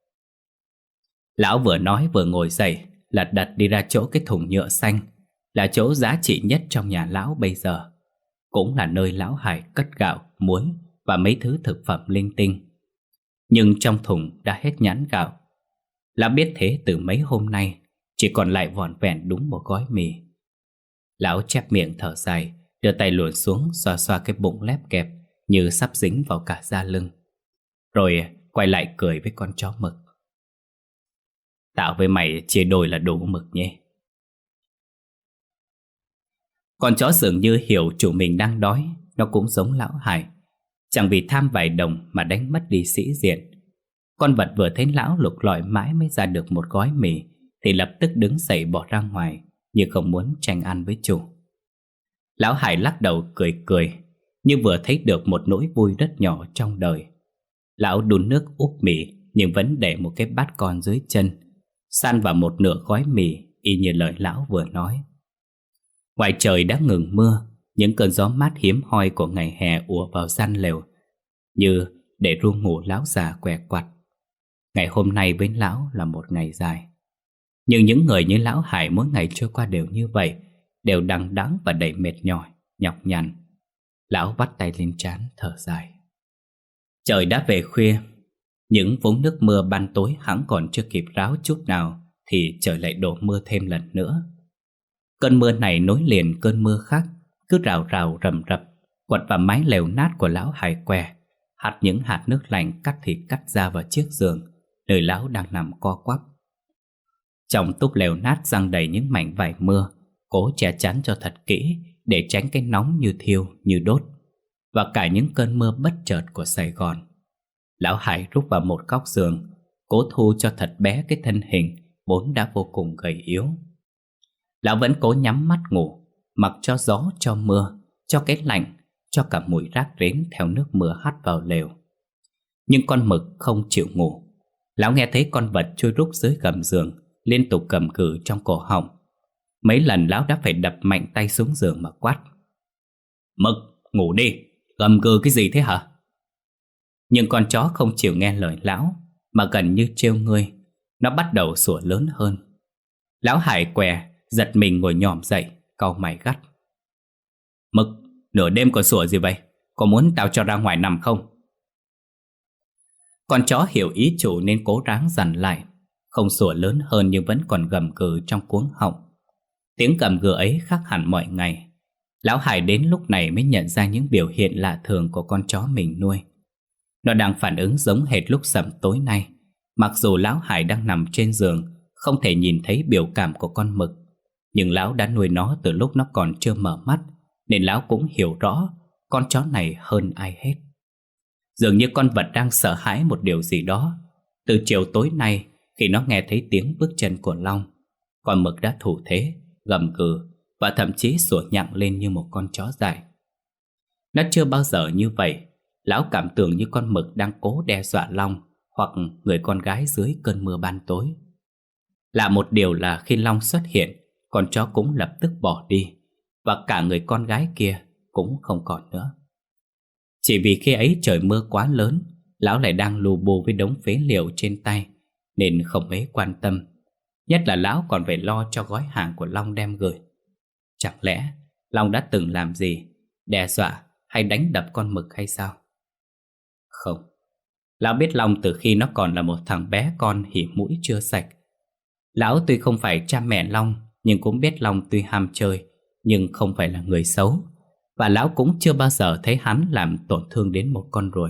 Lão vừa nói vừa ngồi dậy, lật đật đi ra chỗ cái thùng nhựa xanh, là chỗ giá trị nhất trong nhà lão bây giờ, cũng là nơi lão Hải cất gạo, muối và mấy thứ thực phẩm linh tinh. Nhưng trong thùng đã hết nhãn gạo. Lão biết thế từ mấy hôm nay, chỉ còn lại vỏn vẹn đúng một gói mì. Lão chép miệng thở dài, đưa tay luồn xuống xoa xoa cái bụng lép kẹp như sắp dính vào cả da lưng, rồi quay lại cười với con chó mực: Tao với mày chia đôi là đủ mực nhé. Con chó dường như hiểu chủ mình đang đói. Nó cũng giống lão Hải, chẳng vì tham vài đồng mà đánh mất đi sĩ diện. Con vật vừa thấy lão lục lọi mãi mới ra được một gói mì thì lập tức đứng dậy bỏ ra ngoài, như không muốn tranh ăn với chủ. Lão Hải lắc đầu cười cười, như vừa thấy được một nỗi vui rất nhỏ trong đời. Lão đun nước úp mì nhưng vẫn để một cái bát con dưới chân, san vào một nửa gói mì y như lời lão vừa nói. Ngoài trời đã ngừng mưa, những cơn gió mát hiếm hoi của ngày hè ùa vào gian lều, như để ru ngủ lão già què quặt. Ngày hôm nay với lão là một ngày dài. Nhưng những người như lão Hải mỗi ngày trôi qua đều như vậy, đều đằng đẵng và đầy mệt nhòi, nhọc nhằn. Lão vắt tay lên trán thở dài. Trời đã về khuya, những vũng nước mưa ban tối hẵng còn chưa kịp ráo chút nào thì trời lại đổ mưa thêm lần nữa. Cơn mưa này nối liền cơn mưa khác, cứ rào rào rầm rập, quật vào mái lều nát của lão Hải què, hạt những hạt nước lạnh cắt thịt cắt ra vào chiếc giường nơi lão đang nằm co quắp. Trong túp lều nát giăng đầy những mảnh vải mưa, cố che chắn cho thật kỹ để tránh cái nóng như thiêu như đốt, và cả những cơn mưa bất chợt của Sài Gòn. Lão Hải rút vào một góc giường, cố thu cho thật bé cái thân hình vốn đã vô cùng gầy yếu. Lão vẫn cố nhắm mắt ngủ, mặc cho gió, cho mưa, cho cái lạnh, cho cả mùi rác rến theo nước mưa hắt vào lều. Nhưng con mực không chịu ngủ. Lão nghe thấy con vật trôi rúc dưới gầm giường liên tục gầm gừ trong cổ họng. Mấy lần lão đã phải đập mạnh tay xuống giường mà quát: Mực, ngủ đi, gầm gừ cái gì thế hả? Nhưng con chó không chịu nghe lời lão, mà gần như trêu ngươi. Nó bắt đầu sủa lớn hơn. Lão Hải què, giật mình ngồi nhòm dậy, cau mày gắt: Mực, nửa đêm còn sủa gì vậy? Có muốn tao cho ra ngoài nằm không? Con chó hiểu ý chủ nên cố ráng dằn lại, không sủa lớn hơn nhưng vẫn còn gầm gừ trong cuống họng. Tiếng gầm gừ ấy khác hẳn mọi ngày. Lão Hải đến lúc này mới nhận ra những biểu hiện lạ thường của con chó mình nuôi. Nó đang phản ứng giống hệt lúc sẩm tối nay. Mặc dù lão Hải đang nằm trên giường, không thể nhìn thấy biểu cảm của con mực, nhưng lão đã nuôi nó từ lúc nó còn chưa mở mắt, nên lão cũng hiểu rõ con chó này hơn ai hết. Dường như con vật đang sợ hãi một điều gì đó. Từ chiều tối nay, khi nó nghe thấy tiếng bước chân của Long, con mực đã thủ thế, gầm gừ và thậm chí sủa nhặng lên như một con chó dại. Nó chưa bao giờ như vậy. Lão cảm tưởng như con mực đang cố đe dọa Long hoặc người con gái dưới cơn mưa ban tối. Lạ một điều là khi Long xuất hiện, con chó cũng lập tức bỏ đi, và cả người con gái kia cũng không còn nữa. Chỉ vì khi ấy trời mưa quá lớn, lão lại đang lù bù với đống phế liệu trên tay, nên không mấy quan tâm. Nhất là lão còn phải lo cho gói hàng của Long đem gửi. Chẳng lẽ Long đã từng làm gì, đe dọa hay đánh đập con mực hay sao? Không. Lão biết Long từ khi nó còn là một thằng bé con hỉ mũi chưa sạch. Lão tuy không phải cha mẹ Long, nhưng cũng biết Long tuy ham chơi nhưng không phải là người xấu. Và lão cũng chưa bao giờ thấy hắn làm tổn thương đến một con ruồi.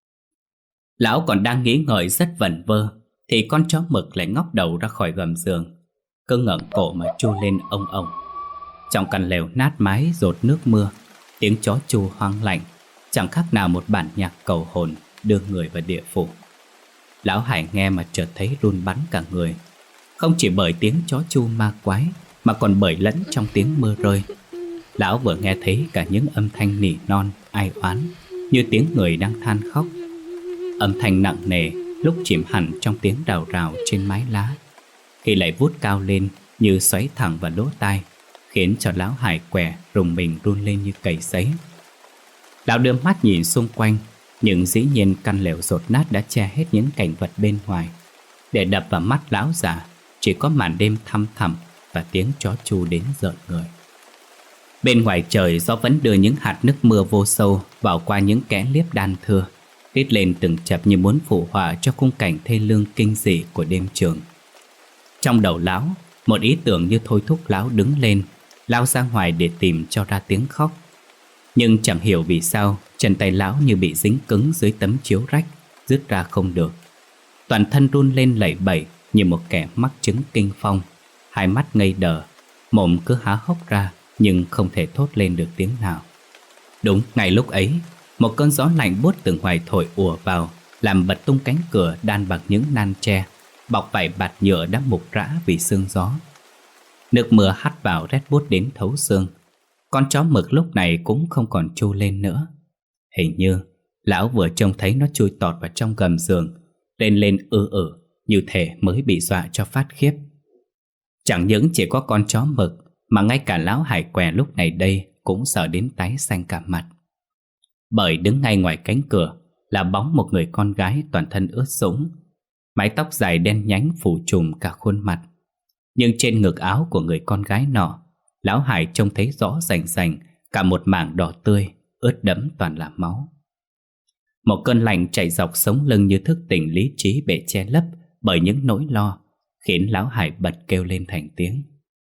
Lão còn đang nghĩ ngợi rất vẩn vơ thì con chó mực lại ngóc đầu ra khỏi gầm giường, cứ ngẩng cổ mà chu lên ông ông. Trong căn lều nát mái dột nước mưa, tiếng chó chu hoang lạnh chẳng khác nào một bản nhạc cầu hồn đưa người vào địa phủ. Lão Hải nghe mà chợt thấy run bắn cả người, không chỉ bởi tiếng chó chu ma quái mà còn bởi lẫn trong tiếng mưa rơi. Lão vừa nghe thấy cả những âm thanh nỉ non ai oán, như tiếng người đang than khóc. Âm thanh nặng nề lúc chìm hẳn trong tiếng rào rào trên mái lá, khi lại vút cao lên như xoáy thẳng vào lỗ tai, khiến cho lão Hải què rùng mình run lên như cầy sấy. Lão đưa mắt nhìn xung quanh, nhưng dĩ nhiên căn lều dột nát đã che hết những cảnh vật bên ngoài. Để đập vào mắt lão già chỉ có màn đêm thăm thẳm và tiếng chó chu đến rợn người. Bên ngoài trời, gió vẫn đưa những hạt nước mưa vô sâu vào qua những kẽ liếp đan thưa, rít lên từng chập như muốn phụ họa cho khung cảnh thê lương kinh dị của đêm trường. Trong đầu lão, một ý tưởng như thôi thúc lão đứng lên, lao ra ngoài để tìm cho ra tiếng khóc. Nhưng chẳng hiểu vì sao chân tay lão như bị dính cứng dưới tấm chiếu rách, dứt ra không được. Toàn thân run lên lẩy bẩy như một kẻ mắc chứng kinh phong, hai mắt ngây đờ, mồm cứ há hốc ra nhưng không thể thốt lên được tiếng nào. Đúng ngay lúc ấy, một cơn gió lạnh buốt từ ngoài thổi ùa vào, làm bật tung cánh cửa đan bằng những nan tre, bọc vải bạt nhựa đã mục rã vì sương gió. Nước mưa hắt vào rét buốt đến thấu xương. Con chó mực lúc này cũng không còn chu lên nữa. Hình như lão vừa trông thấy nó chui tọt vào trong gầm giường, lên lên ư ử như thể mới bị dọa cho phát khiếp. Chẳng những chỉ có con chó mực, mà ngay cả lão Hải què lúc này đây cũng sợ đến tái xanh cả mặt. Bởi đứng ngay ngoài cánh cửa là bóng một người con gái toàn thân ướt sũng, mái tóc dài đen nhánh phủ trùm cả khuôn mặt. Nhưng trên ngực áo của người con gái nọ, lão Hải trông thấy rõ rành rành cả một mảng đỏ tươi, ướt đẫm toàn là máu. Một cơn lạnh chạy dọc sống lưng như thức tỉnh lý trí bị che lấp bởi những nỗi lo, khiến lão Hải bật kêu lên thành tiếng.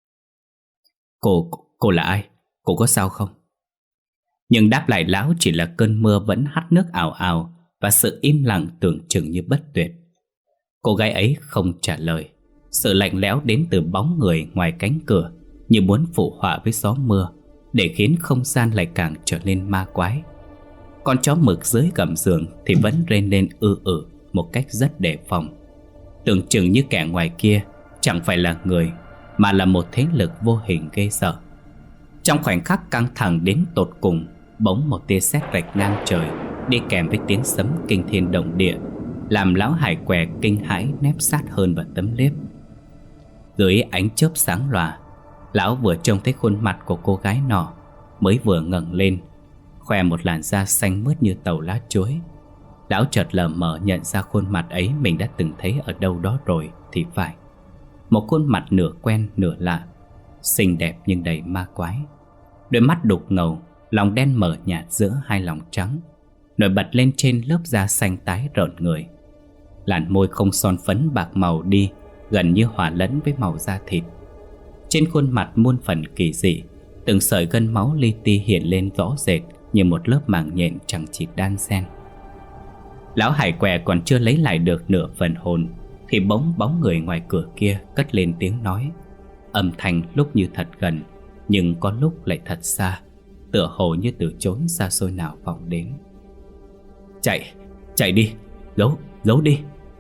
Cô, cô là ai? Cô có sao không? Nhưng đáp lại lão chỉ là cơn mưa vẫn hắt nước ào ào và sự im lặng tưởng chừng như bất tuyệt. Cô gái ấy không trả lời. Sự lạnh lẽo đến từ bóng người ngoài cánh cửa như muốn phụ họa với gió mưa, để khiến không gian lại càng trở nên ma quái. Con chó mực dưới gầm giường thì vẫn rên lên ư ử một cách rất đề phòng, tưởng chừng như kẻ ngoài kia chẳng phải là người, mà là một thế lực vô hình ghê sợ. Trong khoảnh khắc căng thẳng đến tột cùng, bỗng một tia sét rạch ngang trời đi kèm với tiếng sấm kinh thiên động địa, làm lão Hải què kinh hãi nép sát hơn vào tấm liếp. Dưới ánh chớp sáng lòa, lão vừa trông thấy khuôn mặt của cô gái nọ, mới vừa ngẩng lên, khoe một làn da xanh mướt như tàu lá chuối. Lão chợt lờ mờ nhận ra khuôn mặt ấy mình đã từng thấy ở đâu đó rồi thì phải. Một khuôn mặt nửa quen nửa lạ, xinh đẹp nhưng đầy ma quái. Đôi mắt đục ngầu, lòng đen mờ nhạt giữa hai lòng trắng, nổi bật lên trên lớp da xanh tái rợn người. Làn môi không son phấn bạc màu đi, gần như hòa lẫn với màu da thịt. Trên khuôn mặt muôn phần kỳ dị, từng sợi gân máu li ti hiện lên rõ rệt như một lớp màng nhện chẳng chịt đan xen. Lão Hải què còn chưa lấy lại được nửa phần hồn thì bỗng bóng người ngoài cửa kia cất lên tiếng nói, âm thanh lúc như thật gần, nhưng có lúc lại thật xa, tựa hồ như từ chốn xa xôi nào vọng đến. Chạy, chạy đi, giấu, giấu đi.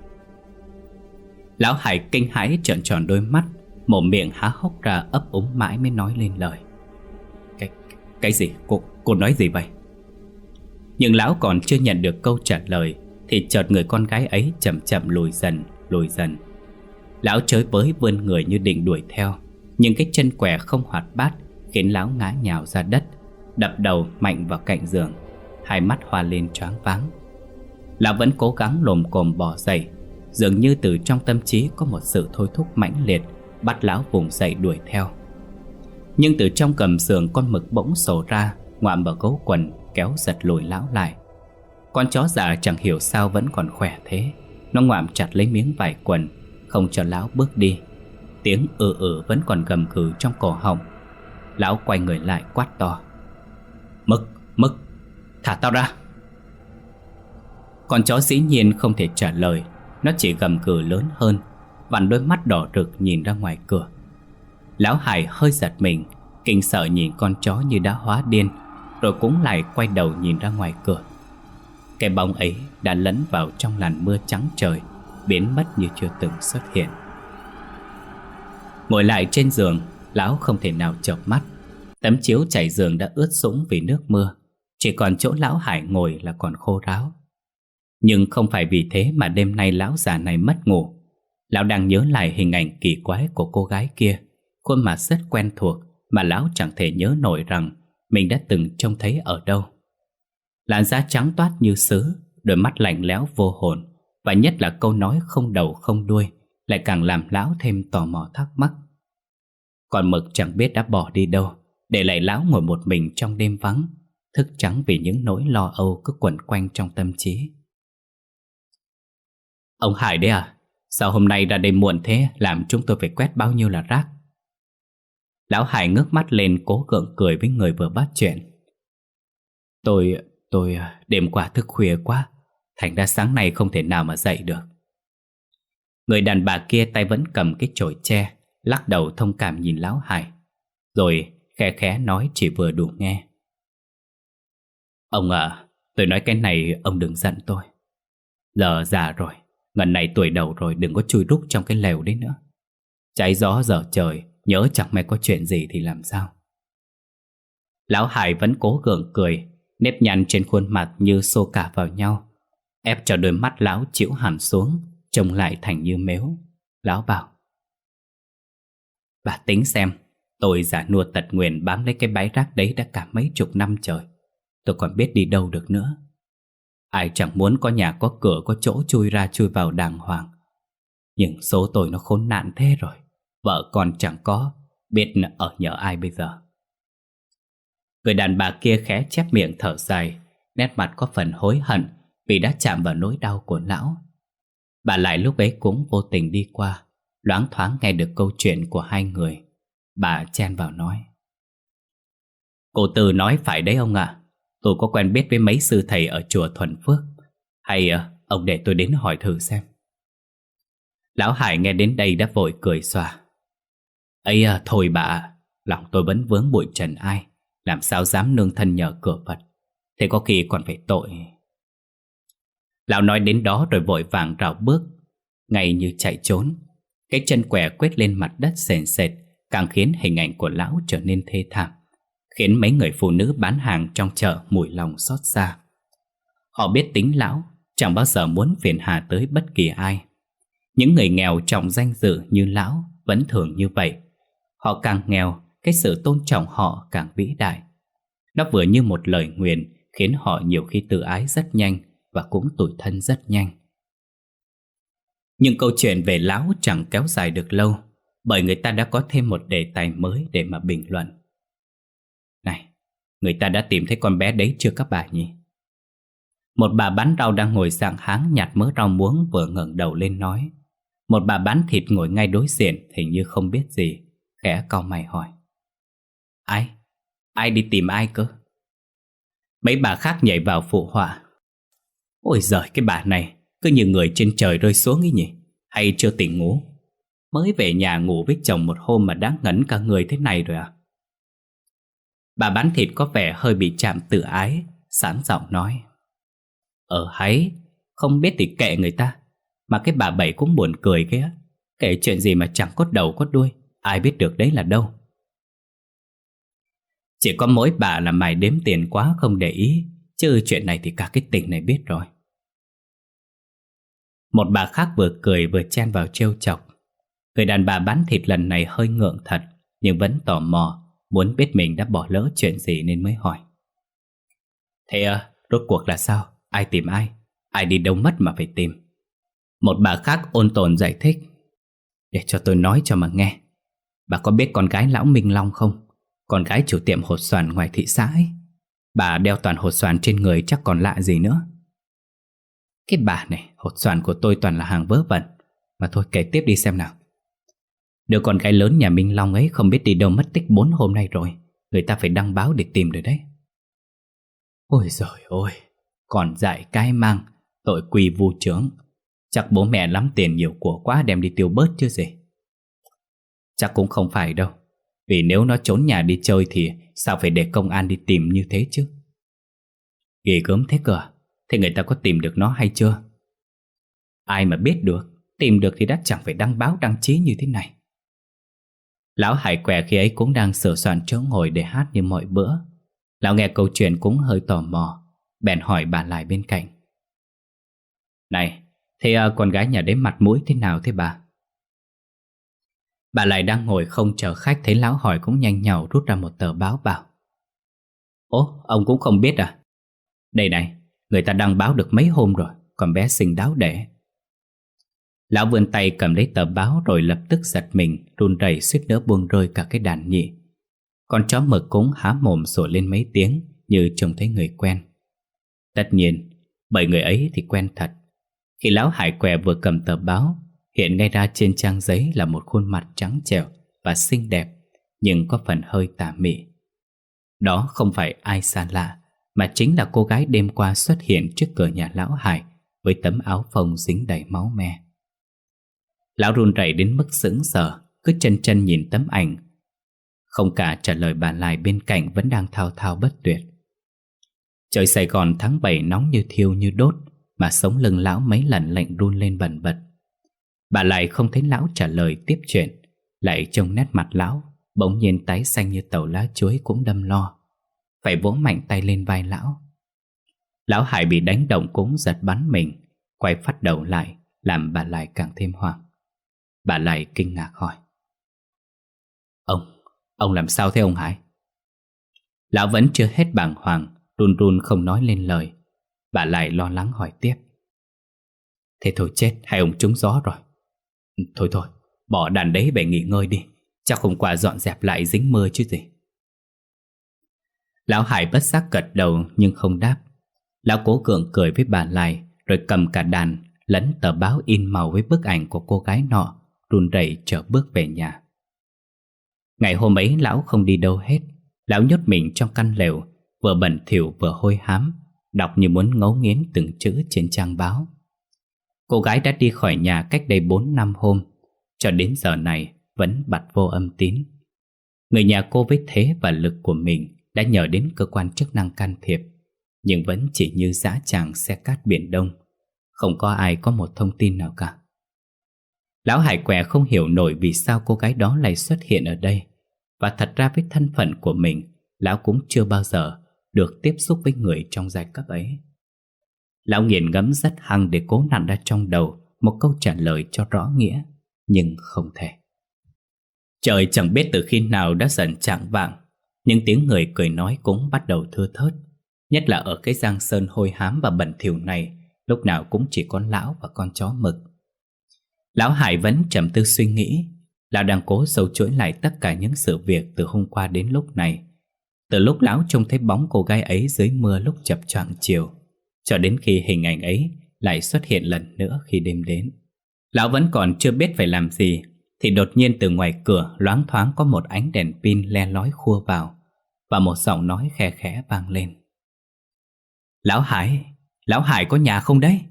Lão Hải kinh hãi trợn tròn đôi mắt, mồm miệng há hốc ra ấp úng mãi mới nói lên lời. Cái, cái gì? Cô, cô nói gì vậy? Nhưng lão còn chưa nhận được câu trả lời thì chợt người con gái ấy chậm chậm lùi dần, lùi dần. Lão chới với vươn người như định đuổi theo, nhưng cái chân què không hoạt bát khiến lão ngã nhào ra đất, đập đầu mạnh vào cạnh giường, hai mắt hoa lên choáng váng. Lão vẫn cố gắng lồm cồm bò dậy, dường như từ trong tâm trí có một sự thôi thúc mãnh liệt bắt lão vùng dậy đuổi theo. Nhưng từ trong gầm giường con mực bỗng sổ ra, ngoạm vào gấu quần, kéo giật lùi lão lại. Con chó già chẳng hiểu sao vẫn còn khỏe thế, nó ngoạm chặt lấy miếng vải quần, không cho lão bước đi. Tiếng ừ ừ vẫn còn gầm gừ trong cổ họng. Lão quay người lại quát to: Mực, Mực, thả tao ra! Con chó dĩ nhiên không thể trả lời, nó chỉ gầm gừ lớn hơn, vằn đôi mắt đỏ rực nhìn ra ngoài cửa. Lão Hải hơi giật mình, kinh sợ nhìn con chó như đã hóa điên, rồi cũng lại quay đầu nhìn ra ngoài cửa. Cái bóng ấy đã lẫn vào trong làn mưa trắng trời, biến mất như chưa từng xuất hiện. Ngồi lại trên giường, lão không thể nào chợp mắt. Tấm chiếu trải giường đã ướt sũng vì nước mưa, chỉ còn chỗ lão Hải ngồi là còn khô ráo. Nhưng không phải vì thế mà đêm nay lão già này mất ngủ. Lão đang nhớ lại hình ảnh kỳ quái của cô gái kia, khuôn mặt rất quen thuộc mà lão chẳng thể nhớ nổi rằng mình đã từng trông thấy ở đâu. Làn da trắng toát như sứ, đôi mắt lạnh lẽo vô hồn, và nhất là câu nói không đầu không đuôi lại càng làm lão thêm tò mò thắc mắc. Còn Mực chẳng biết đã bỏ đi đâu, để lại lão ngồi một mình trong đêm vắng, thức trắng vì những nỗi lo âu cứ quẩn quanh trong tâm trí. Ông Hải đấy à? Sao hôm nay ra đây muộn thế, làm chúng tôi phải quét bao nhiêu là rác? Lão Hải ngước mắt lên cố gượng cười với người vừa bắt chuyện. Tôi, tôi đêm qua thức khuya quá, thành ra sáng nay không thể nào mà dậy được. Người đàn bà kia tay vẫn cầm cái chổi tre, lắc đầu thông cảm nhìn lão Hải, rồi khẽ khẽ nói chỉ vừa đủ nghe. Ông à, tôi nói cái này ông đừng giận tôi. Giờ già rồi, ngần này tuổi đầu rồi, đừng có chui rúc trong cái lều đấy nữa. Cháy gió dở trời, nhớ chẳng may có chuyện gì thì làm sao. Lão Hải vẫn cố gượng cười, nếp nhăn trên khuôn mặt như xô cả vào nhau, ép cho đôi mắt lão chĩu hẳn xuống, trông lại thành như mếu. Lão bảo: Bà tính xem, tôi già nua tật nguyền bám lấy cái bãi rác đấy đã cả mấy chục năm trời. Tôi còn biết đi đâu được nữa. Ai chẳng muốn có nhà có cửa, có chỗ chui ra chui vào đàng hoàng. Nhưng số tôi nó khốn nạn thế rồi. Vợ con chẳng có, biết ở nhờ ai bây giờ. Người đàn bà kia khẽ chép miệng thở dài, nét mặt có phần hối hận vì đã chạm vào nỗi đau của lão. Bà lại lúc ấy cũng vô tình đi qua, loáng thoáng nghe được câu chuyện của hai người. Bà chen vào nói: Cô Tư nói phải đấy ông ạ. Tôi có quen biết với mấy sư thầy ở chùa Thuần Phước. Hay à, ông để tôi đến hỏi thử xem. Lão Hải nghe đến đây đã vội cười xòa: Ấy à, thôi bà ạ, lòng tôi vẫn vướng bụi trần ai, làm sao dám nương thân nhờ cửa Phật. Thế có khi còn phải tội. Lão nói đến đó rồi vội vàng rảo bước, ngay như chạy trốn. Cái chân què quét lên mặt đất sền sệt, càng khiến hình ảnh của lão trở nên thê thảm, khiến mấy người phụ nữ bán hàng trong chợ mùi lòng xót xa. Họ biết tính lão, chẳng bao giờ muốn phiền hà tới bất kỳ ai. Những người nghèo trọng danh dự như lão vẫn thường như vậy. Họ càng nghèo, cái sự tôn trọng họ càng vĩ đại. Nó vừa như một lời nguyền, khiến họ nhiều khi tự ái rất nhanh và cũng tủi thân rất nhanh. Nhưng câu chuyện về lão chẳng kéo dài được lâu, bởi người ta đã có thêm một đề tài mới để mà bình luận. Này, người ta đã tìm thấy con bé đấy chưa các bà nhỉ? Một bà bán rau đang ngồi sạng háng nhặt mớ rau muống vừa ngẩng đầu lên nói. Một bà bán thịt ngồi ngay đối diện hình như không biết gì, khẽ cau mày hỏi: Ai? Ai đi tìm ai cơ? Mấy bà khác nhảy vào phụ họa: Ôi giời, cái bà này cứ như người trên trời rơi xuống ấy nhỉ? Hay chưa tỉnh ngủ? Mới về nhà ngủ với chồng một hôm mà đã ngẩn cả người thế này rồi à? Bà bán thịt có vẻ hơi bị chạm tự ái, sẵn giọng nói: Ờ hay, không biết thì kệ người ta. Mà cái bà Bảy cũng buồn cười kia, kể chuyện gì mà chẳng có đầu có đuôi, ai biết được đấy là đâu. Chỉ có mỗi bà là mày đếm tiền quá không để ý, chứ chuyện này thì cả cái tỉnh này biết rồi. Một bà khác vừa cười vừa chen vào trêu chọc. Người đàn bà bán thịt lần này hơi ngượng thật, nhưng vẫn tò mò, muốn biết mình đã bỏ lỡ chuyện gì nên mới hỏi: Thế à, rốt cuộc là sao? Ai tìm ai? Ai đi đâu mất mà phải tìm? Một bà khác ôn tồn giải thích: Để cho tôi nói cho mà nghe. Bà có biết con gái lão Minh Long không? Con gái chủ tiệm hột xoàn ngoài thị xã ấy. Bà đeo toàn hột xoàn trên người chắc còn lạ gì nữa. Cái bà này, hột xoàn của tôi toàn là hàng vớ vẩn. Mà thôi kể tiếp đi xem nào. Đứa con gái lớn nhà Minh Long ấy không biết đi đâu mất tích bốn hôm nay rồi. Người ta phải đăng báo để tìm rồi đấy. Ôi giời ơi, còn dại cái mang, tội quỳ vu chướng. Chắc bố mẹ lắm tiền nhiều của quá đem đi tiêu bớt chứ gì. Chắc cũng không phải đâu. Vì nếu nó trốn nhà đi chơi thì sao phải để công an đi tìm như thế chứ? Ghê gớm thế cơ. Thế người ta có tìm được nó hay chưa? Ai mà biết được. Tìm được thì đã chẳng phải đăng báo đăng chí như thế này. Lão Hải què khi ấy cũng đang sửa soạn chỗ ngồi để hát như mọi bữa. Lão nghe câu chuyện cũng hơi tò mò, bèn hỏi bà lại bên cạnh: Này, thế uh, con gái nhà đấy mặt mũi thế nào thế bà? Bà lại đang ngồi không chờ khách, thấy lão hỏi cũng nhanh nhảu rút ra một tờ báo bảo: Ố, ông cũng không biết à? Đây này, người ta đăng báo được mấy hôm rồi, con bé xinh đáo đẻ. Lão vươn tay cầm lấy tờ báo rồi lập tức giật mình, run rẩy suýt nữa buông rơi cả cái đàn nhị. Con chó mực cũng há mồm sủa lên mấy tiếng như trông thấy người quen. Tất nhiên, bởi người ấy thì quen thật. Khi lão Hải què vừa cầm tờ báo, hiện ngay ra trên trang giấy là một khuôn mặt trắng trẻo và xinh đẹp, nhưng có phần hơi tà mị. Đó không phải ai xa lạ, mà chính là cô gái đêm qua xuất hiện trước cửa nhà lão Hải với tấm áo phông dính đầy máu me. Lão run rẩy đến mức sững sờ, cứ chân chân nhìn tấm ảnh, không cả trả lời bà Lại bên cạnh vẫn đang thao thao bất tuyệt. Trời Sài Gòn tháng bảy nóng như thiêu như đốt, mà sống lưng lão mấy lần lạnh run lên bần bật. Bà Lại không thấy lão trả lời tiếp chuyện, lại trông nét mặt lão bỗng nhiên tái xanh như tàu lá chuối cũng đâm lo, phải vỗ mạnh tay lên vai lão. Lão Hải bị đánh động cũng giật bắn mình, quay phát đầu lại, làm bà Lại càng thêm hoảng. Bà Lại kinh ngạc hỏi: Ông, ông làm sao thế ông Hải? Lão vẫn chưa hết bàng hoàng, run run không nói lên lời. Bà lại lo lắng hỏi tiếp. Thế thôi chết, hay ông trúng gió rồi? Thôi thôi, bỏ đàn đấy về nghỉ ngơi đi. Chắc hôm qua dọn dẹp lại dính mưa chứ gì. Lão Hải bất giác gật đầu nhưng không đáp. Lão cố gượng cười với bà lại, rồi cầm cả đàn lẫn tờ báo in màu với bức ảnh của cô gái nọ, run rẩy trở bước về nhà. Ngày hôm ấy lão không đi đâu hết. Lão nhốt mình trong căn lều, vừa bẩn thỉu vừa hôi hám, đọc như muốn ngấu nghiến từng chữ trên trang báo. Cô gái đã đi khỏi nhà cách đây bốn năm hôm, cho đến giờ này vẫn bặt vô âm tín. Người nhà cô với thế và lực của mình đã nhờ đến cơ quan chức năng can thiệp, nhưng vẫn chỉ như dã tràng xe cát biển Đông. Không có ai có một thông tin nào cả. Lão Hải què không hiểu nổi vì sao cô gái đó lại xuất hiện ở đây. Và thật ra với thân phận của mình, lão cũng chưa bao giờ được tiếp xúc với người trong giai cấp ấy. Lão nghiền ngẫm rất hăng để cố nặn ra trong đầu một câu trả lời cho rõ nghĩa, nhưng không thể. Trời chẳng biết từ khi nào đã dần chạng vạng, những tiếng người cười nói cũng bắt đầu thưa thớt. Nhất là ở cái giang sơn hôi hám và bẩn thỉu này, lúc nào cũng chỉ có lão và con chó mực. Lão Hải vẫn trầm tư suy nghĩ. Lão đang cố sâu chuỗi lại tất cả những sự việc từ hôm qua đến lúc này. Từ lúc lão trông thấy bóng cô gái ấy dưới mưa lúc chập choạng chiều, cho đến khi hình ảnh ấy lại xuất hiện lần nữa khi đêm đến. Lão vẫn còn chưa biết phải làm gì, thì đột nhiên từ ngoài cửa loáng thoáng có một ánh đèn pin le lói khua vào, và một giọng nói khe khẽ vang lên. Lão Hải, Lão Hải có nhà không đấy?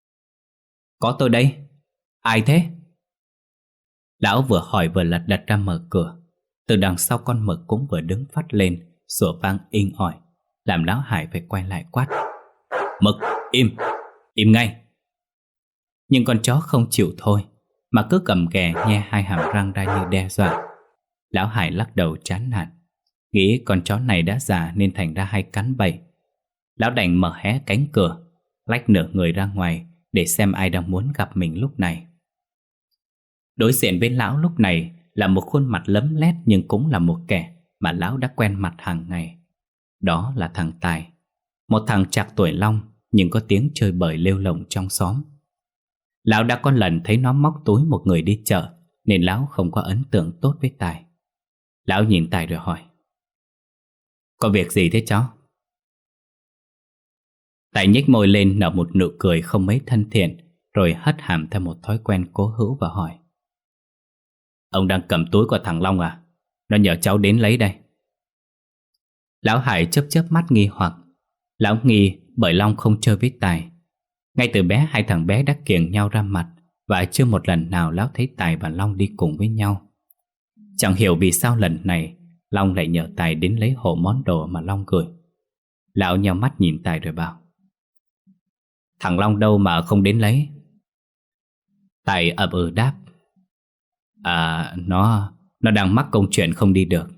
Có tôi đây. Ai thế? Lão vừa hỏi vừa lật đật ra mở cửa. Từ đằng sau con mực cũng vừa đứng phát lên, sủa vang inh ỏi, làm lão Hải phải quay lại quát. Mực, im, im ngay. Nhưng con chó không chịu thôi, mà cứ cầm ghè nhe hai hàm răng ra như đe dọa. Lão Hải lắc đầu chán nản, nghĩ con chó này đã già nên thành ra hay cắn bậy. Lão đành mở hé cánh cửa, lách nửa người ra ngoài để xem ai đang muốn gặp mình lúc này. Đối diện với lão lúc này là một khuôn mặt lấm lét, nhưng cũng là một kẻ mà lão đã quen mặt hàng ngày. Đó là thằng Tài, một thằng trạc tuổi Long nhưng có tiếng chơi bời lêu lổng trong xóm. Lão đã có lần thấy nó móc túi một người đi chợ, nên lão không có ấn tượng tốt với Tài. Lão nhìn Tài rồi hỏi. Có việc gì thế cháu? Tài nhếch môi lên nở một nụ cười không mấy thân thiện, rồi hất hàm theo một thói quen cố hữu và hỏi. Ông đang cầm túi của thằng Long à? Nó nhờ cháu đến lấy đây. Lão Hải chớp chớp mắt nghi hoặc. Lão nghi bởi Long không chơi với Tài. Ngay từ bé hai thằng bé đã kiêng nhau ra mặt, và chưa một lần nào lão thấy Tài và Long đi cùng với nhau. Chẳng hiểu vì sao lần này Long lại nhờ Tài đến lấy hộ món đồ mà Long gửi. Lão nheo mắt nhìn Tài rồi bảo. Thằng Long đâu mà không đến lấy? Tài ậm ừ đáp. À, nó Nó đang mắc công chuyện không đi được.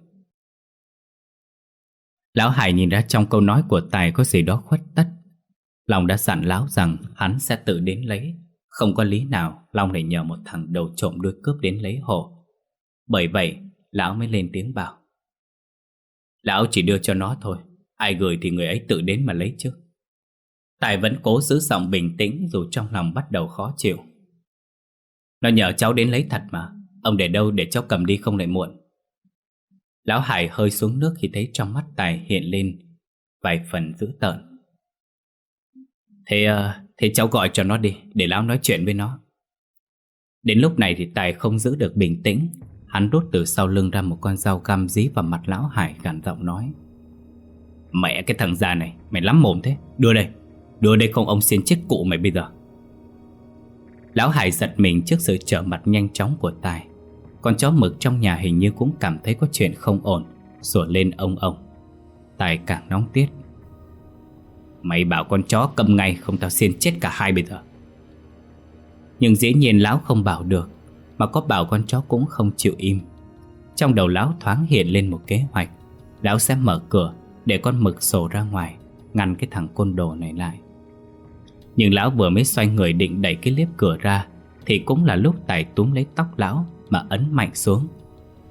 Lão Hải nhìn ra trong câu nói của Tài có gì đó khuất tất. Long đã dặn lão rằng hắn sẽ tự đến lấy, không có lý nào Long lại nhờ một thằng đầu trộm đuôi cướp đến lấy hộ. Bởi vậy lão mới lên tiếng bảo. Lão chỉ đưa cho nó thôi, ai gửi thì người ấy tự đến mà lấy chứ. Tài vẫn cố giữ giọng bình tĩnh dù trong lòng bắt đầu khó chịu. Nó nhờ cháu đến lấy thật mà, ông để đâu để cháu cầm đi không lại muộn. Lão Hải hơi xuống nước khi thấy trong mắt Tài hiện lên vài phần dữ tợn. Thế, uh, thế cháu gọi cho nó đi, để lão nói chuyện với nó. Đến lúc này thì Tài không giữ được bình tĩnh. Hắn rút từ sau lưng ra một con dao găm dí vào mặt lão Hải, gằn giọng nói. Mẹ cái thằng già này, mày lắm mồm thế. Đưa đây, đưa đây không ông xiên chết cụ mày bây giờ. Lão Hải giật mình trước sự trở mặt nhanh chóng của Tài. Con chó mực trong nhà hình như cũng cảm thấy có chuyện không ổn, sủa lên ông ông. Tài càng nóng tiết. Mày bảo con chó câm ngay, không tao xiên chết cả hai bây giờ. Nhưng dĩ nhiên lão không bảo được, mà có bảo con chó cũng không chịu im. Trong đầu lão thoáng hiện lên một kế hoạch. Lão sẽ mở cửa để con mực sổ ra ngoài, ngăn cái thằng côn đồ này lại. Nhưng lão vừa mới xoay người định đẩy cái liếp cửa ra, thì cũng là lúc Tài túm lấy tóc lão mà ấn mạnh xuống.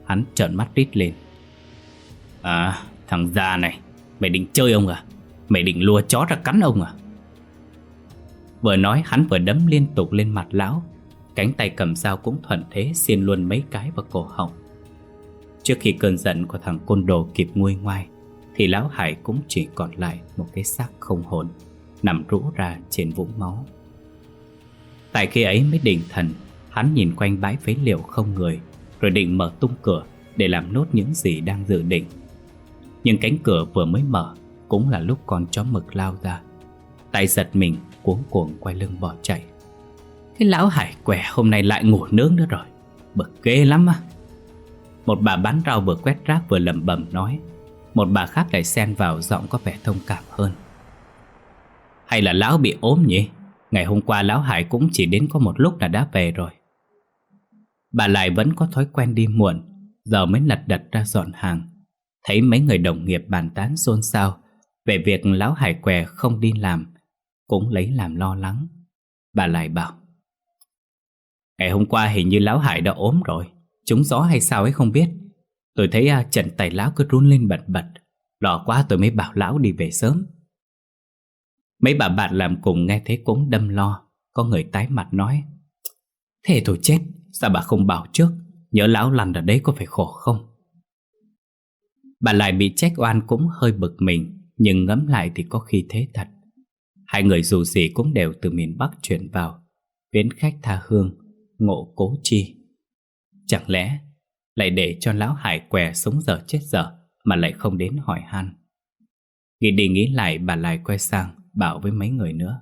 Hắn trợn mắt rít lên. À, thằng già này, mày định chơi ông à? Mày định lùa chó ra cắn ông à? Vừa nói hắn vừa đấm liên tục lên mặt lão. Cánh tay cầm dao cũng thuận thế xiên luôn mấy cái vào cổ họng. Trước khi cơn giận của thằng côn đồ kịp nguôi ngoai thì lão Hải cũng chỉ còn lại một cái xác không hồn nằm rũ ra trên vũng máu. Tại khi ấy mới định thần, hắn nhìn quanh bãi phế liệu không người, rồi định mở tung cửa để làm nốt những gì đang dự định. Nhưng cánh cửa vừa mới mở cũng là lúc con chó mực lao ra. Tay giật mình, cuống cuồng quay lưng bỏ chạy. Cái lão Hải què hôm nay lại ngủ nướng nữa rồi, bực ghê lắm á. Một bà bán rau vừa quét rác vừa lẩm bẩm nói. Một bà khác lại xen vào, giọng có vẻ thông cảm hơn. Hay là lão bị ốm nhỉ? Ngày hôm qua lão Hải cũng chỉ đến có một lúc là đã về rồi. Bà lại vẫn có thói quen đi muộn, giờ mới lật đật ra dọn hàng. Thấy mấy người đồng nghiệp bàn tán xôn xao về việc lão Hải què không đi làm, cũng lấy làm lo lắng. Bà lại bảo: Ngày hôm qua hình như lão Hải đã ốm rồi, trúng gió hay sao ấy không biết. Tôi thấy à, chân tay lão cứ run lên bật bật. Lo quá tôi mới bảo lão đi về sớm. Mấy bà bạn làm cùng nghe thế cũng đâm lo. Có người tái mặt nói: Thế thôi chết, sao bà không bảo trước? Nhớ lão lăn ở đấy có phải khổ không? Bà lại bị trách oan cũng hơi bực mình, nhưng ngẫm lại thì có khi thế thật. Hai người dù gì cũng đều từ miền Bắc chuyển vào, viếng khách tha hương, ngộ cố chi. Chẳng lẽ lại để cho lão Hải què sống dở chết dở mà lại không đến hỏi han? Nghĩ đi nghĩ lại, bà lại quay sang bảo với mấy người nữa: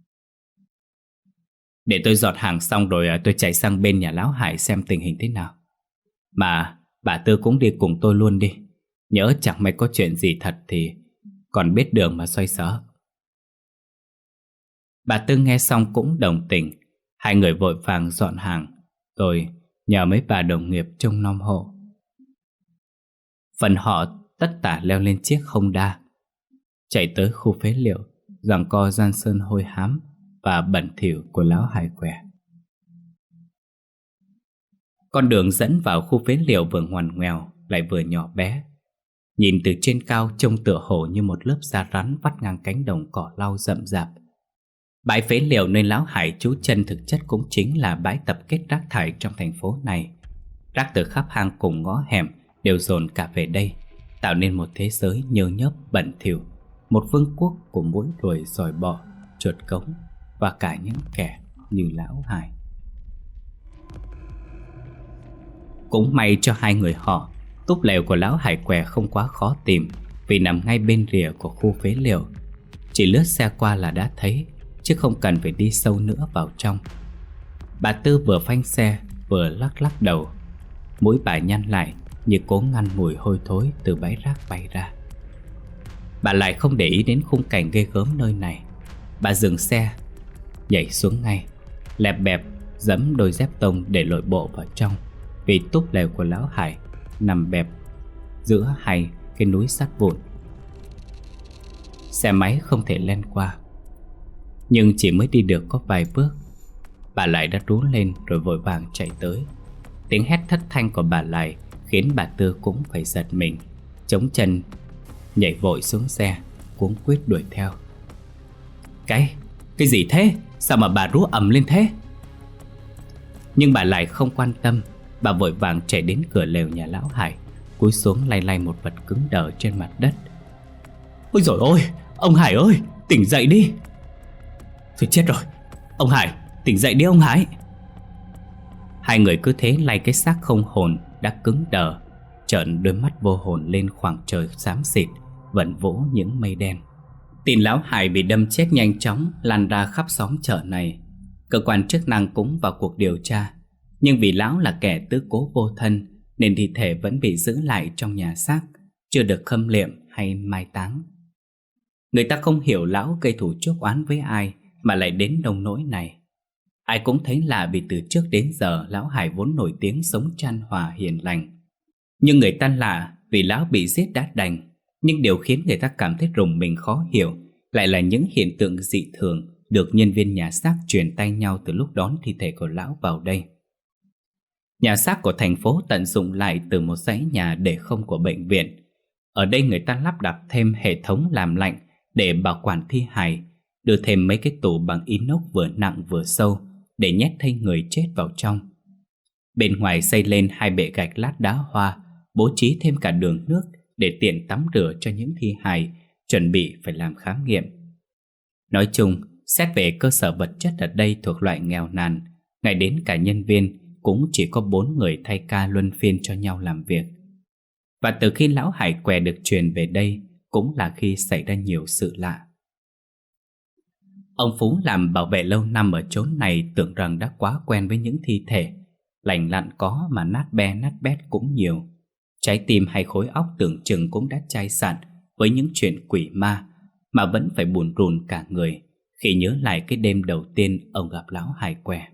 Để tôi dọn hàng xong rồi tôi chạy sang bên nhà lão Hải xem tình hình thế nào. Mà bà Tư cũng đi cùng tôi luôn đi. Nhớ chẳng may có chuyện gì thật thì còn biết đường mà xoay sở. Bà Tư nghe xong cũng đồng tình. Hai người vội vàng dọn hàng, rồi nhờ mấy bà đồng nghiệp trông nom hộ. Phần họ tất tả leo lên chiếc Honda, chạy tới khu phế liệu, giằng co gian sơn hôi hám và bẩn thỉu của lão Hải què. Con đường dẫn vào khu phế liệu vừa ngoằn ngoèo lại vừa nhỏ bé. Nhìn từ trên cao trông tựa hồ như một lớp da rắn vắt ngang cánh đồng cỏ lau rậm rạp. Bãi phế liệu nơi lão Hải trú chân thực chất cũng chính là bãi tập kết rác thải trong thành phố này. Rác từ khắp hang cùng ngõ hẻm đều dồn cả về đây, tạo nên một thế giới nhơ nhớp bẩn thỉu, một vương quốc của muỗi ruồi giòi bọ, chuột cống và cả những kẻ như lão Hải. Cũng may cho hai người họ, túp lều của lão Hải què không quá khó tìm vì nằm ngay bên rìa của khu phế liệu. Chỉ lướt xe qua là đã thấy, chứ không cần phải đi sâu nữa vào trong. Bà Tư vừa phanh xe vừa lắc lắc đầu. Mũi bà nhăn lại như cố ngăn mùi hôi thối từ bãi rác bay ra. Bà lại không để ý đến khung cảnh ghê gớm nơi này. Bà dừng xe, nhảy xuống ngay, lẹp bẹp giẫm đôi dép tông để lội bộ vào trong. Vì túp lều của lão Hải nằm bẹp giữa hai cái núi sắt vụn. Xe máy không thể len qua. Nhưng chỉ mới đi được có vài bước, bà lại đã rú lên rồi vội vàng chạy tới. Tiếng hét thất thanh của bà lại khiến bà Tư cũng phải giật mình, chống chân nhảy vội xuống xe, cuống quýt đuổi theo. Cái, cái gì thế? Sao mà bà rú ầm lên thế? Nhưng bà lại không quan tâm. Bà vội vàng chạy đến cửa lều nhà lão Hải, cúi xuống lay lay một vật cứng đờ trên mặt đất. Ôi dồi ôi, ông Hải ơi, tỉnh dậy đi. Thôi chết rồi, ông Hải, tỉnh dậy đi ông Hải. Hai người cứ thế lay cái xác không hồn đã cứng đờ, trợn đôi mắt vô hồn lên khoảng trời xám xịt, vẩn vỗ những mây đen. Tin lão Hải bị đâm chết nhanh chóng lan ra khắp xóm chợ này. Cơ quan chức năng cũng vào cuộc điều tra, nhưng vì lão là kẻ tứ cố vô thân nên thi thể vẫn bị giữ lại trong nhà xác, chưa được khâm liệm hay mai táng. Người ta không hiểu lão gây thù chuốc oán với ai mà lại đến nông nỗi này. Ai cũng thấy lạ vì từ trước đến giờ lão Hải vốn nổi tiếng sống chan hòa hiền lành. Nhưng người ta lạ vì lão bị giết đã đành. Nhưng điều khiến người ta cảm thấy rùng mình khó hiểu lại là những hiện tượng dị thường được nhân viên nhà xác truyền tay nhau từ lúc đón thi thể của lão vào đây. Nhà xác của thành phố tận dụng lại từ một dãy nhà để không của bệnh viện. Ở đây người ta lắp đặt thêm hệ thống làm lạnh để bảo quản thi hài, đưa thêm mấy cái tủ bằng inox vừa nặng vừa sâu để nhét thêm người chết vào trong. Bên ngoài xây lên hai bệ gạch lát đá hoa, bố trí thêm cả đường nước để tiện tắm rửa cho những thi hài chuẩn bị phải làm khám nghiệm. Nói chung, xét về cơ sở vật chất ở đây thuộc loại nghèo nàn, ngay đến cả nhân viên cũng chỉ có bốn người thay ca luân phiên cho nhau làm việc. Và từ khi lão Hải Què được truyền về đây cũng là khi xảy ra nhiều sự lạ. Ông Phú làm bảo vệ lâu năm ở chốn này tưởng rằng đã quá quen với những thi thể. Lành lặn có mà nát be nát bét cũng nhiều. Trái tim hay khối óc tưởng chừng cũng đã chai sạn với những chuyện quỷ ma, mà vẫn phải bủn rủn cả người khi nhớ lại cái đêm đầu tiên ông gặp lão Hải Què.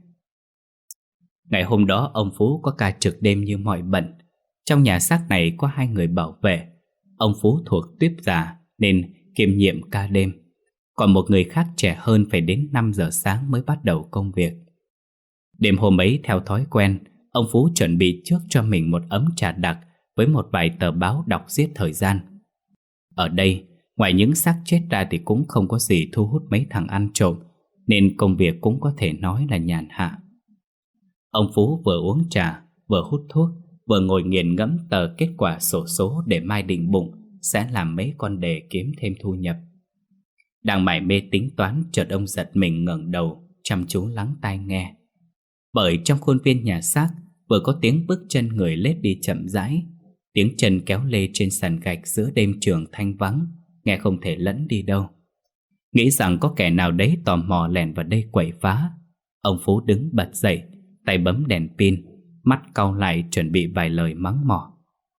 Ngày hôm đó ông Phú có ca trực đêm như mọi bận. Trong nhà xác này có hai người bảo vệ. Ông Phú thuộc tuýp già nên kiêm nhiệm ca đêm, còn một người khác trẻ hơn phải đến năm giờ sáng mới bắt đầu công việc. Đêm hôm ấy theo thói quen, ông Phú chuẩn bị trước cho mình một ấm trà đặc với một vài tờ báo đọc giết thời gian. Ở đây, ngoài những xác chết ra thì cũng không có gì thu hút mấy thằng ăn trộm, nên công việc cũng có thể nói là nhàn hạ. Ông Phú vừa uống trà, vừa hút thuốc, vừa ngồi nghiền ngẫm tờ kết quả xổ số để mai định bụng sẽ làm mấy con đề kiếm thêm thu nhập. Đang mải mê tính toán, chợt ông giật mình ngẩng đầu, chăm chú lắng tai nghe. Bởi trong khuôn viên nhà xác vừa có tiếng bước chân người lết đi chậm rãi, tiếng chân kéo lê trên sàn gạch giữa đêm trường thanh vắng, nghe không thể lẫn đi đâu. Nghĩ rằng có kẻ nào đấy tò mò lẻn vào đây quậy phá, ông Phú đứng bật dậy, tay bấm đèn pin, mắt cau lại chuẩn bị vài lời mắng mỏ.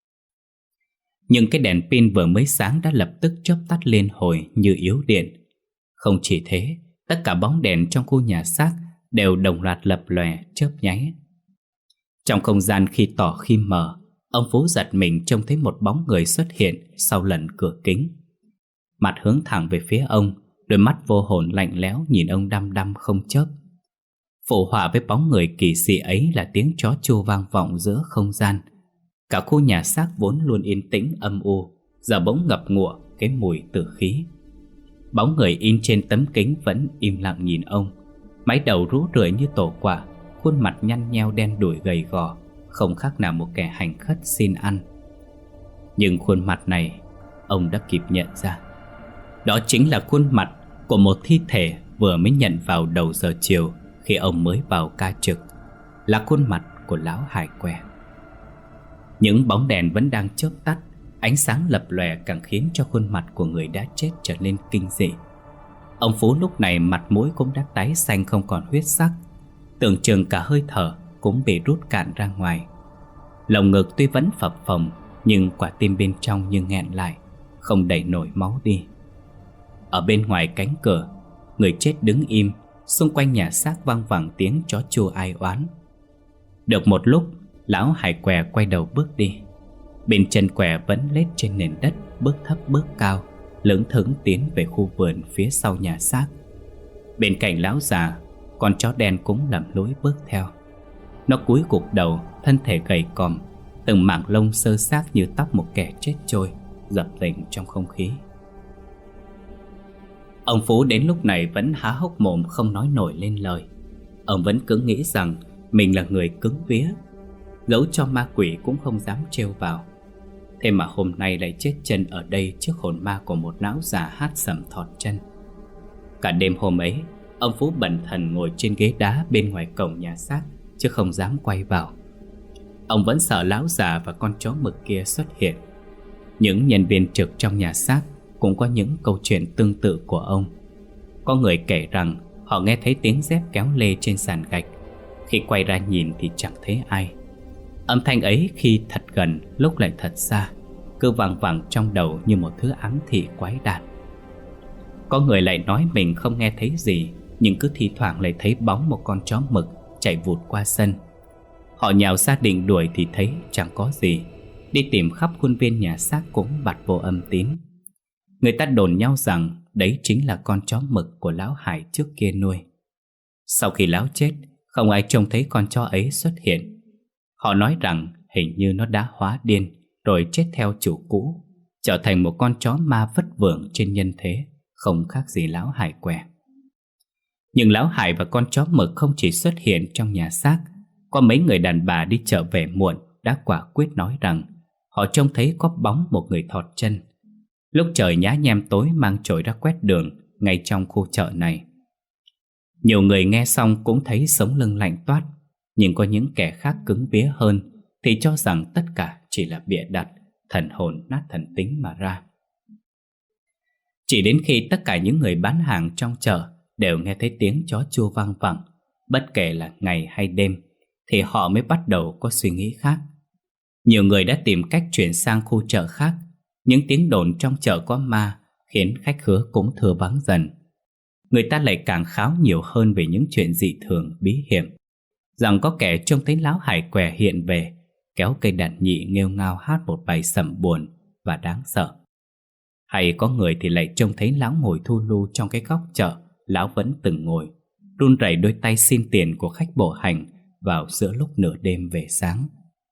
Nhưng cái đèn pin vừa mới sáng đã lập tức chớp tắt liên hồi như yếu điện. Không chỉ thế, tất cả bóng đèn trong khu nhà xác đều đồng loạt lập lòe chớp nháy. Trong không gian khi tỏ khi mờ, ông Phú giật mình trông thấy một bóng người xuất hiện sau lần cửa kính. Mặt hướng thẳng về phía ông, đôi mắt vô hồn lạnh lẽo nhìn ông đăm đăm không chớp. Phụ họa với bóng người kỳ dị ấy là tiếng chó tru vang vọng giữa không gian. Cả khu nhà xác vốn luôn yên tĩnh âm u, giờ bỗng ngập ngụa cái mùi tử khí. Bóng người in trên tấm kính vẫn im lặng nhìn ông, mái đầu rũ rượi như tổ quả, khuôn mặt nhăn nheo đen đủi gầy gò, không khác nào một kẻ hành khất xin ăn. Nhưng khuôn mặt này ông đã kịp nhận ra. Đó chính là khuôn mặt của một thi thể vừa mới nhận vào đầu giờ chiều khi ông mới vào ca trực, là khuôn mặt của lão Hải Què. Những bóng đèn vẫn đang chớp tắt, ánh sáng lập lòe càng khiến cho khuôn mặt của người đã chết trở nên kinh dị. Ông Phú lúc này mặt mũi cũng đã tái xanh không còn huyết sắc, tưởng chừng cả hơi thở cũng bị rút cạn ra ngoài. Lồng ngực tuy vẫn phập phồng, nhưng quả tim bên trong như nghẹn lại, không đẩy nổi máu đi. Ở bên ngoài cánh cửa, người chết đứng im, xung quanh nhà xác vang vẳng tiếng chó chua ai oán. Được một lúc, lão Hải Què quay đầu bước đi. Bên chân què vẫn lết trên nền đất, bước thấp bước cao, lững thững tiến về khu vườn phía sau nhà xác. Bên cạnh lão già, con chó đen cũng lầm lũi bước theo. Nó cúi gục đầu, thân thể gầy còm, từng mảng lông xơ xác như tóc một kẻ chết trôi, dập dềnh trong không khí. Ông Phú đến lúc này vẫn há hốc mồm không nói nổi lên lời. Ông vẫn cứ nghĩ rằng mình là người cứng vía, dẫu cho ma quỷ cũng không dám trêu vào. Thế mà hôm nay lại chết chân ở đây trước hồn ma của một lão già hát sẩm thọt chân. Cả đêm hôm ấy, ông Phú bần thần ngồi trên ghế đá bên ngoài cổng nhà xác, chứ không dám quay vào. Ông vẫn sợ lão già và con chó mực kia xuất hiện. Những nhân viên trực trong nhà xác cũng có những câu chuyện tương tự của ông. Có người kể rằng họ nghe thấy tiếng dép kéo lê trên sàn gạch. Khi quay ra nhìn thì chẳng thấy ai. Âm thanh ấy khi thật gần lúc lại thật xa, cứ vang vẳng trong đầu như một thứ ám thị quái đản. Có người lại nói mình không nghe thấy gì, nhưng cứ thi thoảng lại thấy bóng một con chó mực chạy vụt qua sân. Họ nhào ra định đuổi thì thấy chẳng có gì. Đi tìm khắp khuôn viên nhà xác cũng bặt vô âm tín. Người ta đồn nhau rằng đấy chính là con chó mực của lão Hải trước kia nuôi. Sau khi lão chết, không ai trông thấy con chó ấy xuất hiện. Họ nói rằng hình như nó đã hóa điên rồi chết theo chủ cũ, trở thành một con chó ma vất vưởng trên nhân thế, không khác gì lão hải què. Nhưng lão hải và con chó mực không chỉ xuất hiện trong nhà xác. Có mấy người đàn bà đi chợ về muộn đã quả quyết nói rằng họ trông thấy có bóng một người thọt chân lúc trời nhá nhem tối, mang chổi ra quét đường ngay trong khu chợ này. Nhiều người nghe xong cũng thấy sống lưng lạnh toát, nhưng có những kẻ khác cứng vía hơn thì cho rằng tất cả chỉ là bịa đặt, thần hồn nát thần tính mà ra. Chỉ đến khi tất cả những người bán hàng trong chợ đều nghe thấy tiếng chó chua vang vẳng, bất kể là ngày hay đêm, thì họ mới bắt đầu có suy nghĩ khác. Nhiều người đã tìm cách chuyển sang khu chợ khác. Những tiếng đồn trong chợ có ma khiến khách khứa cũng thưa vắng dần. Người ta lại càng kháo nhiều hơn về những chuyện dị thường bí hiểm, rằng có kẻ trông thấy lão hải què hiện về, kéo cây đàn nhị nghêu ngao hát một bài sẩm buồn và đáng sợ. Hay có người thì lại trông thấy lão ngồi thu lu trong cái góc chợ lão vẫn từng ngồi, run rẩy đôi tay xin tiền của khách bộ hành vào giữa lúc nửa đêm về sáng.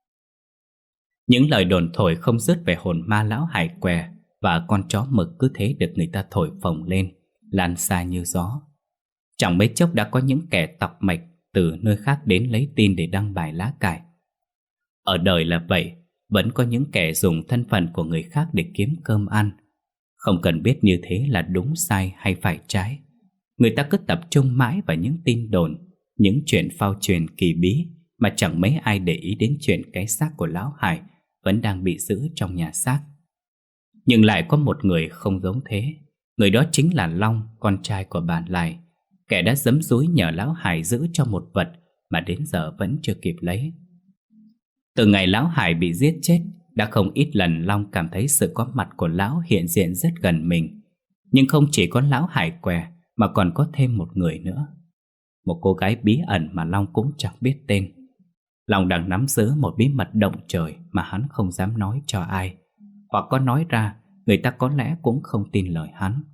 Những lời đồn thổi không dứt về hồn ma lão hải què và con chó mực cứ thế được người ta thổi phồng lên, lan xa như gió. Chẳng mấy chốc đã có những kẻ tọc mạch từ nơi khác đến lấy tin để đăng bài lá cải. Ở đời là vậy, vẫn có những kẻ dùng thân phận của người khác để kiếm cơm ăn. Không cần biết như thế là đúng sai hay phải trái, người ta cứ tập trung mãi vào những tin đồn, những chuyện phao truyền kỳ bí mà chẳng mấy ai để ý đến chuyện cái xác của lão hải vẫn đang bị giữ trong nhà xác. Nhưng lại có một người không giống thế. Người đó chính là Long, con trai của bà Lài, kẻ đã giấm dúi nhờ lão hải giữ cho một vật mà đến giờ vẫn chưa kịp lấy. Từ ngày lão hải bị giết chết, đã không ít lần Long cảm thấy sự có mặt của lão hiện diện rất gần mình. Nhưng không chỉ có lão hải què mà còn có thêm một người nữa, một cô gái bí ẩn mà Long cũng chẳng biết tên. Long đang nắm giữ một bí mật động trời mà hắn không dám nói cho ai, hoặc có nói ra người ta có lẽ cũng không tin lời hắn.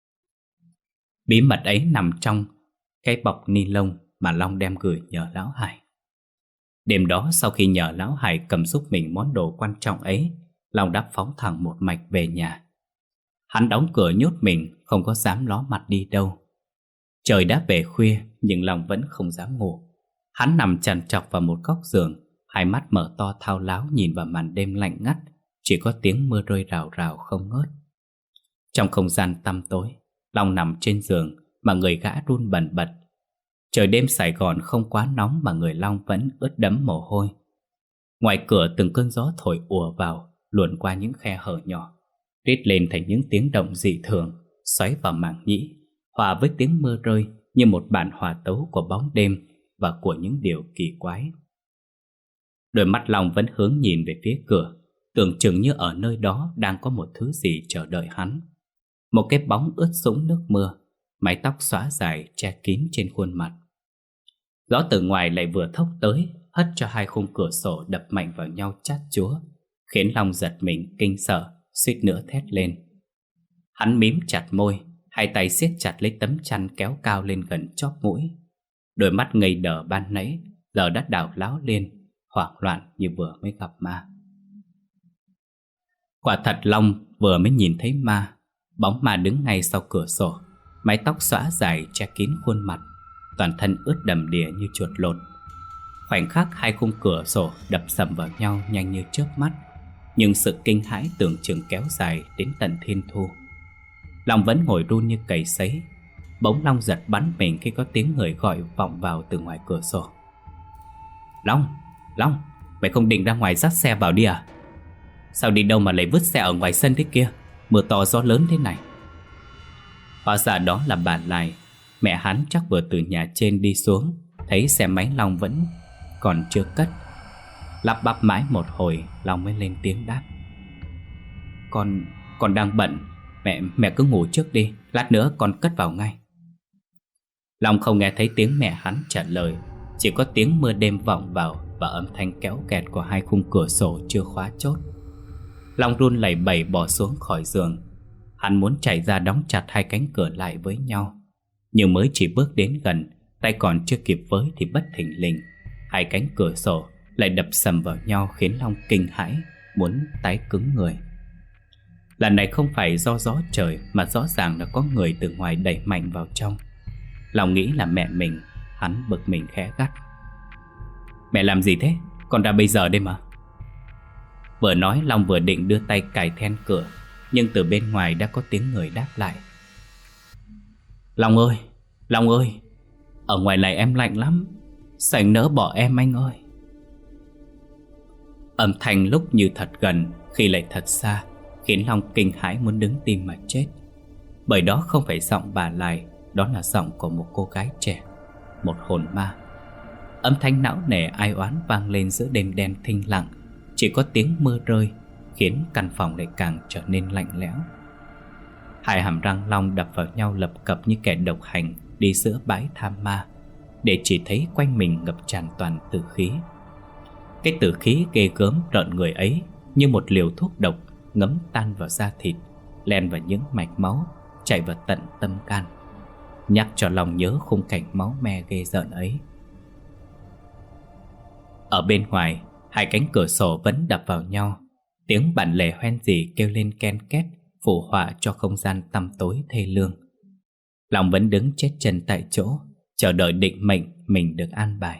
Bí mật ấy nằm trong cái bọc ni lông mà Long đem gửi nhờ lão hải. Đêm đó, sau khi nhờ lão hải cầm giúp mình món đồ quan trọng ấy, Long đã phóng thẳng một mạch về nhà. Hắn đóng cửa nhốt mình, không có dám ló mặt đi đâu. Trời đã về khuya nhưng Long vẫn không dám ngủ. Hắn nằm chằn chọc vào một góc giường, hai mắt mở to thao láo nhìn vào màn đêm lạnh ngắt, chỉ có tiếng mưa rơi rào rào không ngớt. Trong không gian tăm tối, Long nằm trên giường mà người gã run bần bật. Trời đêm Sài Gòn không quá nóng mà người Long vẫn ướt đẫm mồ hôi. Ngoài cửa từng cơn gió thổi ùa vào, luồn qua những khe hở nhỏ, rít lên thành những tiếng động dị thường, xoáy vào màng nhĩ, hòa với tiếng mưa rơi như một bản hòa tấu của bóng đêm và của những điều kỳ quái. Đôi mắt Long vẫn hướng nhìn về phía cửa, tưởng chừng như ở nơi đó đang có một thứ gì chờ đợi hắn. Một cái bóng ướt sũng nước mưa, mái tóc xõa dài che kín trên khuôn mặt. Gió từ ngoài lại vừa thốc tới, hất cho hai khung cửa sổ đập mạnh vào nhau chát chúa, khiến Long giật mình kinh sợ, suýt nữa thét lên. Hắn mím chặt môi, hai tay siết chặt lấy tấm chăn kéo cao lên gần chóp mũi. Đôi mắt ngây đờ ban nãy giờ đã đảo láo lên, hoảng loạn như vừa mới gặp ma. Quả thật Long vừa mới nhìn thấy ma. Bóng ma đứng ngay sau cửa sổ, mái tóc xõa dài che kín khuôn mặt, toàn thân ướt đầm đìa như chuột lột. Khoảnh khắc hai khung cửa sổ đập sầm vào nhau nhanh như chớp mắt, nhưng sự kinh hãi tưởng chừng kéo dài đến tận thiên thu. Long vẫn ngồi run như cầy sấy. Bỗng Long giật bắn mình khi có tiếng người gọi vọng vào từ ngoài cửa sổ. Long, Long, mày không định ra ngoài dắt xe vào đi à? Sao đi đâu mà lại vứt xe ở ngoài sân thế kia? Mưa to gió lớn thế này. Hóa ra đó là bà Lài. Mẹ hắn chắc vừa từ nhà trên đi xuống, thấy xe máy Long vẫn còn chưa cất. Lắp bắp mãi một hồi, Long mới lên tiếng đáp. Con, con đang bận. Mẹ, mẹ cứ ngủ trước đi, lát nữa con cất vào ngay. Long không nghe thấy tiếng mẹ hắn trả lời, chỉ có tiếng mưa đêm vọng vào và âm thanh kéo kẹt của hai khung cửa sổ chưa khóa chốt. Long run lẩy bẩy bỏ xuống khỏi giường. Hắn muốn chạy ra đóng chặt hai cánh cửa lại với nhau, nhưng mới chỉ bước đến gần, tay còn chưa kịp với thì bất thình lình hai cánh cửa sổ lại đập sầm vào nhau khiến Long kinh hãi, muốn tái cứng người. Lần này không phải do gió trời, mà rõ ràng là có người từ ngoài đẩy mạnh vào trong. Long nghĩ là mẹ mình. Hắn bực mình khẽ gắt: "Mẹ làm gì thế? Con ra bây giờ đây mà." Vừa nói, Long vừa định đưa tay cài then cửa, nhưng từ bên ngoài đã có tiếng người đáp lại: "Long ơi, Long ơi, ở ngoài này em lạnh lắm, sành nỡ bỏ em anh ơi." Âm thanh lúc như thật gần, khi lại thật xa, khiến Long kinh hãi muốn đứng tim mà chết. Bởi đó không phải giọng bà Lài, đó là giọng của một cô gái trẻ, một hồn ma. Âm thanh não nề ai oán vang lên giữa đêm đen thinh lặng. Chỉ có tiếng mưa rơi khiến căn phòng lại càng trở nên lạnh lẽo. Hai hàm răng Long đập vào nhau lập cập như kẻ độc hành đi giữa bãi tham ma, để chỉ thấy quanh mình ngập tràn toàn tử khí. Cái tử khí ghê gớm rợn người ấy như một liều thuốc độc ngấm tan vào da thịt, len vào những mạch máu, chạy vào tận tâm can, nhắc cho Long nhớ khung cảnh máu me ghê rợn ấy. Ở bên ngoài, hai cánh cửa sổ vẫn đập vào nhau. Tiếng bản lề hoen rỉ kêu lên ken két, phù họa cho không gian tăm tối thê lương. Long vẫn đứng chết chân tại chỗ, chờ đợi định mệnh mình được an bài.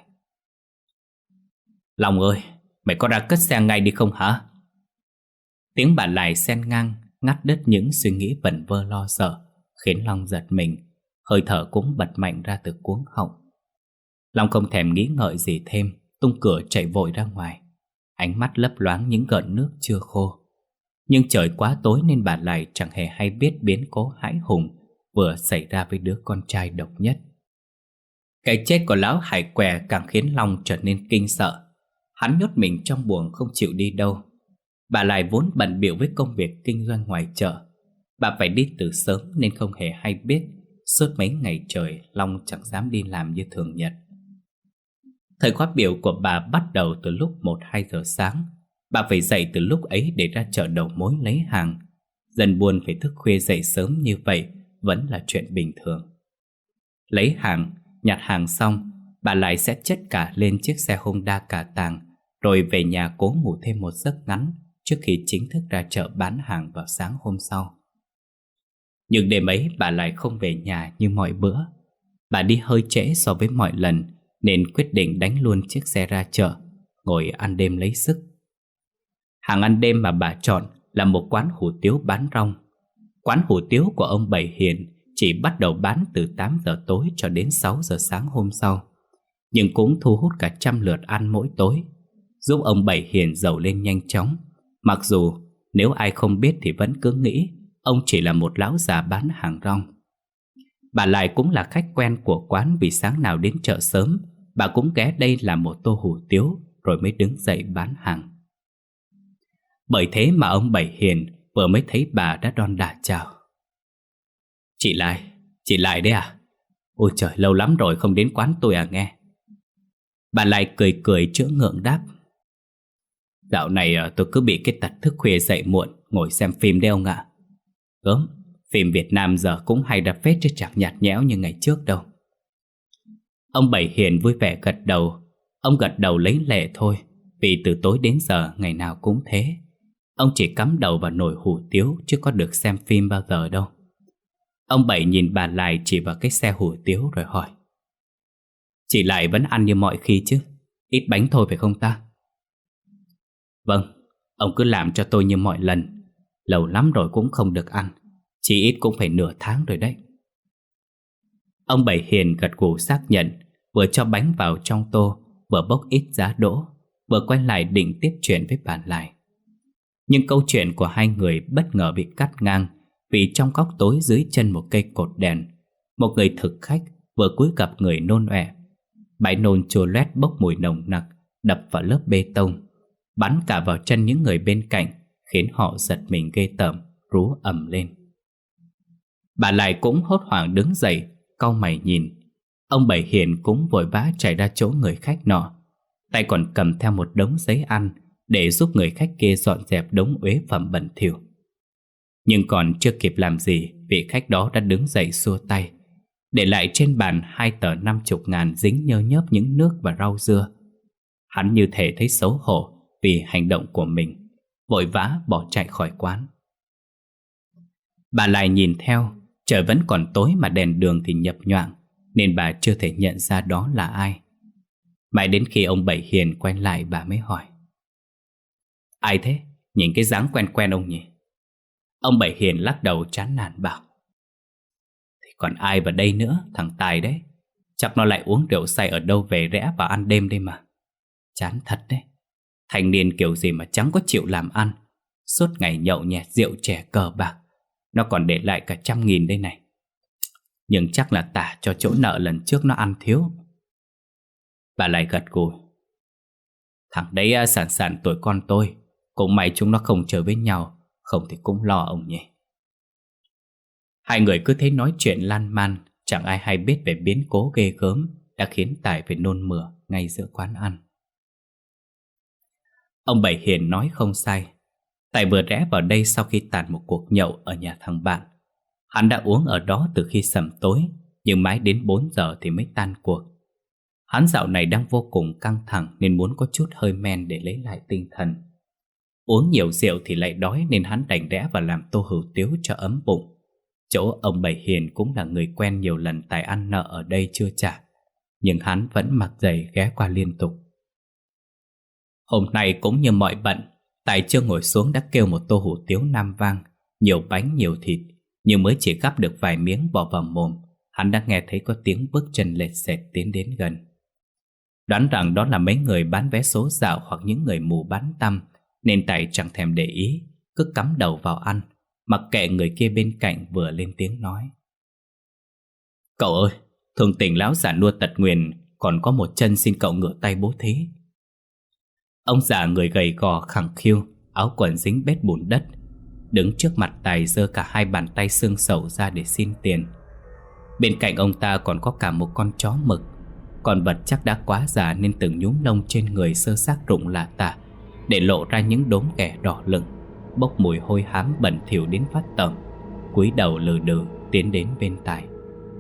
"Long ơi, mày có ra cất xe ngay đi không hả?" Tiếng bà Lài xen ngang, ngắt đứt những suy nghĩ vẩn vơ lo sợ, khiến Long giật mình, hơi thở cũng bật mạnh ra từ cuống họng. Long không thèm nghĩ ngợi gì thêm, tung cửa chạy vội ra ngoài, ánh mắt lấp loáng những gợn nước chưa khô. Nhưng trời quá tối nên bà Lài chẳng hề hay biết biến cố hãi hùng vừa xảy ra với đứa con trai độc nhất. Cái chết của lão Hải Què càng khiến Long trở nên kinh sợ. Hắn nhốt mình trong buồng không chịu đi đâu. Bà Lài vốn bận bịu với công việc kinh doanh ngoài chợ. Bà phải đi từ sớm nên không hề hay biết suốt mấy ngày trời Long chẳng dám đi làm như thường nhật. Thời khóa biểu của bà bắt đầu từ lúc một hai giờ sáng. Bà phải dậy từ lúc ấy để ra chợ đầu mối lấy hàng. Dân buôn phải thức khuya dậy sớm như vậy vẫn là chuyện bình thường. Lấy hàng, nhặt hàng xong, bà lại sẽ chất cả lên chiếc xe Honda cả tàng, rồi về nhà cố ngủ thêm một giấc ngắn trước khi chính thức ra chợ bán hàng vào sáng hôm sau. Nhưng đêm ấy bà lại không về nhà như mọi bữa. Bà đi hơi trễ so với mọi lần nên quyết định đánh luôn chiếc xe ra chợ, ngồi ăn đêm lấy sức. Hàng ăn đêm mà bà chọn là một quán hủ tiếu bán rong. Quán hủ tiếu của ông Bảy Hiền chỉ bắt đầu bán từ tám giờ tối cho đến sáu giờ sáng hôm sau, nhưng cũng thu hút cả trăm lượt ăn mỗi tối, giúp ông Bảy Hiền giàu lên nhanh chóng. Mặc dù nếu ai không biết thì vẫn cứ nghĩ ông chỉ là một lão già bán hàng rong. Bà lại cũng là khách quen của quán, vì sáng nào đến chợ sớm bà cũng ghé đây làm một tô hủ tiếu rồi mới đứng dậy bán hàng. Bởi thế mà ông Bảy Hiền vừa mới thấy bà đã đon đả chào: "Chị Lại, chị Lại đấy à? Ôi trời, lâu lắm rồi không đến quán tôi à nghe." Bà lại cười cười chữa ngượng đáp: "Dạo này tôi cứ bị cái tật thức khuya dậy muộn ngồi xem phim đấy ông ạ." "Gớm, phim Việt Nam giờ cũng hay ra phết chứ chẳng nhạt nhẽo như ngày trước đâu." Ông Bảy Hiền vui vẻ gật đầu. Ông gật đầu lấy lệ thôi, vì từ tối đến giờ ngày nào cũng thế. Ông chỉ cắm đầu vào nồi hủ tiếu chứ có được xem phim bao giờ đâu. Ông Bảy nhìn bà Lại chỉ vào cái xe hủ tiếu rồi hỏi: "Chị Lại vẫn ăn như mọi khi chứ? Ít bánh thôi phải không ta?" "Vâng, ông cứ làm cho tôi như mọi lần. Lâu lắm rồi cũng không được ăn, chỉ ít cũng phải nửa tháng rồi đấy." Ông Bảy Hiền gật gù xác nhận, vừa cho bánh vào trong tô, vừa bốc ít giá đỗ, vừa quay lại định tiếp chuyện với bà Lại. Nhưng câu chuyện của hai người bất ngờ bị cắt ngang, vì trong góc tối dưới chân một cây cột đèn, một người thực khách vừa cúi gặp người nôn ọe. Bãi nôn chua loét bốc mùi nồng nặc đập vào lớp bê tông, bắn cả vào chân những người bên cạnh, khiến họ giật mình ghê tởm, rú ầm lên. Bà Lại cũng hốt hoảng đứng dậy, cau mày nhìn. Ông Bảy Hiền cũng vội vã chạy ra chỗ người khách nọ, tay còn cầm theo một đống giấy ăn để giúp người khách kia dọn dẹp đống uế phẩm bẩn thỉu. Nhưng còn chưa kịp làm gì, vị khách đó đã đứng dậy xua tay, để lại trên bàn hai tờ năm chục ngàn dính nhơ nhớp những nước và rau dưa. Hắn như thể thấy xấu hổ vì hành động của mình, vội vã bỏ chạy khỏi quán. Bà lại nhìn theo, trời vẫn còn tối mà đèn đường thì nhập nhoạng, nên bà chưa thể nhận ra đó là ai. Mãi đến khi ông Bảy Hiền quay lại, bà mới hỏi: Ai thế? Nhìn cái dáng quen quen ông nhỉ? Ông Bảy Hiền lắc đầu chán nản bảo: Thì còn ai vào đây nữa, thằng Tài đấy. Chắc nó lại uống rượu say ở đâu về rẽ vào ăn đêm đây mà. Chán thật đấy. Thanh niên kiểu gì mà chẳng có chịu làm ăn, suốt ngày nhậu nhẹt rượu chè cờ bạc. Nó còn để lại cả trăm nghìn đây này. Nhưng chắc là tả cho chỗ nợ lần trước nó ăn thiếu. Bà lại gật gù: Thằng đấy sản sản tuổi con tôi. Cũng may chúng nó không chơi với nhau, không thì cũng lo ông nhỉ. Hai người cứ thế nói chuyện lan man, chẳng ai hay biết về biến cố ghê gớm đã khiến Tài phải nôn mửa ngay giữa quán ăn. Ông Bảy Hiền nói không sai. Tài vừa rẽ vào đây sau khi tàn một cuộc nhậu ở nhà thằng bạn. Hắn đã uống ở đó từ khi sẩm tối, nhưng mãi đến bốn giờ thì mới tan cuộc. Hắn dạo này đang vô cùng căng thẳng nên muốn có chút hơi men để lấy lại tinh thần. Uống nhiều rượu thì lại đói nên hắn đành rẽ vào làm tô hủ tiếu cho ấm bụng. Chỗ ông Bảy Hiền cũng là người quen nhiều lần Tài ăn nợ ở đây chưa trả, nhưng hắn vẫn mặc giày ghé qua liên tục. Hôm nay cũng như mọi bận, Tài chưa ngồi xuống đã kêu một tô hủ tiếu nam vang, nhiều bánh nhiều thịt, nhưng mới chỉ gắp được vài miếng bỏ vào mồm, hắn đã nghe thấy có tiếng bước chân lệch xẹt tiến đến gần. Đoán rằng đó là mấy người bán vé số dạo hoặc những người mù bán tăm, nên Tài chẳng thèm để ý, cứ cắm đầu vào ăn, mặc kệ người kia bên cạnh vừa lên tiếng nói: Cậu ơi, thường tình lão già nua tật nguyền, còn có một chân xin cậu ngửa tay bố thí. Ông già người gầy gò khẳng khiu, áo quần dính bết bùn đất, đứng trước mặt Tài giơ cả hai bàn tay xương sẩu ra để xin tiền. Bên cạnh ông ta còn có cả một con chó mực. Con vật chắc đã quá già nên từng nhúm lông trên người sơ xác rụng lả tả, để lộ ra những đốm ghẻ đỏ lựng, bốc mùi hôi hám bẩn thỉu đến phát tởm. Cúi đầu lừ đừ tiến đến bên Tài.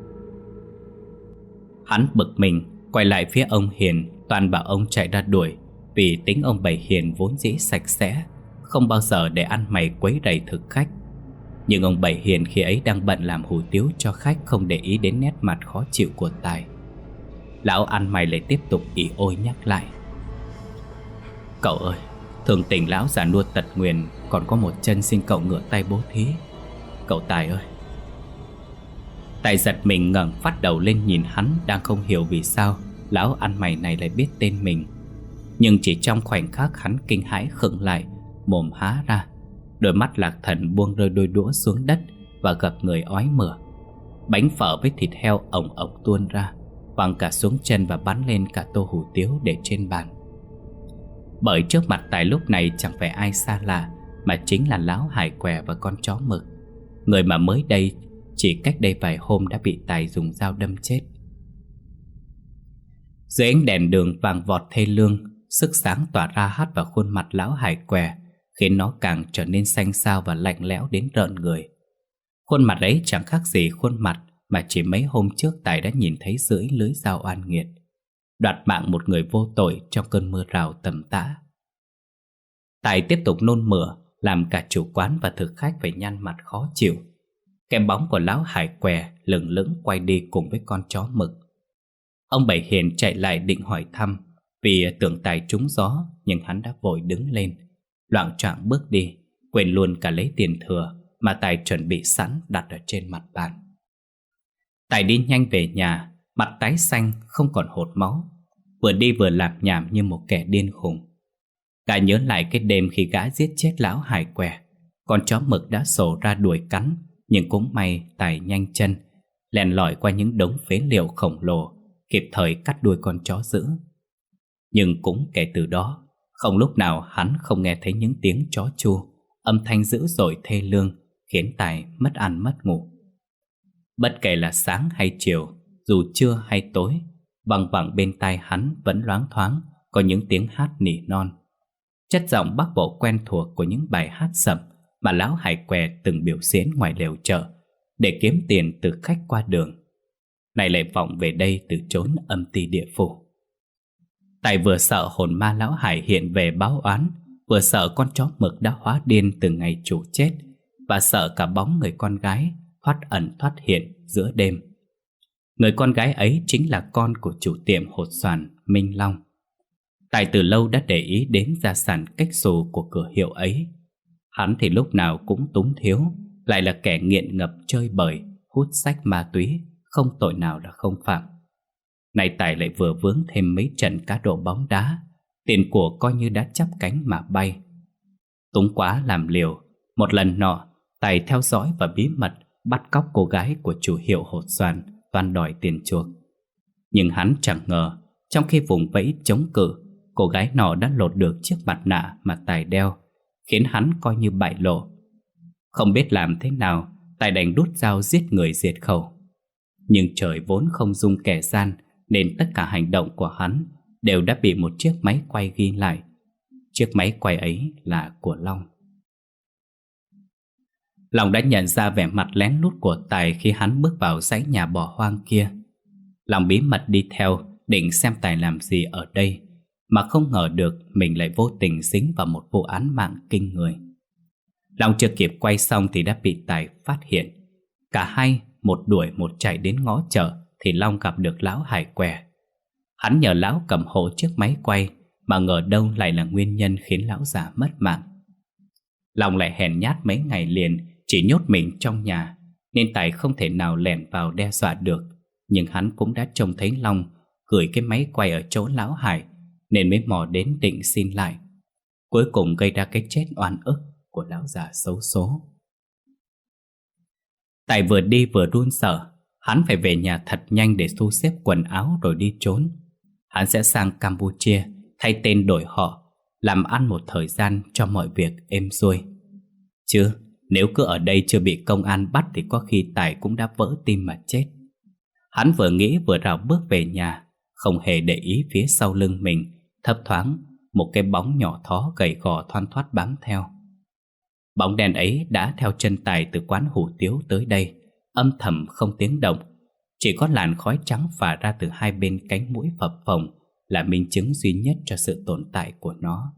Hắn bực mình quay lại phía ông Hiền, toàn bảo ông chạy ra đuổi, vì tính ông Bảy Hiền vốn dĩ sạch sẽ, không bao giờ để ăn mày quấy rầy thực khách. Nhưng ông Bảy Hiền khi ấy đang bận làm hủ tiếu cho khách, không để ý đến nét mặt khó chịu của Tài. Lão ăn mày lại tiếp tục ỉ ôi nhắc lại: Cậu ơi, thường tình lão già nua tật nguyền, còn có một chân xin cậu ngửa tay bố thí. Cậu Tài ơi. Tài giật mình ngẩng phát đầu lên nhìn hắn, đang không hiểu vì sao lão ăn mày này lại biết tên mình. Nhưng chỉ trong khoảnh khắc hắn kinh hãi khựng lại, mồm há ra, đôi mắt lạc thần buông rơi đôi đũa xuống đất và gập người ói mửa. Bánh phở với thịt heo ồng ộc tuôn ra, văng cả xuống chân và bắn lên cả tô hủ tiếu để trên bàn. Bởi trước mặt Tài lúc này chẳng phải ai xa lạ, mà chính là lão Hải Què và con chó mực, người mà mới đây, chỉ cách đây vài hôm đã bị Tài dùng dao đâm chết. Dưới ánh đèn đường vàng vọt thê lương, sức sáng tỏa ra hắt vào khuôn mặt lão Hải Què, khiến nó càng trở nên xanh xao và lạnh lẽo đến rợn người. Khuôn mặt ấy chẳng khác gì khuôn mặt mà chỉ mấy hôm trước Tài đã nhìn thấy dưới lưới dao oan nghiệt, đoạt mạng một người vô tội trong cơn mưa rào tầm tã. Tài tiếp tục nôn mửa, làm cả chủ quán và thực khách phải nhăn mặt khó chịu. Cái bóng của lão Hải Què lững lững quay đi cùng với con chó mực. Ông Bảy Hiền chạy lại định hỏi thăm, vì tưởng Tài trúng gió, nhưng hắn đã vội đứng lên, loạng choạng bước đi, quên luôn cả lấy tiền thừa mà Tài chuẩn bị sẵn đặt ở trên mặt bàn. Tài đi nhanh về nhà, mặt tái xanh không còn hột máu, vừa đi vừa lạp nhảm như một kẻ điên khùng. Gã nhớ lại cái đêm khi gã giết chết lão Hải Què, con chó mực đã sổ ra đuổi cắn, nhưng cũng may Tài nhanh chân, lèn lỏi qua những đống phế liệu khổng lồ, kịp thời cắt đuôi con chó dữ. Nhưng cũng kể từ đó, không lúc nào hắn không nghe thấy những tiếng chó chu, âm thanh dữ dội thê lương, khiến Tài mất ăn mất ngủ. Bất kể là sáng hay chiều, dù trưa hay tối, văng vẳng bên tai hắn vẫn loáng thoáng có những tiếng hát nỉ non, chất giọng Bắc Bộ quen thuộc của những bài hát sẩm mà lão Hải Què từng biểu diễn ngoài lều chợ để kiếm tiền từ khách qua đường, này lại vọng về đây từ chốn âm ti địa phủ. Tài vừa sợ hồn ma lão Hải hiện về báo oán, vừa sợ con chó mực đã hóa điên từ ngày chủ chết, và sợ cả bóng người con gái thoát ẩn thoát hiện giữa đêm. Người con gái ấy chính là con của chủ tiệm hột xoàn Minh Long. Tài từ lâu đã để ý đến gia sản cách xù của cửa hiệu ấy. Hắn thì lúc nào cũng túng thiếu, lại là kẻ nghiện ngập chơi bời, hút sách ma túy, không tội nào là không phạm. Nay Tài lại vừa vướng thêm mấy trận cá độ bóng đá, tiền của coi như đã chắp cánh mà bay. Túng quá làm liều, một lần nọ Tài theo dõi và bí mật bắt cóc cô gái của chủ hiệu hột xoàn toan đòi tiền chuộc. Nhưng hắn chẳng ngờ, trong khi vùng vẫy chống cự, cô gái nọ đã lột được chiếc mặt nạ mà Tài đeo, khiến hắn coi như bại lộ. Không biết làm thế nào, Tài đành đút dao giết người diệt khẩu. Nhưng trời vốn không dung kẻ gian, nên tất cả hành động của hắn đều đã bị một chiếc máy quay ghi lại. Chiếc máy quay ấy là của Long. Long đã nhận ra vẻ mặt lén lút của Tài khi hắn bước vào dãy nhà bỏ hoang kia. Long bí mật đi theo, định xem Tài làm gì ở đây, mà không ngờ được mình lại vô tình dính vào một vụ án mạng kinh người. Long chưa kịp quay xong thì đã bị Tài phát hiện. Cả hai một đuổi một chạy đến ngõ chợ thì Long gặp được lão Hải què. Hắn nhờ lão cầm hộ chiếc máy quay, mà ngờ đâu lại là nguyên nhân khiến lão già mất mạng. Long lại hèn nhát mấy ngày liền chỉ nhốt mình trong nhà, nên Tài không thể nào lẻn vào đe dọa được. Nhưng hắn cũng đã trông thấy Long gửi cái máy quay ở chỗ lão Hải, nên mới mò đến định xin lại. Cuối cùng gây ra cái chết oan ức của lão già xấu số. Tài vừa đi vừa run sợ. Hắn phải về nhà thật nhanh để thu xếp quần áo rồi đi trốn. Hắn sẽ sang Campuchia, thay tên đổi họ, làm ăn một thời gian cho mọi việc êm xuôi. Chứ nếu cứ ở đây chưa bị công an bắt thì có khi Tài cũng đã vỡ tim mà chết. Hắn vừa nghĩ vừa rảo bước về nhà, không hề để ý phía sau lưng mình thấp thoáng một cái bóng nhỏ thó gầy gò thoăn thoắt bám theo. Bóng đen ấy đã theo chân Tài từ quán hủ tiếu tới đây, âm thầm không tiếng động. Chỉ có làn khói trắng phả ra từ hai bên cánh mũi phập phồng là minh chứng duy nhất cho sự tồn tại của nó.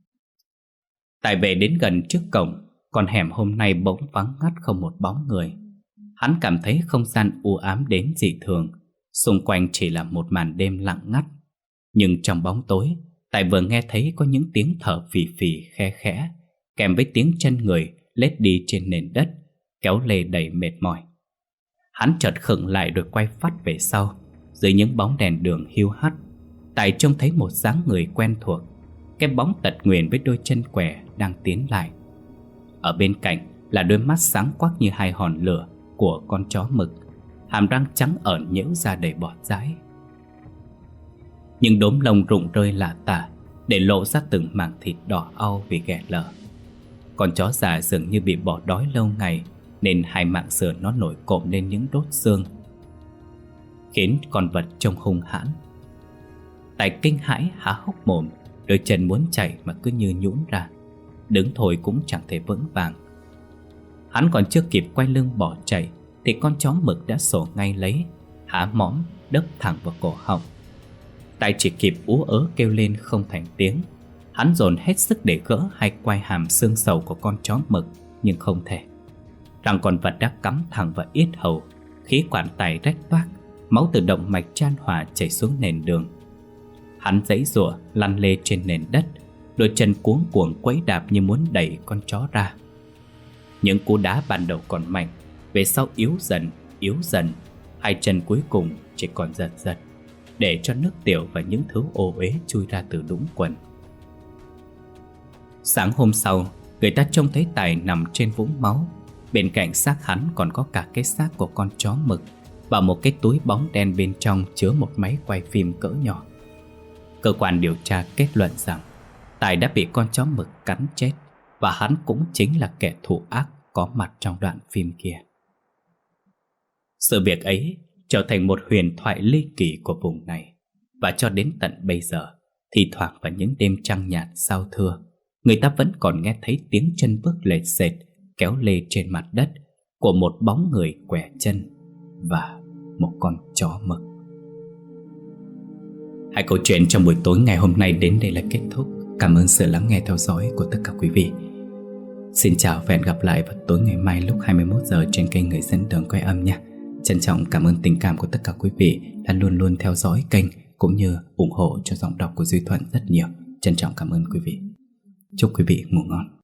Tài về đến gần trước cổng, con hẻm hôm nay bỗng vắng ngắt không một bóng người. Hắn cảm thấy không gian u ám đến dị thường, xung quanh chỉ là một màn đêm lặng ngắt. Nhưng trong bóng tối, Tài vừa nghe thấy có những tiếng thở phì phì khe khẽ, kèm với tiếng chân người lết đi trên nền đất, kéo lê đầy mệt mỏi. Hắn chợt khựng lại rồi quay phắt về sau. Dưới những bóng đèn đường hiu hắt, Tài trông thấy một dáng người quen thuộc, cái bóng tật nguyền với đôi chân què đang tiến lại. Ở bên cạnh là đôi mắt sáng quắc như hai hòn lửa của con chó mực, hàm răng trắng ởn nhễu ra đầy bọt dãi. Những đốm lông rụng rơi lả tả, để lộ ra từng mảng thịt đỏ au vì ghẻ lở. Con chó già dường như bị bỏ đói lâu ngày, nên hai mảng sườn nó nổi cộm lên những đốt xương, khiến con vật trông hung hãn. Tài kinh hãi há hốc mồm, đôi chân muốn chạy mà cứ như nhũn ra, đứng thôi cũng chẳng thể vững vàng. Hắn còn chưa kịp quay lưng bỏ chạy thì con chó mực đã sổ ngay lấy, há mõm đấp thẳng vào cổ họng. Tài chỉ kịp ú ớ kêu lên không thành tiếng. Hắn dồn hết sức để gỡ hai quai hàm xương sầu của con chó mực, nhưng không thể. Răng con vật đã cắm thẳng vào yết hầu, khí quản Tài rách toác, máu từ động mạch chan hòa chảy xuống nền đường. Hắn giãy giụa lăn lê trên nền đất, đôi chân cuống cuồng quẫy đạp như muốn đẩy con chó ra. Những cú đá ban đầu còn mạnh, về sau yếu dần, yếu dần, hai chân cuối cùng chỉ còn giật giật, để cho nước tiểu và những thứ ô uế chui ra từ đũng quần. Sáng hôm sau, người ta trông thấy Tài nằm trên vũng máu. Bên cạnh xác hắn còn có cả cái xác của con chó mực, và một cái túi bóng đen bên trong chứa một máy quay phim cỡ nhỏ. Cơ quan điều tra kết luận rằng Tài đã bị con chó mực cắn chết, và hắn cũng chính là kẻ thủ ác có mặt trong đoạn phim kia. Sự việc ấy trở thành một huyền thoại ly kỳ của vùng này, và cho đến tận bây giờ, thì thoảng vào những đêm trăng nhạt giao thưa, người ta vẫn còn nghe thấy tiếng chân bước lệch sệt kéo lê trên mặt đất của một bóng người quẻ chân và một con chó mực. Hai câu chuyện trong buổi tối ngày hôm nay đến đây là kết thúc. Cảm ơn sự lắng nghe theo dõi của tất cả quý vị. Xin chào và hẹn gặp lại vào tối ngày mai lúc hai mươi mốt giờ trên kênh Người Dẫn Đường Quay Âm nha. Trân trọng cảm ơn tình cảm của tất cả quý vị đã luôn luôn theo dõi kênh cũng như ủng hộ cho giọng đọc của Duy Thuận rất nhiều. Trân trọng cảm ơn quý vị. Chúc quý vị ngủ ngon.